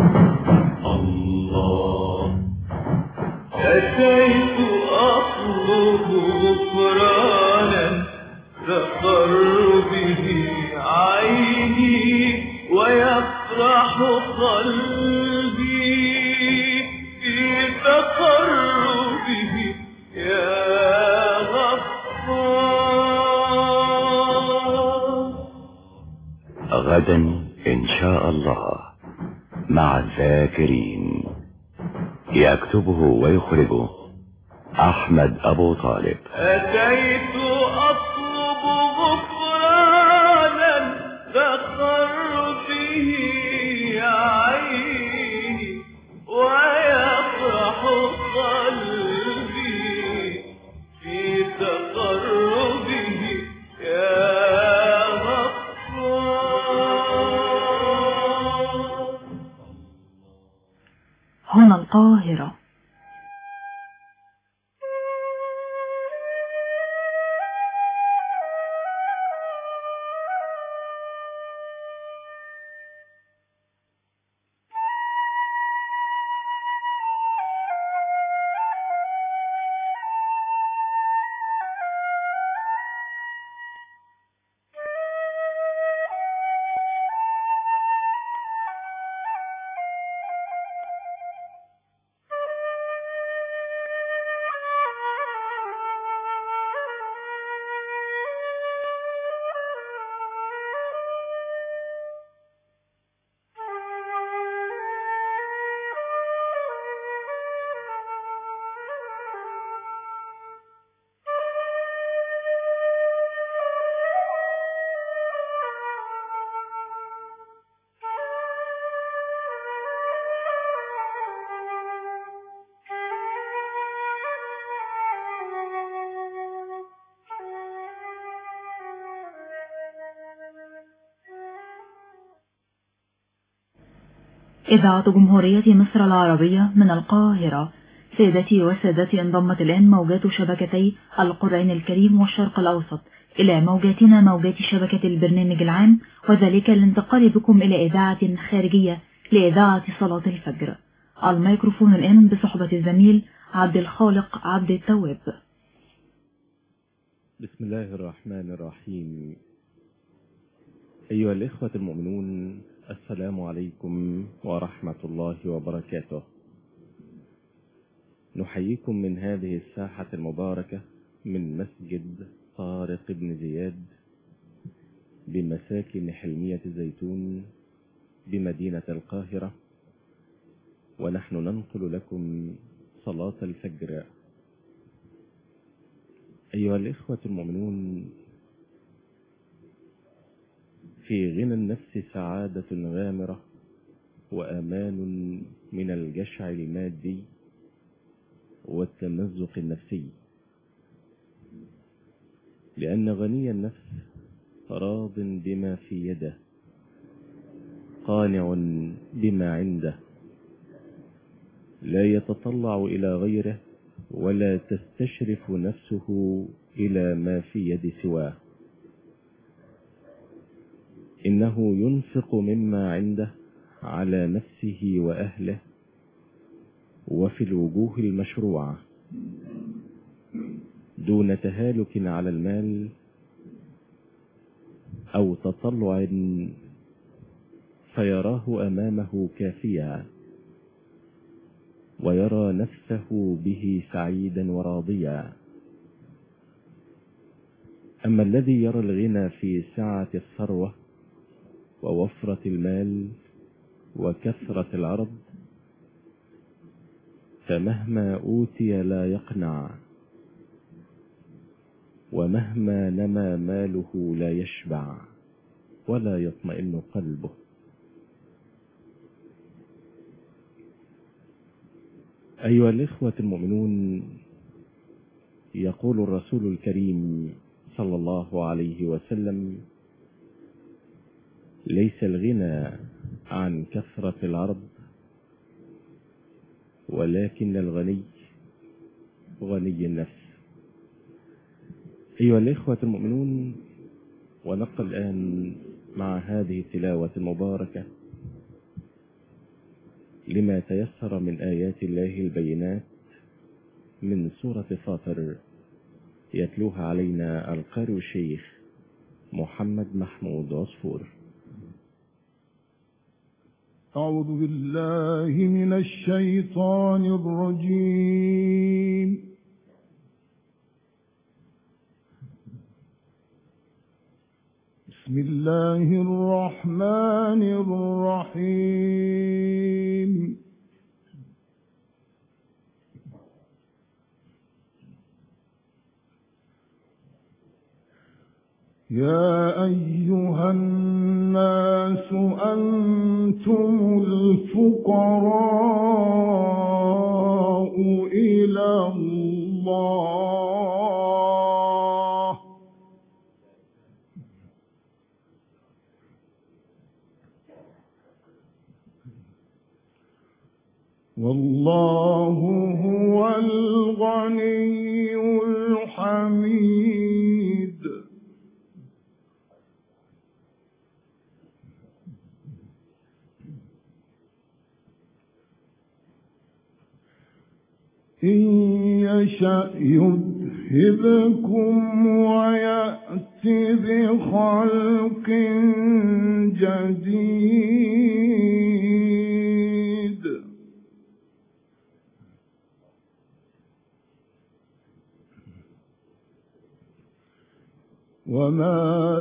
Speaker 18: الله. أتيت أطلب غفرانا تقر به عيني ويفرح قلبي في تقربه يا غفار.
Speaker 8: غدا إن شاء الله مع الذاكرين، يكتبه ويخرجه أحمد أبو طالب.
Speaker 18: أتيت أطلب غفرانا تقر به عيني ويفرح قلبي في تقربه يا غفار.
Speaker 13: هنا القاهرة. إذاعة جمهورية مصر العربية من القاهرة. سيدتي وسادتي، انضمت الآن موجات شبكتي القرآن الكريم والشرق الأوسط إلى موجاتنا موجات شبكة البرنامج العام، وذلك للانتقال بكم إلى إذاعة خارجية لإذاعة صلاة الفجر. الميكروفون الآن بصحبة الزميل عبد الخالق عبد التواب.
Speaker 15: بسم الله الرحمن الرحيم. أيها الإخوة المؤمنون، السلام عليكم ورحمة الله وبركاته. نحييكم من هذه الساحة المباركة من مسجد طارق بن زياد بمساكن حلمية الزيتون بمدينة القاهرة، ونحن ننقل لكم صلاة الفجر. أيها الإخوة المؤمنون، في غنى النفس سعادة غامرة وأمان من الجشع المادي والتمزق النفسي، لأن غني النفس راض بما في يده، قانع بما عنده، لا يتطلع إلى غيره ولا تستشرف نفسه إلى ما في يد سواه. إنه ينفق مما عنده على نفسه وأهله وفي الوجوه المشروعة دون تهالك على المال أو تطلع فيراه أمامه كافيا ويرى نفسه به سعيدا وراضيا. أما الذي يرى الغنى في سعة الثروة ووفرة المال وكثرة العرض، فمهما أوتي لا يقنع، ومهما نمى ماله لا يشبع ولا يطمئن قلبه. أيها الإخوة المؤمنون، يقول الرسول الكريم صلى الله عليه وسلم: ليس الغنى عن كثرة العرض، ولكن الغني غني النفس. أيها الإخوة المؤمنون، ونبقى الآن مع هذه التلاوة المباركة لما تيسر من آيات الله البينات من سورة فاطر، يتلوها علينا القارئ الشيخ محمد محمود عصفور.
Speaker 20: أعوذ بالله من الشيطان الرجيم. بسم الله الرحمن الرحيم. يا أيها الناس أنتم الفقراء إلى الله والله هو الغني الحميد. إن يشأ يذهبكم ويأتي بخلق جديد. وما